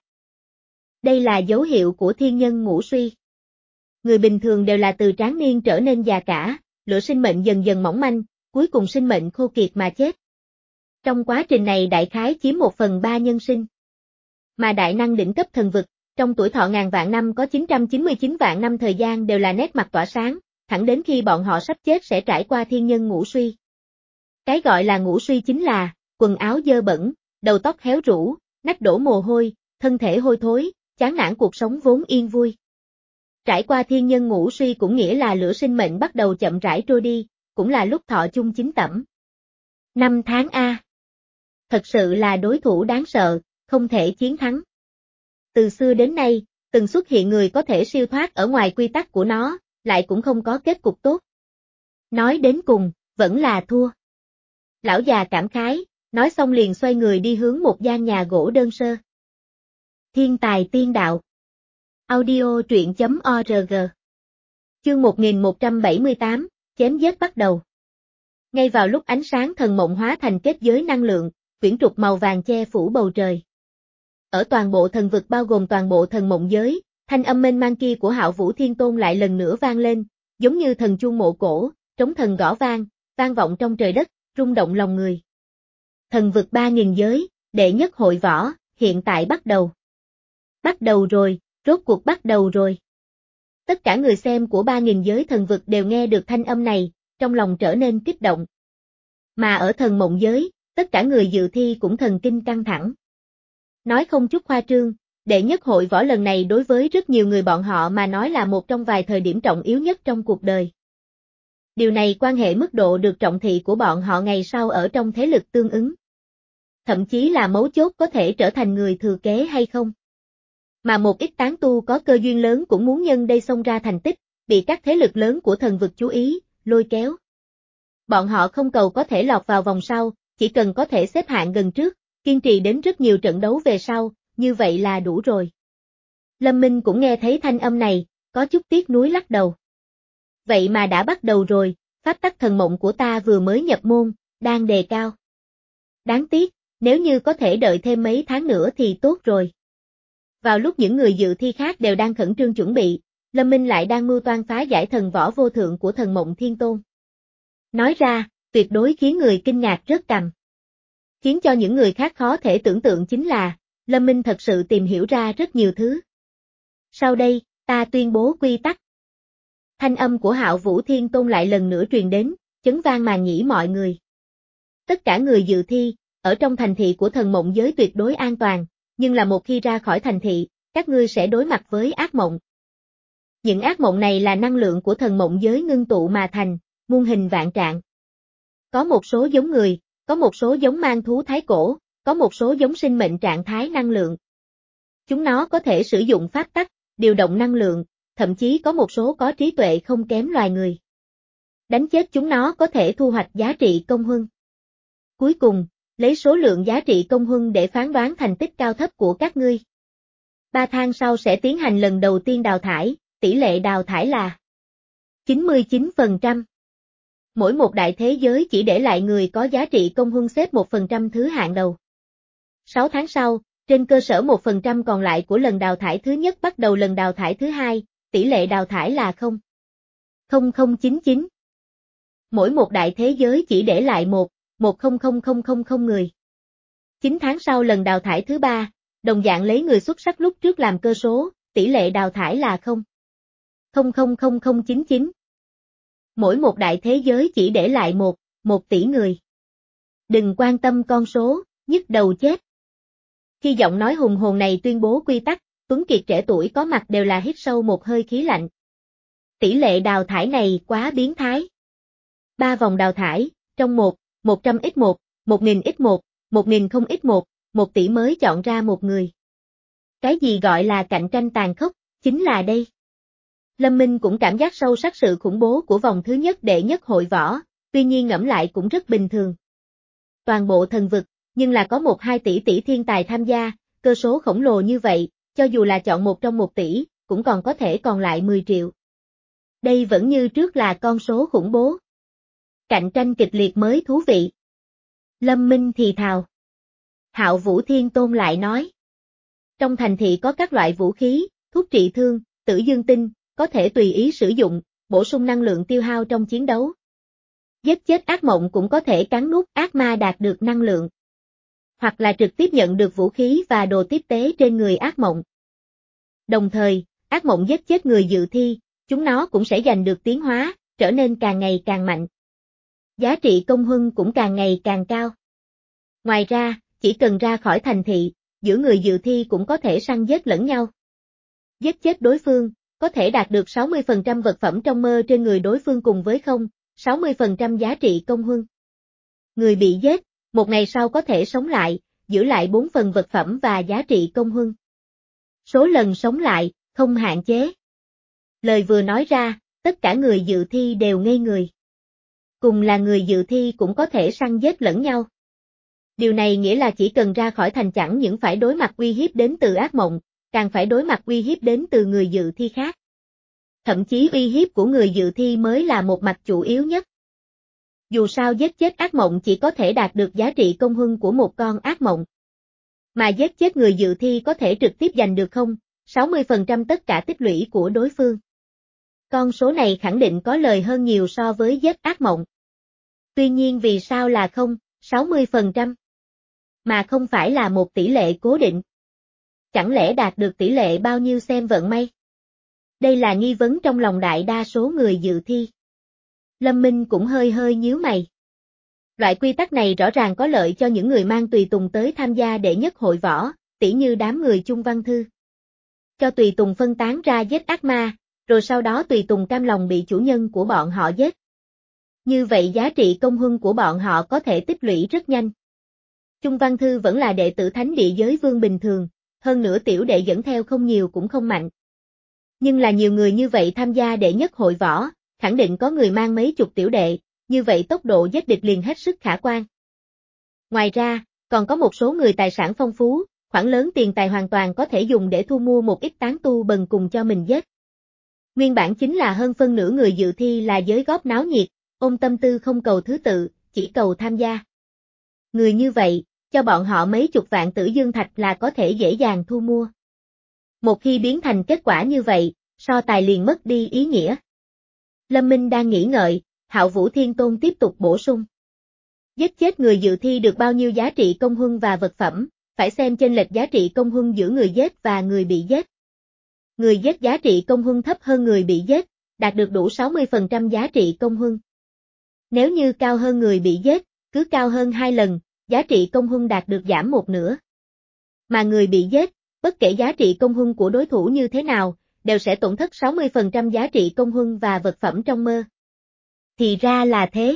Đây là dấu hiệu của thiên nhân ngũ suy. Người bình thường đều là từ tráng niên trở nên già cả, lửa sinh mệnh dần dần mỏng manh, cuối cùng sinh mệnh khô kiệt mà chết. Trong quá trình này đại khái chiếm một phần ba nhân sinh. Mà đại năng đỉnh cấp thần vực, trong tuổi thọ ngàn vạn năm có chín trăm chín mươi chín vạn năm thời gian đều là nét mặt tỏa sáng, thẳng đến khi bọn họ sắp chết sẽ trải qua thiên nhân ngũ suy. Cái gọi là ngũ suy chính là, quần áo dơ bẩn, đầu tóc héo rũ, nách đổ mồ hôi, thân thể hôi thối, chán nản cuộc sống vốn yên vui. Trải qua thiên nhân ngũ suy cũng nghĩa là lửa sinh mệnh bắt đầu chậm rãi trôi đi, cũng là lúc thọ chung chín tẩm. Năm tháng A. Thật sự là đối thủ đáng sợ, không thể chiến thắng. Từ xưa đến nay, từng xuất hiện người có thể siêu thoát ở ngoài quy tắc của nó, lại cũng không có kết cục tốt. Nói đến cùng, vẫn là thua. Lão già cảm khái, nói xong liền xoay người đi hướng một gian nhà gỗ đơn sơ. Thiên tài tiên đạo. Audio truyện chấm org. Chương một nghìn một trăm bảy mươi tám, chém giết bắt đầu. Ngay vào lúc ánh sáng thần mộng hóa thành kết giới năng lượng, quyển trục màu vàng che phủ bầu trời. Ở toàn bộ thần vực bao gồm toàn bộ thần mộng giới, thanh âm mênh mang kia của Hạo Vũ Thiên Tôn lại lần nữa vang lên, giống như thần chuông mộ cổ, trống thần gõ vang, vang vọng trong trời đất, rung động lòng người. Thần vực ba nghìn giới, đệ nhất hội võ, hiện tại bắt đầu. Bắt đầu rồi, rốt cuộc bắt đầu rồi. Tất cả người xem của ba nghìn giới thần vực đều nghe được thanh âm này, trong lòng trở nên kích động. Mà ở thần mộng giới, tất cả người dự thi cũng thần kinh căng thẳng. Nói không chút khoa trương, đệ nhất hội võ lần này đối với rất nhiều người bọn họ mà nói là một trong vài thời điểm trọng yếu nhất trong cuộc đời. Điều này quan hệ mức độ được trọng thị của bọn họ ngày sau ở trong thế lực tương ứng. Thậm chí là mấu chốt có thể trở thành người thừa kế hay không. Mà một ít tán tu có cơ duyên lớn cũng muốn nhân đây xông ra thành tích, bị các thế lực lớn của thần vực chú ý, lôi kéo. Bọn họ không cầu có thể lọt vào vòng sau, chỉ cần có thể xếp hạng gần trước, kiên trì đến rất nhiều trận đấu về sau, như vậy là đủ rồi. Lâm Minh cũng nghe thấy thanh âm này, có chút tiếc nuối lắc đầu. Vậy mà đã bắt đầu rồi, pháp tắc thần mộng của ta vừa mới nhập môn, đang đề cao. Đáng tiếc, nếu như có thể đợi thêm mấy tháng nữa thì tốt rồi. Vào lúc những người dự thi khác đều đang khẩn trương chuẩn bị, Lâm Minh lại đang mưu toan phá giải thần võ vô thượng của thần mộng thiên tôn. Nói ra, tuyệt đối khiến người kinh ngạc rớt cằm. Khiến cho những người khác khó thể tưởng tượng chính là, Lâm Minh thật sự tìm hiểu ra rất nhiều thứ. Sau đây, ta tuyên bố quy tắc. Thanh âm của Hạo Vũ Thiên Tôn lại lần nữa truyền đến, chấn vang màng nhĩ mọi người. Tất cả người dự thi, ở trong thành thị của thần mộng giới tuyệt đối an toàn, nhưng là một khi ra khỏi thành thị, các ngươi sẽ đối mặt với ác mộng. Những ác mộng này là năng lượng của thần mộng giới ngưng tụ mà thành, muôn hình vạn trạng. Có một số giống người, có một số giống mang thú thái cổ, có một số giống sinh mệnh trạng thái năng lượng. Chúng nó có thể sử dụng pháp tắc, điều động năng lượng, thậm chí có một số có trí tuệ không kém loài người. Đánh chết chúng nó có thể thu hoạch giá trị công huân. Cuối cùng, lấy số lượng giá trị công huân để phán đoán thành tích cao thấp của các ngươi. Ba tháng sau sẽ tiến hành lần đầu tiên đào thải, tỷ lệ đào thải là chín mươi chín phần trăm. Mỗi một đại thế giới chỉ để lại người có giá trị công huân xếp một phần trăm thứ hạng đầu. sáu tháng sau, trên cơ sở một phần trăm còn lại của lần đào thải thứ nhất bắt đầu lần đào thải thứ hai, tỷ lệ đào thải là không phẩy không không chín chín. Mỗi một đại thế giới chỉ để lại một, một không không không không không người. chín tháng sau lần đào thải thứ ba, đồng dạng lấy người xuất sắc lúc trước làm cơ số, tỷ lệ đào thải là không phẩy không không không không chín chín. Mỗi một đại thế giới chỉ để lại một, một tỷ người. Đừng quan tâm con số, nhức đầu chết. Khi giọng nói hùng hồn này tuyên bố quy tắc, Tuấn Kiệt trẻ tuổi có mặt đều là hít sâu một hơi khí lạnh. Tỷ lệ đào thải này quá biến thái. Ba vòng đào thải, trong một, một trăm nhân một, một nghìn nhân một, một nghìn không nhân một, một tỷ mới chọn ra một người. Cái gì gọi là cạnh tranh tàn khốc, chính là đây. Lâm Minh cũng cảm giác sâu sắc sự khủng bố của vòng thứ nhất đệ nhất hội võ, tuy nhiên ngẫm lại cũng rất bình thường. Toàn bộ thần vực, nhưng là có một hai tỷ tỷ thiên tài tham gia, cơ số khổng lồ như vậy, cho dù là chọn một trong một tỷ, cũng còn có thể còn lại mười triệu. Đây vẫn như trước là con số khủng bố. Cạnh tranh kịch liệt mới thú vị. Lâm Minh thì thào. Hạo Vũ Thiên Tôn lại nói. Trong thành thị có các loại vũ khí, thuốc trị thương, tử dương tinh, có thể tùy ý sử dụng, bổ sung năng lượng tiêu hao trong chiến đấu. Giết chết ác mộng cũng có thể cắn nuốt ác ma đạt được năng lượng. Hoặc là trực tiếp nhận được vũ khí và đồ tiếp tế trên người ác mộng. Đồng thời, ác mộng giết chết người dự thi, chúng nó cũng sẽ giành được tiến hóa, trở nên càng ngày càng mạnh. Giá trị công huân cũng càng ngày càng cao. Ngoài ra, chỉ cần ra khỏi thành thị, giữa người dự thi cũng có thể săn giết lẫn nhau. Giết chết đối phương, có thể đạt được sáu mươi phần trăm vật phẩm trong mơ trên người đối phương cùng với không, sáu mươi phần trăm giá trị công huân. Người bị giết, một ngày sau có thể sống lại, giữ lại bốn phần vật phẩm và giá trị công huân. Số lần sống lại, không hạn chế. Lời vừa nói ra, tất cả người dự thi đều ngây người. Cùng là người dự thi cũng có thể săn giết lẫn nhau. Điều này nghĩa là chỉ cần ra khỏi thành chẳng những phải đối mặt uy hiếp đến từ ác mộng, càng phải đối mặt uy hiếp đến từ người dự thi khác. Thậm chí uy hiếp của người dự thi mới là một mặt chủ yếu nhất. Dù sao giết chết ác mộng chỉ có thể đạt được giá trị công huân của một con ác mộng. Mà giết chết người dự thi có thể trực tiếp giành được không, sáu mươi phần trăm tất cả tích lũy của đối phương. Con số này khẳng định có lời hơn nhiều so với giết ác mộng. Tuy nhiên vì sao là không, sáu mươi phần trăm? Mà không phải là một tỷ lệ cố định. Chẳng lẽ đạt được tỷ lệ bao nhiêu xem vận may? Đây là nghi vấn trong lòng đại đa số người dự thi. Lâm Minh cũng hơi hơi nhíu mày. Loại quy tắc này rõ ràng có lợi cho những người mang tùy tùng tới tham gia đệ nhất hội võ, tỉ như đám người Chung Văn Thư. Cho tùy tùng phân tán ra giết ác ma, rồi sau đó tùy tùng cam lòng bị chủ nhân của bọn họ giết. Như vậy giá trị công huân của bọn họ có thể tích lũy rất nhanh. Chung Văn Thư vẫn là đệ tử thánh địa giới vương bình thường, hơn nữa tiểu đệ dẫn theo không nhiều cũng không mạnh. Nhưng là nhiều người như vậy tham gia đệ nhất hội võ, khẳng định có người mang mấy chục tiểu đệ, như vậy tốc độ giết địch liền hết sức khả quan. Ngoài ra, còn có một số người tài sản phong phú, khoản lớn tiền tài hoàn toàn có thể dùng để thu mua một ít tán tu bần cùng cho mình giết. Nguyên bản chính là hơn phân nửa người dự thi là giới góp náo nhiệt, ôm tâm tư không cầu thứ tự, chỉ cầu tham gia. Người như vậy, cho bọn họ mấy chục vạn tử dương thạch là có thể dễ dàng thu mua. Một khi biến thành kết quả như vậy, so tài liền mất đi ý nghĩa. Lâm Minh đang nghĩ ngợi, Hạo Vũ Thiên Tôn tiếp tục bổ sung. Giết chết người dự thi được bao nhiêu giá trị công huân và vật phẩm, phải xem chênh lệch giá trị công huân giữa người giết và người bị giết. Người giết giá trị công huân thấp hơn người bị giết, đạt được đủ sáu mươi phần trăm giá trị công huân. Nếu như cao hơn người bị giết, cứ cao hơn hai lần, giá trị công huân đạt được giảm một nửa. Mà người bị giết, bất kể giá trị công huân của đối thủ như thế nào, đều sẽ tổn thất sáu mươi phần trăm giá trị công huân và vật phẩm trong mơ. Thì ra là thế.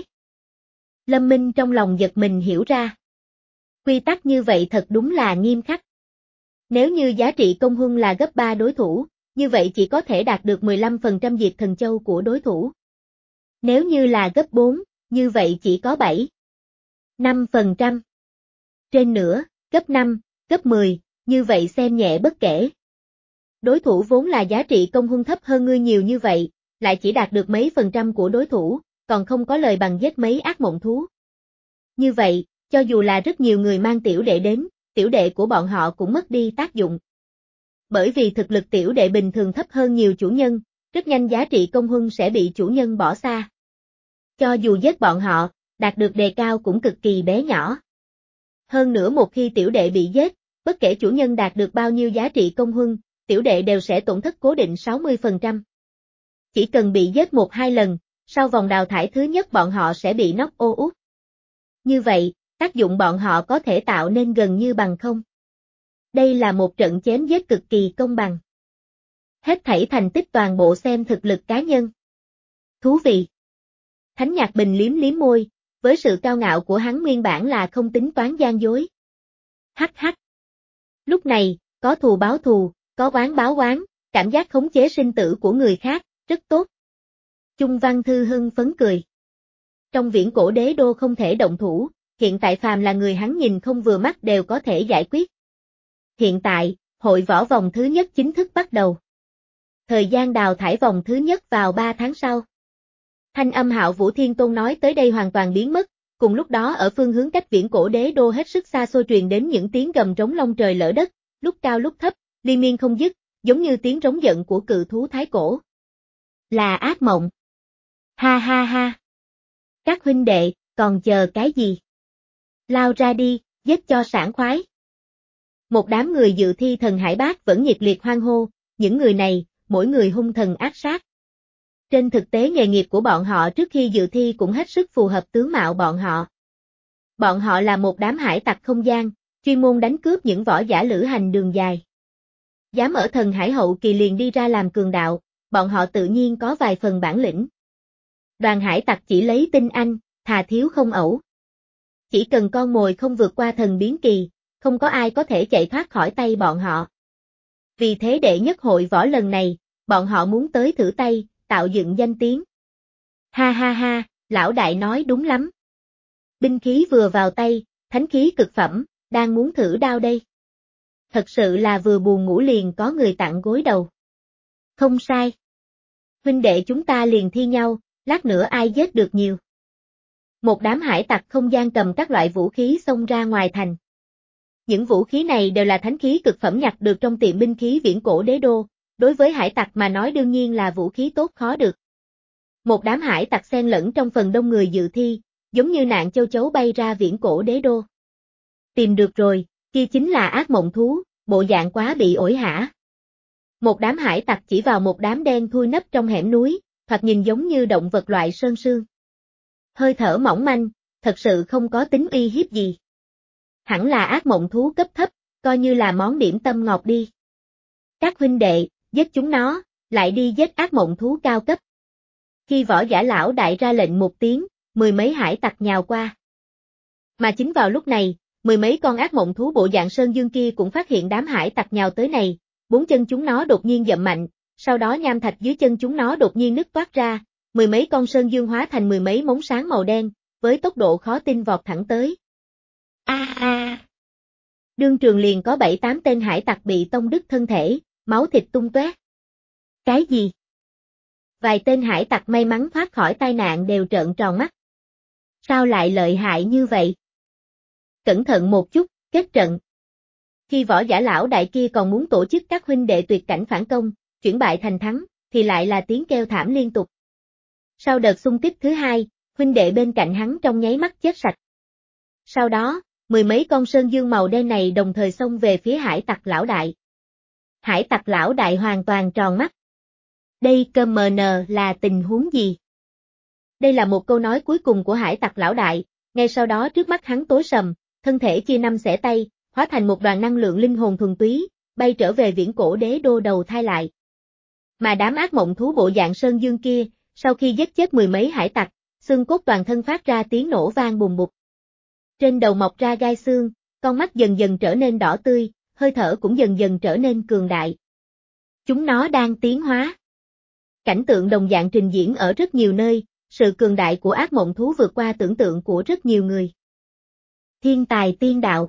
Lâm Minh trong lòng giật mình hiểu ra. Quy tắc như vậy thật đúng là nghiêm khắc. Nếu như giá trị công huân là gấp ba đối thủ, như vậy chỉ có thể đạt được mười lăm phần trăm diệt thần châu của đối thủ. Nếu như là gấp bốn, như vậy chỉ có bảy, năm phần trăm. Trên nữa, gấp năm, gấp mười, như vậy xem nhẹ bất kể. Đối thủ vốn là giá trị công huân thấp hơn ngươi nhiều như vậy, lại chỉ đạt được mấy phần trăm của đối thủ, còn không có lời bằng giết mấy ác mộng thú. Như vậy, cho dù là rất nhiều người mang tiểu đệ đến, tiểu đệ của bọn họ cũng mất đi tác dụng. Bởi vì thực lực tiểu đệ bình thường thấp hơn nhiều chủ nhân, rất nhanh giá trị công huân sẽ bị chủ nhân bỏ xa. Cho dù giết bọn họ, đạt được đề cao cũng cực kỳ bé nhỏ. Hơn nữa một khi tiểu đệ bị giết, bất kể chủ nhân đạt được bao nhiêu giá trị công huân, tiểu đệ đều sẽ tổn thất cố định sáu mươi phần trăm. Chỉ cần bị giết một hai lần, sau vòng đào thải thứ nhất bọn họ sẽ bị knock ô út. Như vậy, tác dụng bọn họ có thể tạo nên gần như bằng không. Đây là một trận chém giết cực kỳ công bằng. Hết thảy thành tích toàn bộ xem thực lực cá nhân. Thú vị. Thánh Nhạc Bình liếm liếm môi, với sự cao ngạo của hắn nguyên bản là không tính toán gian dối. Hắc hắc. Lúc này, có thù báo thù, có oán báo oán, cảm giác khống chế sinh tử của người khác, rất tốt. Chung Văn Thư hưng phấn cười. Trong viễn cổ đế đô không thể động thủ, hiện tại phàm là người hắn nhìn không vừa mắt đều có thể giải quyết. Hiện tại, hội võ vòng thứ nhất chính thức bắt đầu. Thời gian đào thải vòng thứ nhất vào ba tháng sau. Thanh âm Hạo Vũ Thiên Tôn nói tới đây hoàn toàn biến mất, cùng lúc đó ở phương hướng cách viễn cổ đế đô hết sức xa xôi truyền đến những tiếng gầm trống long trời lở đất, lúc cao lúc thấp, liên miên không dứt, giống như tiếng trống giận của cự thú thái cổ. Là ác mộng. Ha ha ha. Các huynh đệ, còn chờ cái gì? Lao ra đi, giết cho sảng khoái. Một đám người dự thi thần hải bát vẫn nhiệt liệt hoan hô, những người này, mỗi người hung thần ác sát. Trên thực tế nghề nghiệp của bọn họ trước khi dự thi cũng hết sức phù hợp tướng mạo bọn họ. Bọn họ là một đám hải tặc không gian, chuyên môn đánh cướp những võ giả lữ hành đường dài. Dám ở thần hải hậu kỳ liền đi ra làm cường đạo, bọn họ tự nhiên có vài phần bản lĩnh. Đoàn hải tặc chỉ lấy tinh anh, thà thiếu không ẩu. Chỉ cần con mồi không vượt qua thần biến kỳ, không có ai có thể chạy thoát khỏi tay bọn họ. Vì thế đệ nhất hội võ lần này, bọn họ muốn tới thử tay, tạo dựng danh tiếng. Ha ha ha, lão đại nói đúng lắm. Binh khí vừa vào tay, thánh khí cực phẩm, đang muốn thử đao đây. Thật sự là vừa buồn ngủ liền có người tặng gối đầu. Không sai. Huynh đệ chúng ta liền thi nhau, lát nữa ai giết được nhiều. Một đám hải tặc không gian cầm các loại vũ khí xông ra ngoài thành. Những vũ khí này đều là thánh khí cực phẩm nhặt được trong tiệm binh khí viễn cổ đế đô, đối với hải tặc mà nói đương nhiên là vũ khí tốt khó được. Một đám hải tặc xen lẫn trong phần đông người dự thi, giống như nạn châu chấu bay ra viễn cổ đế đô. Tìm được rồi, kia chính là ác mộng thú, bộ dạng quá bị ổi hả. Một đám hải tặc chỉ vào một đám đen thui nấp trong hẻm núi, thoạt nhìn giống như động vật loại sơn sương. Hơi thở mỏng manh, thật sự không có tính uy hiếp gì. Hẳn là ác mộng thú cấp thấp, coi như là món điểm tâm ngọt đi. Các huynh đệ, giết chúng nó, lại đi giết ác mộng thú cao cấp. Khi võ giả lão đại ra lệnh một tiếng, mười mấy hải tặc nhào qua. Mà chính vào lúc này, mười mấy con ác mộng thú bộ dạng sơn dương kia cũng phát hiện đám hải tặc nhào tới này, bốn chân chúng nó đột nhiên dậm mạnh, sau đó nham thạch dưới chân chúng nó đột nhiên nứt toát ra, mười mấy con sơn dương hóa thành mười mấy móng sáng màu đen, với tốc độ khó tin vọt thẳng tới. A a. Đương trường liền có bảy tám tên hải tặc bị tông đứt thân thể, máu thịt tung tóe. Cái gì? Vài tên hải tặc may mắn thoát khỏi tai nạn đều trợn tròn mắt. Sao lại lợi hại như vậy? Cẩn thận một chút, kết trận. Khi võ giả lão đại kia còn muốn tổ chức các huynh đệ tuyệt cảnh phản công, chuyển bại thành thắng, thì lại là tiếng kêu thảm liên tục. Sau đợt xung kích thứ hai, huynh đệ bên cạnh hắn trong nháy mắt chết sạch. Sau đó, mười mấy con sơn dương màu đen này đồng thời xông về phía hải tặc lão đại. Hải tặc lão đại hoàn toàn tròn mắt. Đây cơ mờ nờ là tình huống gì? Đây là một câu nói cuối cùng của hải tặc lão đại, ngay sau đó trước mắt hắn tối sầm, thân thể chia năm xẻ tay, hóa thành một đoàn năng lượng linh hồn thuần túy, bay trở về viễn cổ đế đô đầu thai lại. Mà đám ác mộng thú bộ dạng sơn dương kia, sau khi giết chết mười mấy hải tặc, xương cốt toàn thân phát ra tiếng nổ vang bùng bục. Trên đầu mọc ra gai xương, con mắt dần dần trở nên đỏ tươi, hơi thở cũng dần dần trở nên cường đại. Chúng nó đang tiến hóa. Cảnh tượng đồng dạng trình diễn ở rất nhiều nơi, sự cường đại của ác mộng thú vượt qua tưởng tượng của rất nhiều người. Thiên tài tiên đạo.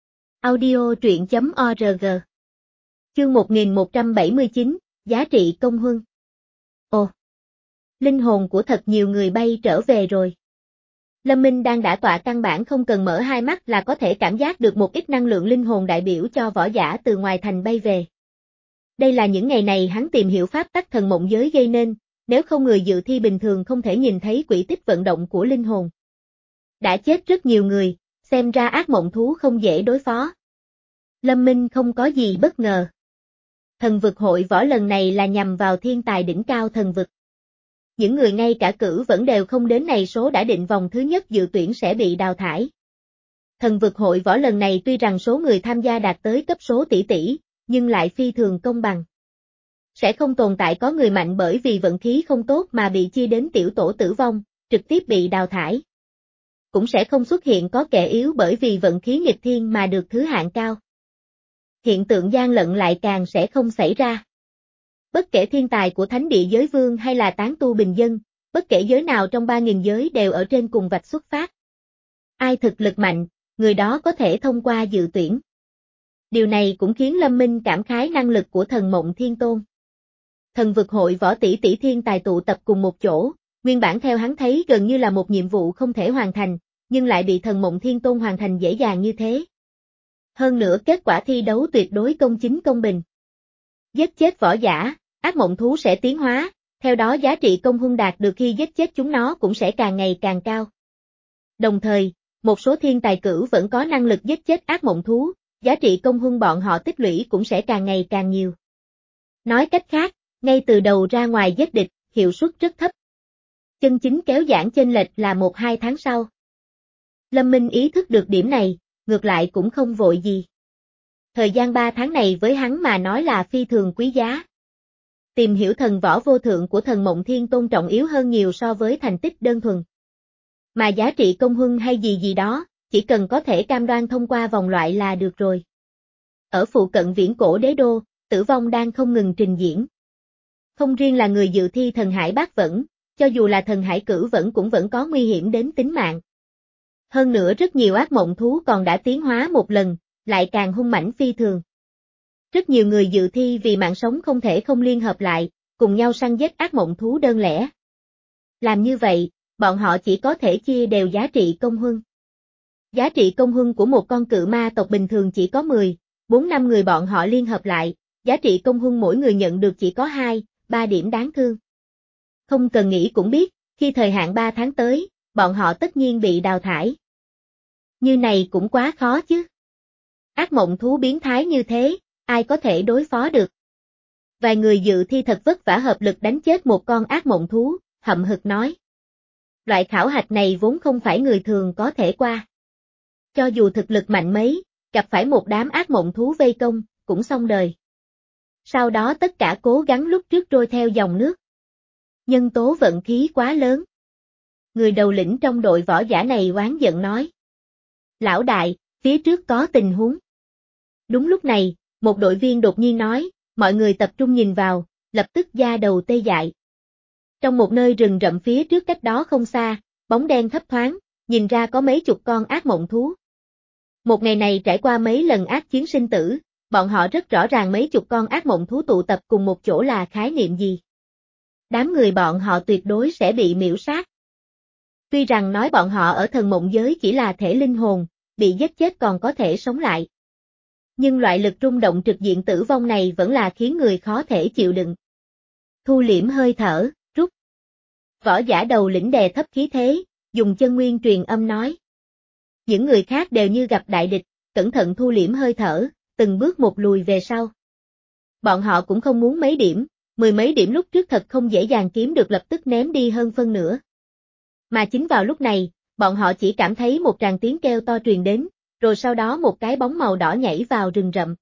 Audio truyện chấm org. Chương một nghìn một trăm bảy mươi chín, giá trị công huân. Ồ! Linh hồn của thật nhiều người bay trở về rồi. Lâm Minh đang đã tọa căn bản không cần mở hai mắt là có thể cảm giác được một ít năng lượng linh hồn đại biểu cho võ giả từ ngoài thành bay về. Đây là những ngày này hắn tìm hiểu pháp tắc thần mộng giới gây nên, nếu không người dự thi bình thường không thể nhìn thấy quỹ tích vận động của linh hồn. Đã chết rất nhiều người, xem ra ác mộng thú không dễ đối phó. Lâm Minh không có gì bất ngờ. Thần vực hội võ lần này là nhằm vào thiên tài đỉnh cao thần vực. Những người ngay cả cử vẫn đều không đến này số đã định vòng thứ nhất dự tuyển sẽ bị đào thải. Thần vực hội võ lần này tuy rằng số người tham gia đạt tới cấp số tỷ tỷ, nhưng lại phi thường công bằng. Sẽ không tồn tại có người mạnh bởi vì vận khí không tốt mà bị chia đến tiểu tổ tử vong, trực tiếp bị đào thải. Cũng sẽ không xuất hiện có kẻ yếu bởi vì vận khí nghịch thiên mà được thứ hạng cao. Hiện tượng gian lận lại càng sẽ không xảy ra. Bất kể thiên tài của thánh địa giới vương hay là tán tu bình dân, bất kể giới nào trong ba nghìn giới đều ở trên cùng vạch xuất phát. Ai thực lực mạnh, người đó có thể thông qua dự tuyển. Điều này cũng khiến Lâm Minh cảm khái năng lực của thần mộng thiên tôn. Thần vực hội võ tỷ tỷ thiên tài tụ tập cùng một chỗ, nguyên bản theo hắn thấy gần như là một nhiệm vụ không thể hoàn thành, nhưng lại bị thần mộng thiên tôn hoàn thành dễ dàng như thế. Hơn nữa kết quả thi đấu tuyệt đối công chính công bình. Giết chết võ giả, ác mộng thú sẽ tiến hóa, theo đó giá trị công huân đạt được khi giết chết chúng nó cũng sẽ càng ngày càng cao. Đồng thời, một số thiên tài cử vẫn có năng lực giết chết ác mộng thú, giá trị công huân bọn họ tích lũy cũng sẽ càng ngày càng nhiều. Nói cách khác, ngay từ đầu ra ngoài giết địch, hiệu suất rất thấp. Chân chính kéo giãn chênh lệch là một hai tháng sau. Lâm Minh ý thức được điểm này, ngược lại cũng không vội gì. Thời gian ba tháng này với hắn mà nói là phi thường quý giá. Tìm hiểu thần võ vô thượng của thần Mộng Thiên Tôn trọng yếu hơn nhiều so với thành tích đơn thuần. Mà giá trị công huân hay gì gì đó, chỉ cần có thể cam đoan thông qua vòng loại là được rồi. Ở phụ cận viễn cổ đế đô, tử vong đang không ngừng trình diễn. Không riêng là người dự thi thần hải bát vẫn, cho dù là thần hải cử vẫn cũng vẫn có nguy hiểm đến tính mạng. Hơn nữa rất nhiều ác mộng thú còn đã tiến hóa một lần, lại càng hung mãnh phi thường. Rất nhiều người dự thi vì mạng sống không thể không liên hợp lại, cùng nhau săn giết ác mộng thú đơn lẻ. Làm như vậy, bọn họ chỉ có thể chia đều giá trị công huân. Giá trị công huân của một con cự ma tộc bình thường chỉ có mười, bốn năm người bọn họ liên hợp lại, giá trị công huân mỗi người nhận được chỉ có hai, ba điểm đáng thương. Không cần nghĩ cũng biết, khi thời hạn ba tháng tới, bọn họ tất nhiên bị đào thải. Như này cũng quá khó chứ. Ác mộng thú biến thái như thế, ai có thể đối phó được. Vài người dự thi thật vất vả hợp lực đánh chết một con ác mộng thú, hậm hực nói. Loại khảo hạch này vốn không phải người thường có thể qua. Cho dù thực lực mạnh mấy, gặp phải một đám ác mộng thú vây công, cũng xong đời. Sau đó tất cả cố gắng lúc trước trôi theo dòng nước. Nhân tố vận khí quá lớn. Người đầu lĩnh trong đội võ giả này oán giận nói. Lão đại, phía trước có tình huống. Đúng lúc này, một đội viên đột nhiên nói, mọi người tập trung nhìn vào, lập tức da đầu tê dại. Trong một nơi rừng rậm phía trước cách đó không xa, bóng đen thấp thoáng, nhìn ra có mấy chục con ác mộng thú. Một ngày này trải qua mấy lần ác chiến sinh tử, bọn họ rất rõ ràng mấy chục con ác mộng thú tụ tập cùng một chỗ là khái niệm gì. Đám người bọn họ tuyệt đối sẽ bị miễu sát. Tuy rằng nói bọn họ ở thần mộng giới chỉ là thể linh hồn, bị giết chết còn có thể sống lại. Nhưng loại lực rung động trực diện tử vong này vẫn là khiến người khó thể chịu đựng. Thu liễm hơi thở, rút. Võ giả đầu lĩnh đè thấp khí thế, dùng chân nguyên truyền âm nói. Những người khác đều như gặp đại địch, cẩn thận thu liễm hơi thở, từng bước một lùi về sau. Bọn họ cũng không muốn mấy điểm, mười mấy điểm lúc trước thật không dễ dàng kiếm được lập tức ném đi hơn phân nửa. Mà chính vào lúc này, bọn họ chỉ cảm thấy một tràng tiếng kêu to truyền đến, rồi sau đó một cái bóng màu đỏ nhảy vào rừng rậm.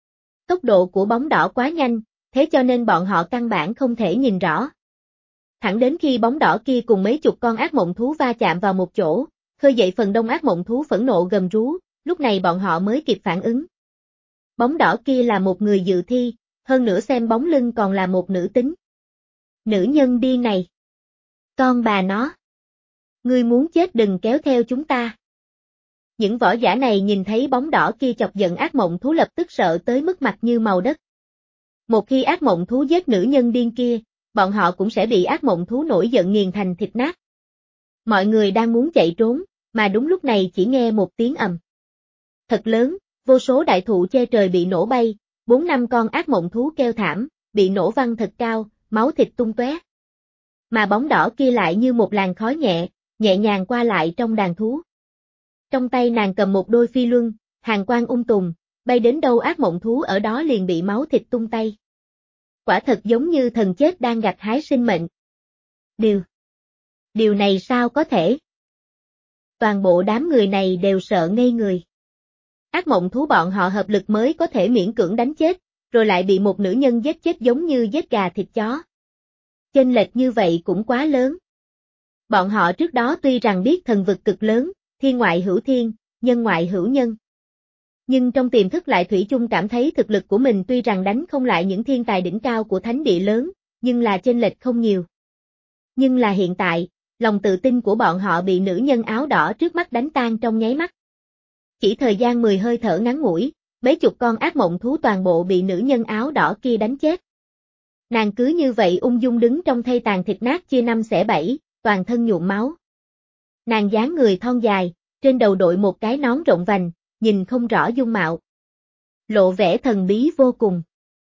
Tốc độ của bóng đỏ quá nhanh, thế cho nên bọn họ căn bản không thể nhìn rõ. Thẳng đến khi bóng đỏ kia cùng mấy chục con ác mộng thú va chạm vào một chỗ, khơi dậy phần đông ác mộng thú phẫn nộ gầm rú, lúc này bọn họ mới kịp phản ứng. Bóng đỏ kia là một người dự thi, hơn nữa xem bóng lưng còn là một nữ tính. Nữ nhân điên này. Con bà nó. Ngươi muốn chết đừng kéo theo chúng ta. Những võ giả này nhìn thấy bóng đỏ kia chọc giận ác mộng thú lập tức sợ tới mức mặt như màu đất. Một khi ác mộng thú giết nữ nhân điên kia, bọn họ cũng sẽ bị ác mộng thú nổi giận nghiền thành thịt nát. Mọi người đang muốn chạy trốn, mà đúng lúc này chỉ nghe một tiếng ầm. Thật lớn, vô số đại thụ che trời bị nổ bay, bốn năm con ác mộng thú kêu thảm, bị nổ văng thật cao, máu thịt tung tóe. Mà bóng đỏ kia lại như một làn khói nhẹ, nhẹ nhàng qua lại trong đàn thú. Trong tay nàng cầm một đôi phi luân, hàn quang ung tùm, bay đến đâu ác mộng thú ở đó liền bị máu thịt tung tay. Quả thật giống như thần chết đang gặt hái sinh mệnh. Điều. Điều này sao có thể? Toàn bộ đám người này đều sợ ngây người. Ác mộng thú bọn họ hợp lực mới có thể miễn cưỡng đánh chết, rồi lại bị một nữ nhân giết chết giống như giết gà thịt chó. Chênh lệch như vậy cũng quá lớn. Bọn họ trước đó tuy rằng biết thần vực cực lớn, thiên ngoại hữu thiên, nhân ngoại hữu nhân. Nhưng trong tiềm thức lại thủy chung cảm thấy thực lực của mình tuy rằng đánh không lại những thiên tài đỉnh cao của thánh địa lớn, nhưng là chênh lệch không nhiều. Nhưng là hiện tại, lòng tự tin của bọn họ bị nữ nhân áo đỏ trước mắt đánh tan trong nháy mắt. Chỉ thời gian mười hơi thở ngắn ngủi, mấy chục con ác mộng thú toàn bộ bị nữ nhân áo đỏ kia đánh chết. Nàng cứ như vậy ung dung đứng trong thây tàn thịt nát chia năm xẻ bảy, toàn thân nhuộm máu. Nàng dáng người thon dài, trên đầu đội một cái nón rộng vành, nhìn không rõ dung mạo. Lộ vẻ thần bí vô cùng.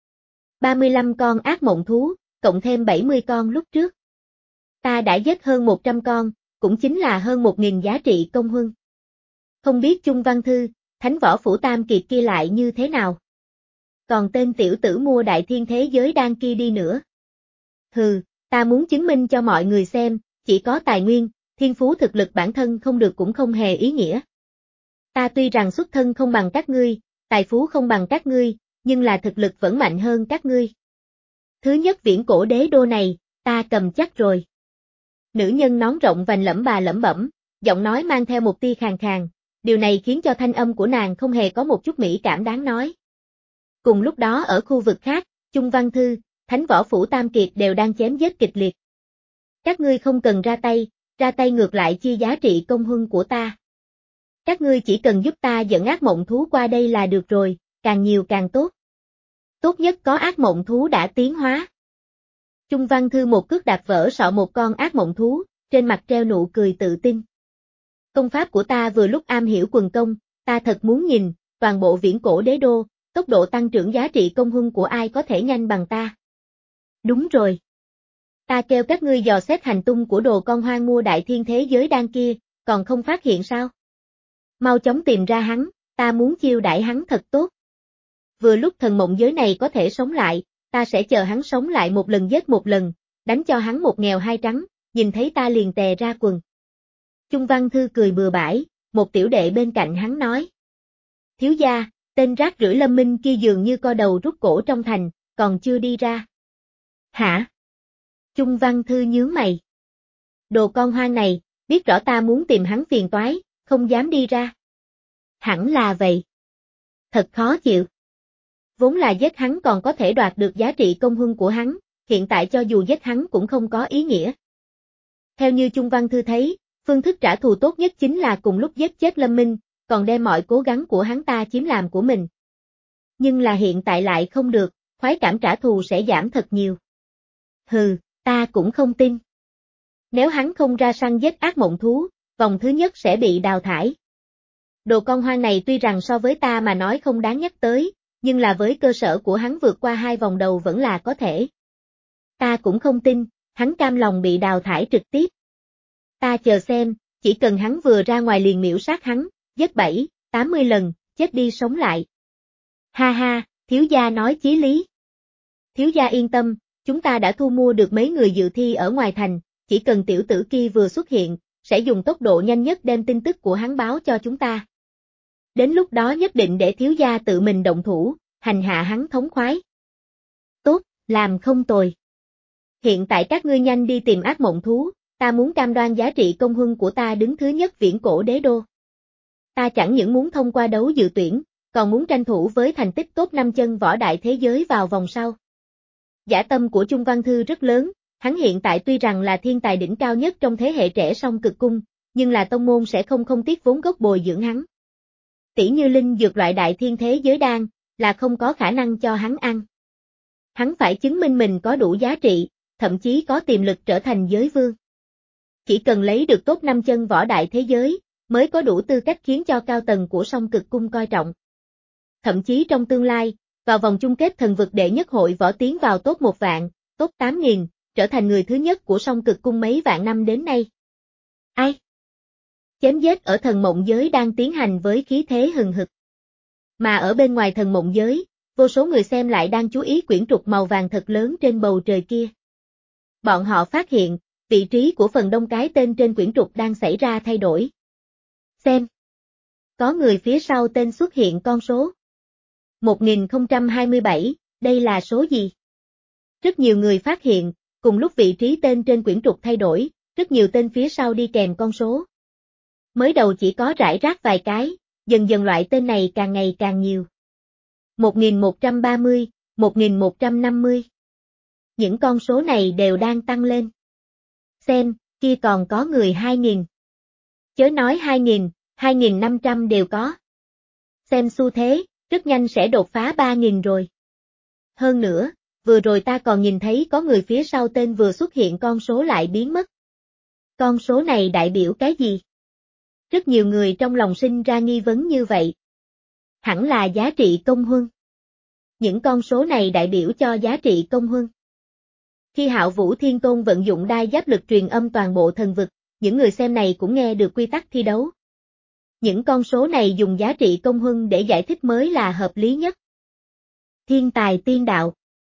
ba mươi lăm con ác mộng thú, cộng thêm bảy mươi con lúc trước. Ta đã giết hơn một trăm con, cũng chính là hơn một nghìn giá trị công huân. Không biết Chung Văn Thư, Thánh Võ Phủ Tam Kiệt kia lại như thế nào? Còn tên tiểu tử mua đại thiên thế giới đan kia đi nữa. Hừ, ta muốn chứng minh cho mọi người xem, chỉ có tài nguyên, thiên phú thực lực bản thân không được cũng không hề ý nghĩa. Ta tuy rằng xuất thân không bằng các ngươi, tài phú không bằng các ngươi, nhưng là thực lực vẫn mạnh hơn các ngươi. Thứ nhất viễn cổ đế đô này, ta cầm chắc rồi. Nữ nhân nón rộng vành lẩm bà lẩm bẩm, giọng nói mang theo một tia khàn khàn, điều này khiến cho thanh âm của nàng không hề có một chút mỹ cảm đáng nói. Cùng lúc đó ở khu vực khác, Chung Văn Thư, Thánh Võ Phủ Tam Kiệt đều đang chém giết kịch liệt. Các ngươi không cần ra tay, ra tay ngược lại chia giá trị công huân của ta. Các ngươi chỉ cần giúp ta dẫn ác mộng thú qua đây là được rồi, càng nhiều càng tốt. Tốt nhất có ác mộng thú đã tiến hóa. Chung Văn Thư một cước đạp vỡ sọ một con ác mộng thú, trên mặt treo nụ cười tự tin. Công pháp của ta vừa lúc am hiểu quần công, ta thật muốn nhìn, toàn bộ viễn cổ đế đô, tốc độ tăng trưởng giá trị công huân của ai có thể nhanh bằng ta. Đúng rồi. Ta kêu các ngươi dò xét hành tung của đồ con hoang mua đại thiên thế giới đan kia, còn không phát hiện sao? Mau chóng tìm ra hắn, ta muốn chiêu đãi hắn thật tốt. Vừa lúc thần mộng giới này có thể sống lại, ta sẽ chờ hắn sống lại một lần giết một lần, đánh cho hắn một nghèo hai trắng, nhìn thấy ta liền tè ra quần. Chung Văn Thư cười bừa bãi, một tiểu đệ bên cạnh hắn nói. Thiếu gia, tên rác rưởi Lâm Minh kia dường như co đầu rút cổ trong thành, còn chưa đi ra. Hả? Chung Văn Thư nhướng mày. Đồ con hoang này, biết rõ ta muốn tìm hắn phiền toái, không dám đi ra. Hẳn là vậy. Thật khó chịu. Vốn là giết hắn còn có thể đoạt được giá trị công huân của hắn, hiện tại cho dù giết hắn cũng không có ý nghĩa. Theo như Chung Văn Thư thấy, phương thức trả thù tốt nhất chính là cùng lúc giết chết Lâm Minh, còn đem mọi cố gắng của hắn ta chiếm làm của mình. Nhưng là hiện tại lại không được, khoái cảm trả thù sẽ giảm thật nhiều. Hừ, ta cũng không tin. Nếu hắn không ra săn giết ác mộng thú, vòng thứ nhất sẽ bị đào thải. Đồ con hoang này tuy rằng so với ta mà nói không đáng nhắc tới, nhưng là với cơ sở của hắn vượt qua hai vòng đầu vẫn là có thể. Ta cũng không tin, hắn cam lòng bị đào thải trực tiếp. Ta chờ xem, chỉ cần hắn vừa ra ngoài liền miễu sát hắn, giết bảy, tám mươi lần, chết đi sống lại. Ha ha, thiếu gia nói chí lý. Thiếu gia yên tâm, chúng ta đã thu mua được mấy người dự thi ở ngoài thành, chỉ cần tiểu tử kia vừa xuất hiện, sẽ dùng tốc độ nhanh nhất đem tin tức của hắn báo cho chúng ta. Đến lúc đó nhất định để thiếu gia tự mình động thủ, hành hạ hắn thống khoái. Tốt, làm không tồi. Hiện tại các ngươi nhanh đi tìm ác mộng thú, ta muốn cam đoan giá trị công huân của ta đứng thứ nhất viễn cổ đế đô. Ta chẳng những muốn thông qua đấu dự tuyển, còn muốn tranh thủ với thành tích top năm chân võ đại thế giới vào vòng sau. Dã tâm của Chung Văn Thư rất lớn, hắn hiện tại tuy rằng là thiên tài đỉnh cao nhất trong thế hệ trẻ song cực cung, nhưng là tông môn sẽ không không tiếc vốn gốc bồi dưỡng hắn. Tỷ như linh dược loại đại thiên thế giới đan, là không có khả năng cho hắn ăn. Hắn phải chứng minh mình có đủ giá trị, thậm chí có tiềm lực trở thành giới vương. Chỉ cần lấy được top năm chân võ đại thế giới, mới có đủ tư cách khiến cho cao tầng của song cực cung coi trọng. Thậm chí trong tương lai, vào vòng chung kết thần vực đệ nhất hội võ tiến vào top một vạn, top tám nghìn, trở thành người thứ nhất của song cực cung mấy vạn năm đến nay. Ai? Chém giết ở thần mộng giới đang tiến hành với khí thế hừng hực. Mà ở bên ngoài thần mộng giới, vô số người xem lại đang chú ý quyển trục màu vàng thật lớn trên bầu trời kia. Bọn họ phát hiện, vị trí của phần đông cái tên trên quyển trục đang xảy ra thay đổi. Xem. Có người phía sau tên xuất hiện con số. một nghìn không trăm hai mươi bảy, đây là số gì? Rất nhiều người phát hiện, cùng lúc vị trí tên trên quyển trục thay đổi, rất nhiều tên phía sau đi kèm con số. Mới đầu chỉ có rải rác vài cái, dần dần loại tên này càng ngày càng nhiều. một nghìn một trăm ba mươi, một nghìn một trăm năm mươi. Những con số này đều đang tăng lên. Xem, kia còn có người hai nghìn. Chớ nói hai nghìn, hai nghìn năm trăm đều có. Xem xu thế, rất nhanh sẽ đột phá ba nghìn rồi. Hơn nữa, vừa rồi ta còn nhìn thấy có người phía sau tên vừa xuất hiện con số lại biến mất. Con số này đại biểu cái gì? Rất nhiều người trong lòng sinh ra nghi vấn như vậy. Hẳn là giá trị công huân. Những con số này đại biểu cho giá trị công huân. Khi Hạo Vũ Thiên Tôn vận dụng đai giáp lực truyền âm toàn bộ thần vực, những người xem này cũng nghe được quy tắc thi đấu. Những con số này dùng giá trị công huân để giải thích mới là hợp lý nhất. Thiên tài tiên đạo.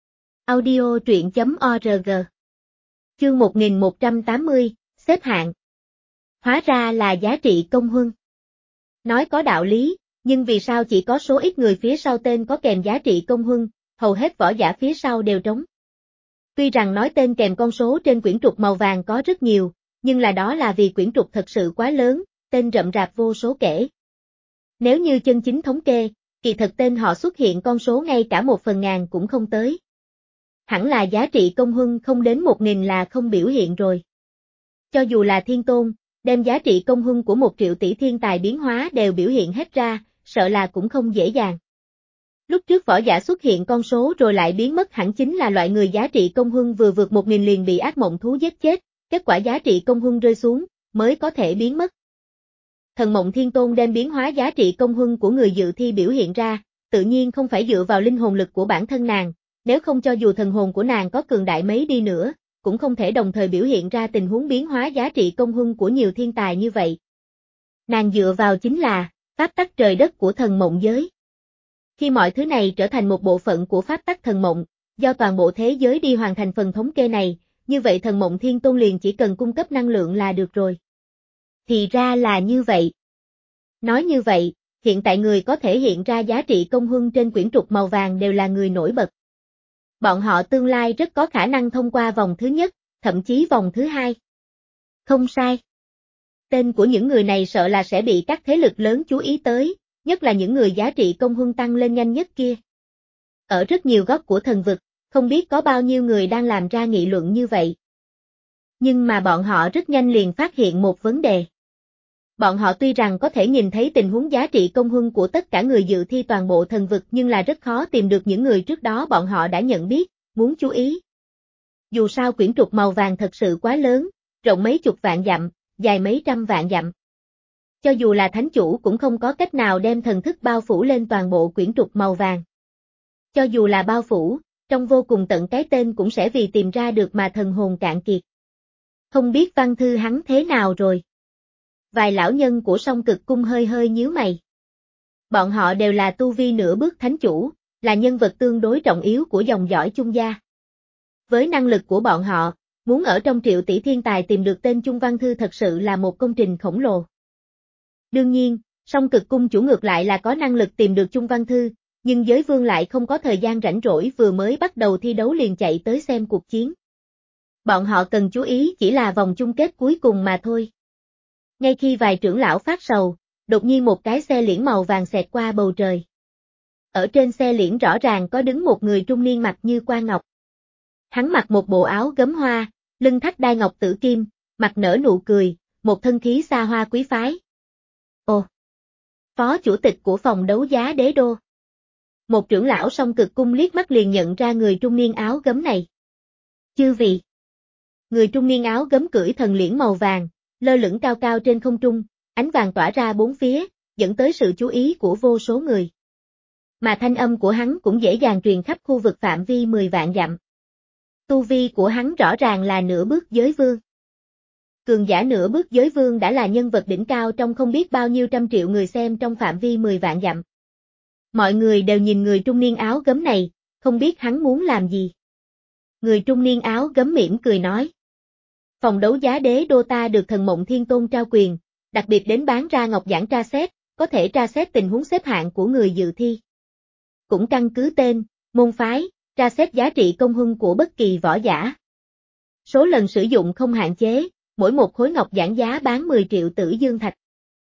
Audio truyện chấm org. Chương một nghìn một trăm tám mươi, xếp hạng. Hóa ra là giá trị công huân. Nói có đạo lý, nhưng vì sao chỉ có số ít người phía sau tên có kèm giá trị công huân, hầu hết võ giả phía sau đều trống. Tuy rằng nói tên kèm con số trên quyển trục màu vàng có rất nhiều, nhưng là đó là vì quyển trục thật sự quá lớn, tên rậm rạp vô số kể. Nếu như chân chính thống kê, kỳ thật tên họ xuất hiện con số ngay cả một phần ngàn cũng không tới. Hẳn là giá trị công huân không đến một nghìn là không biểu hiện rồi. Cho dù là thiên tôn, đem giá trị công huân của một triệu tỷ thiên tài biến hóa đều biểu hiện hết ra, sợ là cũng không dễ dàng. Lúc trước võ giả xuất hiện con số rồi lại biến mất hẳn chính là loại người giá trị công huân vừa vượt một nghìn liền bị ác mộng thú giết chết, kết quả giá trị công huân rơi xuống, mới có thể biến mất. Thần mộng thiên tôn đem biến hóa giá trị công huân của người dự thi biểu hiện ra, tự nhiên không phải dựa vào linh hồn lực của bản thân nàng, nếu không cho dù thần hồn của nàng có cường đại mấy đi nữa, cũng không thể đồng thời biểu hiện ra tình huống biến hóa giá trị công huân của nhiều thiên tài như vậy. Nàng dựa vào chính là pháp tắc trời đất của thần mộng giới. Khi mọi thứ này trở thành một bộ phận của pháp tắc thần mộng, do toàn bộ thế giới đi hoàn thành phần thống kê này, như vậy thần mộng thiên tôn liền chỉ cần cung cấp năng lượng là được rồi. Thì ra là như vậy. Nói như vậy, hiện tại người có thể hiện ra giá trị công huân trên quyển trục màu vàng đều là người nổi bật. Bọn họ tương lai rất có khả năng thông qua vòng thứ nhất, thậm chí vòng thứ hai. Không sai. Tên của những người này sợ là sẽ bị các thế lực lớn chú ý tới, nhất là những người giá trị công huân tăng lên nhanh nhất kia. Ở rất nhiều góc của thần vực, không biết có bao nhiêu người đang làm ra nghị luận như vậy. Nhưng mà bọn họ rất nhanh liền phát hiện một vấn đề. Bọn họ tuy rằng có thể nhìn thấy tình huống giá trị công huân của tất cả người dự thi toàn bộ thần vực nhưng là rất khó tìm được những người trước đó bọn họ đã nhận biết, muốn chú ý. Dù sao quyển trục màu vàng thật sự quá lớn, rộng mấy chục vạn dặm, dài mấy trăm vạn dặm. Cho dù là thánh chủ cũng không có cách nào đem thần thức bao phủ lên toàn bộ quyển trục màu vàng. Cho dù là bao phủ, trong vô cùng tận cái tên cũng sẽ vì tìm ra được mà thần hồn cạn kiệt. Không biết văn thư hắn thế nào rồi. Vài lão nhân của song cực cung hơi hơi nhíu mày. Bọn họ đều là tu vi nửa bước thánh chủ, là nhân vật tương đối trọng yếu của dòng dõi Chung gia. Với năng lực của bọn họ, muốn ở trong triệu tỷ thiên tài tìm được tên Chung Văn Thư thật sự là một công trình khổng lồ. Đương nhiên, song cực cung chủ ngược lại là có năng lực tìm được Chung Văn Thư, nhưng giới vương lại không có thời gian rảnh rỗi vừa mới bắt đầu thi đấu liền chạy tới xem cuộc chiến. Bọn họ cần chú ý chỉ là vòng chung kết cuối cùng mà thôi. Ngay khi vài trưởng lão phát sầu, đột nhiên một cái xe liễn màu vàng xẹt qua bầu trời. Ở trên xe liễn rõ ràng có đứng một người trung niên mặt như quan ngọc. Hắn mặc một bộ áo gấm hoa, lưng thắt đai ngọc tử kim, mặt nở nụ cười, một thân khí xa hoa quý phái. Ồ! Phó chủ tịch của phòng đấu giá đế đô. Một trưởng lão song cực cung liếc mắt liền nhận ra người trung niên áo gấm này. Chư vị! Người trung niên áo gấm cưỡi thần liễn màu vàng, lơ lửng cao cao trên không trung, ánh vàng tỏa ra bốn phía, dẫn tới sự chú ý của vô số người. Mà thanh âm của hắn cũng dễ dàng truyền khắp khu vực phạm vi mười vạn dặm. Tu vi của hắn rõ ràng là nửa bước giới vương. Cường giả nửa bước giới vương đã là nhân vật đỉnh cao trong không biết bao nhiêu trăm triệu người xem trong phạm vi mười vạn dặm. Mọi người đều nhìn người trung niên áo gấm này, không biết hắn muốn làm gì. Người trung niên áo gấm mỉm cười nói. Phòng đấu giá đế đô ta được thần mộng thiên tôn trao quyền, đặc biệt đến bán ra ngọc giản tra xét, có thể tra xét tình huống xếp hạng của người dự thi. Cũng căn cứ tên, môn phái, tra xét giá trị công huân của bất kỳ võ giả. Số lần sử dụng không hạn chế, mỗi một khối ngọc giản giá bán mười triệu tử dương thạch.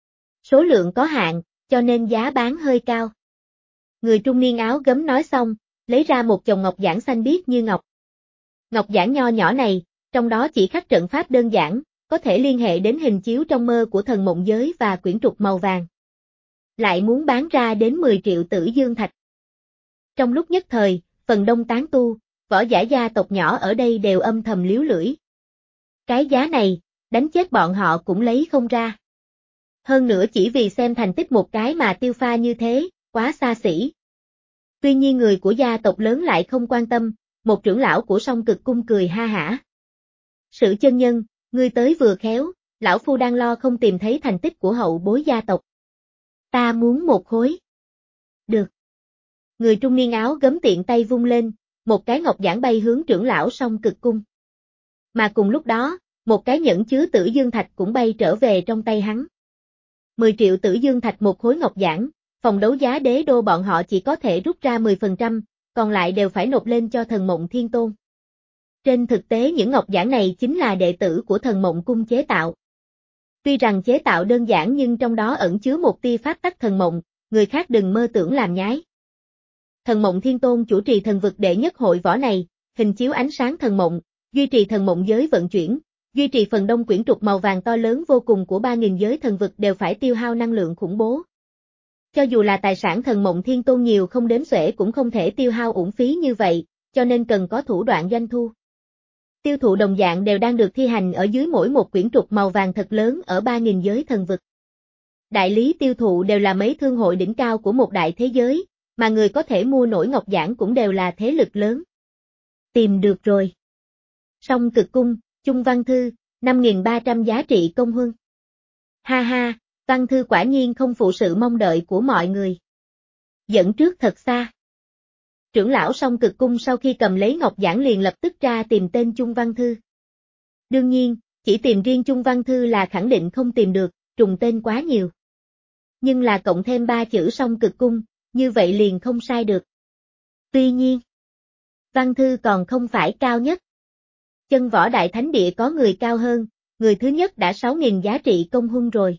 Số lượng có hạn, cho nên giá bán hơi cao. Người trung niên áo gấm nói xong, lấy ra một chồng ngọc giản xanh biếc như ngọc. Ngọc giản nho nhỏ này, trong đó chỉ khắc trận pháp đơn giản, có thể liên hệ đến hình chiếu trong mơ của thần mộng giới và quyển trục màu vàng. Lại muốn bán ra đến mười triệu tử dương thạch. Trong lúc nhất thời, phần đông tán tu, võ giả gia tộc nhỏ ở đây đều âm thầm líu lưỡi. Cái giá này, đánh chết bọn họ cũng lấy không ra. Hơn nữa chỉ vì xem thành tích một cái mà tiêu pha như thế, quá xa xỉ. Tuy nhiên người của gia tộc lớn lại không quan tâm, một trưởng lão của song cực cung cười ha hả. Sử chân nhân, ngươi tới vừa khéo, lão phu đang lo không tìm thấy thành tích của hậu bối gia tộc. Ta muốn một khối. Được. Người trung niên áo gấm tiện tay vung lên, một cái ngọc giản bay hướng trưởng lão song cực cung. Mà cùng lúc đó, một cái nhẫn chứa Tử Dương Thạch cũng bay trở về trong tay hắn. mười triệu Tử Dương Thạch một khối ngọc giản, phòng đấu giá đế đô bọn họ chỉ có thể rút ra mười phần trăm, còn lại đều phải nộp lên cho Thần Mộng Thiên Tôn. Trên thực tế những ngọc giản này chính là đệ tử của Thần Mộng Cung chế tạo. Tuy rằng chế tạo đơn giản nhưng trong đó ẩn chứa một tia pháp tắc thần mộng, người khác đừng mơ tưởng làm nhái. Thần Mộng Thiên Tôn chủ trì thần vực đệ nhất hội võ này, hình chiếu ánh sáng thần mộng, duy trì thần mộng giới vận chuyển, duy trì phần đông quyển trục màu vàng to lớn vô cùng của ba nghìn giới thần vực đều phải tiêu hao năng lượng khủng bố. Cho dù là tài sản Thần Mộng Thiên Tôn nhiều không đếm xuể cũng không thể tiêu hao uổng phí như vậy, cho nên cần có thủ đoạn doanh thu. Tiêu thụ đồng dạng đều đang được thi hành ở dưới mỗi một quyển trục màu vàng thật lớn ở ba nghìn giới thần vực. Đại lý tiêu thụ đều là mấy thương hội đỉnh cao của một đại thế giới, mà người có thể mua nổi ngọc giản cũng đều là thế lực lớn. Tìm được rồi. Song Cực Cung, Chung Văn Thư, năm nghìn ba trăm giá trị công huân. Ha ha, Văn Thư quả nhiên không phụ sự mong đợi của mọi người. Dẫn trước thật xa. Trưởng lão Song Cực Cung sau khi cầm lấy ngọc giản liền lập tức ra tìm tên Chung Văn Thư. Đương nhiên, chỉ tìm riêng Chung Văn Thư là khẳng định không tìm được, trùng tên quá nhiều. Nhưng là cộng thêm ba chữ Song Cực Cung, như vậy liền không sai được. Tuy nhiên, Văn Thư còn không phải cao nhất. Chân Võ Đại Thánh Địa có người cao hơn, người thứ nhất đã sáu nghìn giá trị công huân rồi.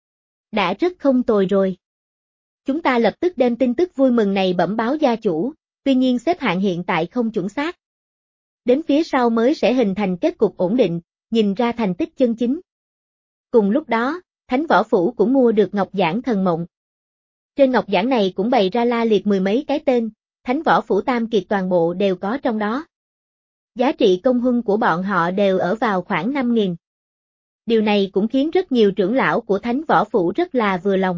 Đã rất không tồi rồi. Chúng ta lập tức đem tin tức vui mừng này bẩm báo gia chủ, tuy nhiên xếp hạng hiện tại không chuẩn xác. Đến phía sau mới sẽ hình thành kết cục ổn định, nhìn ra thành tích chân chính. Cùng lúc đó, Thánh Võ Phủ cũng mua được ngọc giản thần mộng. Trên ngọc giản này cũng bày ra la liệt mười mấy cái tên, Thánh Võ Phủ Tam Kiệt toàn bộ đều có trong đó. Giá trị công huân của bọn họ đều ở vào khoảng năm nghìn. Điều này cũng khiến rất nhiều trưởng lão của Thánh Võ Phủ rất là vừa lòng.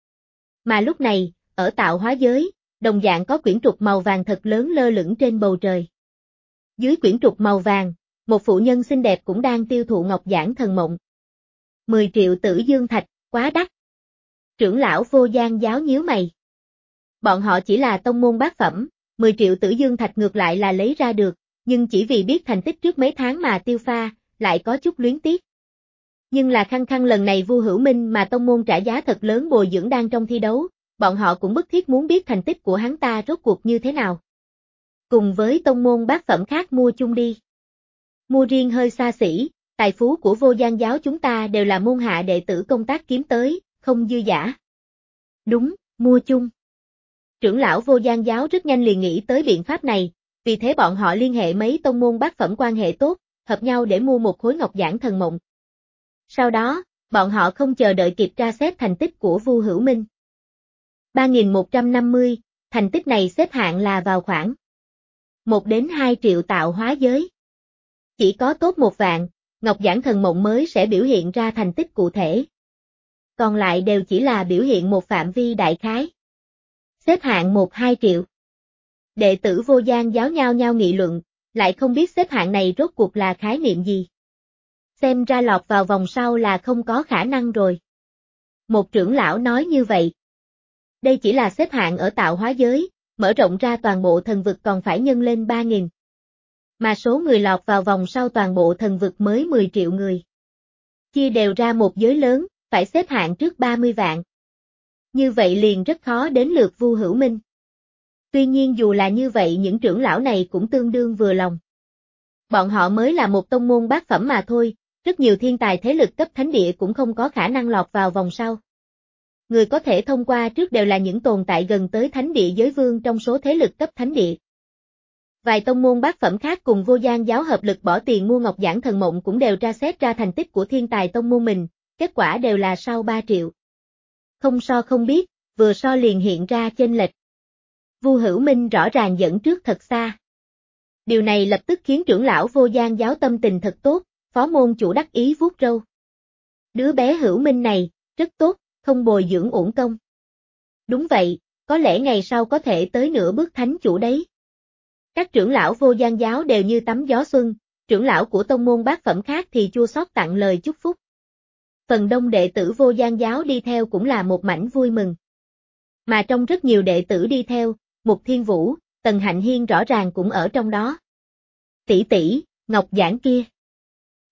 Mà lúc này, ở tạo hóa giới, đồng dạng có quyển trục màu vàng thật lớn lơ lửng trên bầu trời. Dưới quyển trục màu vàng, một phụ nhân xinh đẹp cũng đang tiêu thụ ngọc giản thần mộng. mười triệu Tử Dương Thạch, quá đắt. Trưởng lão Vô Gian giáo nhíu mày. Bọn họ chỉ là tông môn bát phẩm, mười triệu Tử Dương Thạch ngược lại là lấy ra được, nhưng chỉ vì biết thành tích trước mấy tháng mà tiêu pha, lại có chút luyến tiếc. Nhưng là khăng khăng lần này Vu Hữu Minh mà tông môn trả giá thật lớn bồi dưỡng đang trong thi đấu, bọn họ cũng bức thiết muốn biết thành tích của hắn ta rốt cuộc như thế nào. Cùng với tông môn bát phẩm khác mua chung đi. Mua riêng hơi xa xỉ, tài phú của Vô Gian giáo chúng ta đều là môn hạ đệ tử công tác kiếm tới, không dư giả. Đúng, mua chung. Trưởng lão Vô Gian giáo rất nhanh liền nghĩ tới biện pháp này, vì thế bọn họ liên hệ mấy tông môn bát phẩm quan hệ tốt, hợp nhau để mua một khối ngọc giản thần mộng. Sau đó, bọn họ không chờ đợi kịp tra xét thành tích của Vu Hữu Minh. ba nghìn một trăm năm mươi, thành tích này xếp hạng là vào khoảng một đến hai triệu tạo hóa giới. Chỉ có top một vạn, ngọc giản thần mộng mới sẽ biểu hiện ra thành tích cụ thể. Còn lại đều chỉ là biểu hiện một phạm vi đại khái. Xếp hạng một đến hai triệu. Đệ tử Vô Gian giáo nhao nhao nghị luận, lại không biết xếp hạng này rốt cuộc là khái niệm gì. Xem ra lọt vào vòng sau là không có khả năng rồi. Một trưởng lão nói như vậy. Đây chỉ là xếp hạng ở tạo hóa giới, mở rộng ra toàn bộ thần vực còn phải nhân lên ba nghìn. Mà số người lọt vào vòng sau toàn bộ thần vực mới mười triệu người. Chia đều ra một giới lớn, phải xếp hạng trước ba mươi vạn. Như vậy liền rất khó đến lượt Vu Hữu Minh. Tuy nhiên dù là như vậy những trưởng lão này cũng tương đương vừa lòng. Bọn họ mới là một tông môn bát phẩm mà thôi, rất nhiều thiên tài thế lực cấp thánh địa cũng không có khả năng lọt vào vòng sau. Người có thể thông qua trước đều là những tồn tại gần tới thánh địa giới vương trong số thế lực cấp thánh địa. Vài tông môn bát phẩm khác cùng Vô Gian giáo hợp lực bỏ tiền mua ngọc giản thần mộng cũng đều tra xét ra thành tích của thiên tài tông môn mình, kết quả đều là sau ba triệu. Không so không biết, vừa so liền hiện ra chênh lệch. Vu Hữu Minh rõ ràng dẫn trước thật xa. Điều này lập tức khiến trưởng lão Vô Gian giáo tâm tình thật tốt, phó môn chủ đắc ý vuốt râu. Đứa bé Hữu Minh này, rất tốt, không bồi dưỡng uổng công. Đúng vậy, có lẽ ngày sau có thể tới nửa bước thánh chủ đấy. Các trưởng lão Vô Gian giáo đều như tắm gió xuân, trưởng lão của tông môn bát phẩm khác thì chua xót tặng lời chúc phúc. Phần đông đệ tử Vô Gian giáo đi theo cũng là một mảnh vui mừng. Mà trong rất nhiều đệ tử đi theo, Mục Thiên Vũ, Tần Hạnh Hiên rõ ràng cũng ở trong đó. Tỷ tỷ, ngọc giản kia.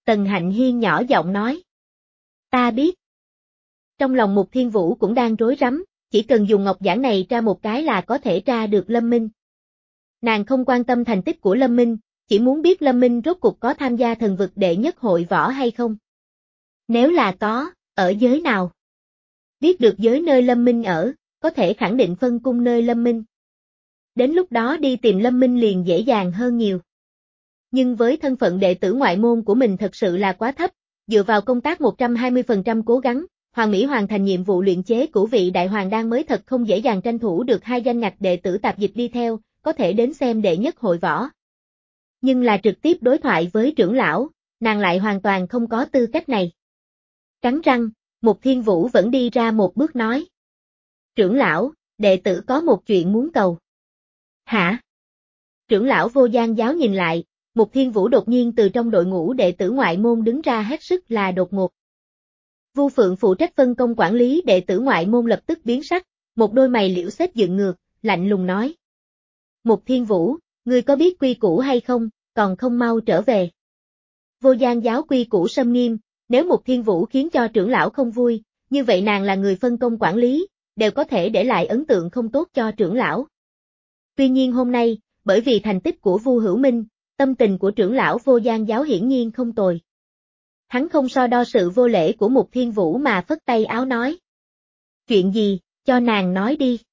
Tần Hạnh Hiên nhỏ giọng nói. Ta biết. Trong lòng Mục Thiên Vũ cũng đang rối rắm, chỉ cần dùng ngọc giản này tra một cái là có thể tra được Lâm Minh. Nàng không quan tâm thành tích của Lâm Minh, chỉ muốn biết Lâm Minh rốt cuộc có tham gia thần vực đệ nhất hội võ hay không. Nếu là có, ở giới nào? Biết được giới nơi Lâm Minh ở, có thể khẳng định phân cung nơi Lâm Minh. Đến lúc đó đi tìm Lâm Minh liền dễ dàng hơn nhiều. Nhưng với thân phận đệ tử ngoại môn của mình thật sự là quá thấp, dựa vào công tác một trăm hai mươi phần trăm cố gắng, Hoàng Mỹ hoàn thành nhiệm vụ luyện chế cửu vị đại hoàng đan mới thật không dễ dàng tranh thủ được hai danh ngạch đệ tử tạp dịch đi theo, có thể đến xem đệ nhất hội võ. Nhưng là trực tiếp đối thoại với trưởng lão, nàng lại hoàn toàn không có tư cách này. Cắn răng, Mục Thiên Vũ vẫn đi ra một bước nói. Trưởng lão, đệ tử có một chuyện muốn cầu. Hả? Trưởng lão Vô Gian giáo nhìn lại, Mục Thiên Vũ đột nhiên từ trong đội ngũ đệ tử ngoại môn đứng ra hết sức là đột ngột. Vu Phượng phụ trách phân công quản lý đệ tử ngoại môn lập tức biến sắc, một đôi mày liễu xếp dựng ngược, lạnh lùng nói. Mục Thiên Vũ, ngươi có biết quy củ hay không, còn không mau trở về. Vô Gian giáo quy củ sâm nghiêm, nếu Mục Thiên Vũ khiến cho trưởng lão không vui, như vậy nàng là người phân công quản lý, đều có thể để lại ấn tượng không tốt cho trưởng lão. Tuy nhiên hôm nay, bởi vì thành tích của Vu Hữu Minh, tâm tình của trưởng lão Vô Gian giáo hiển nhiên không tồi. Hắn không so đo sự vô lễ của Mục Thiên Vũ mà phất tay áo nói. Chuyện gì, cho nàng nói đi.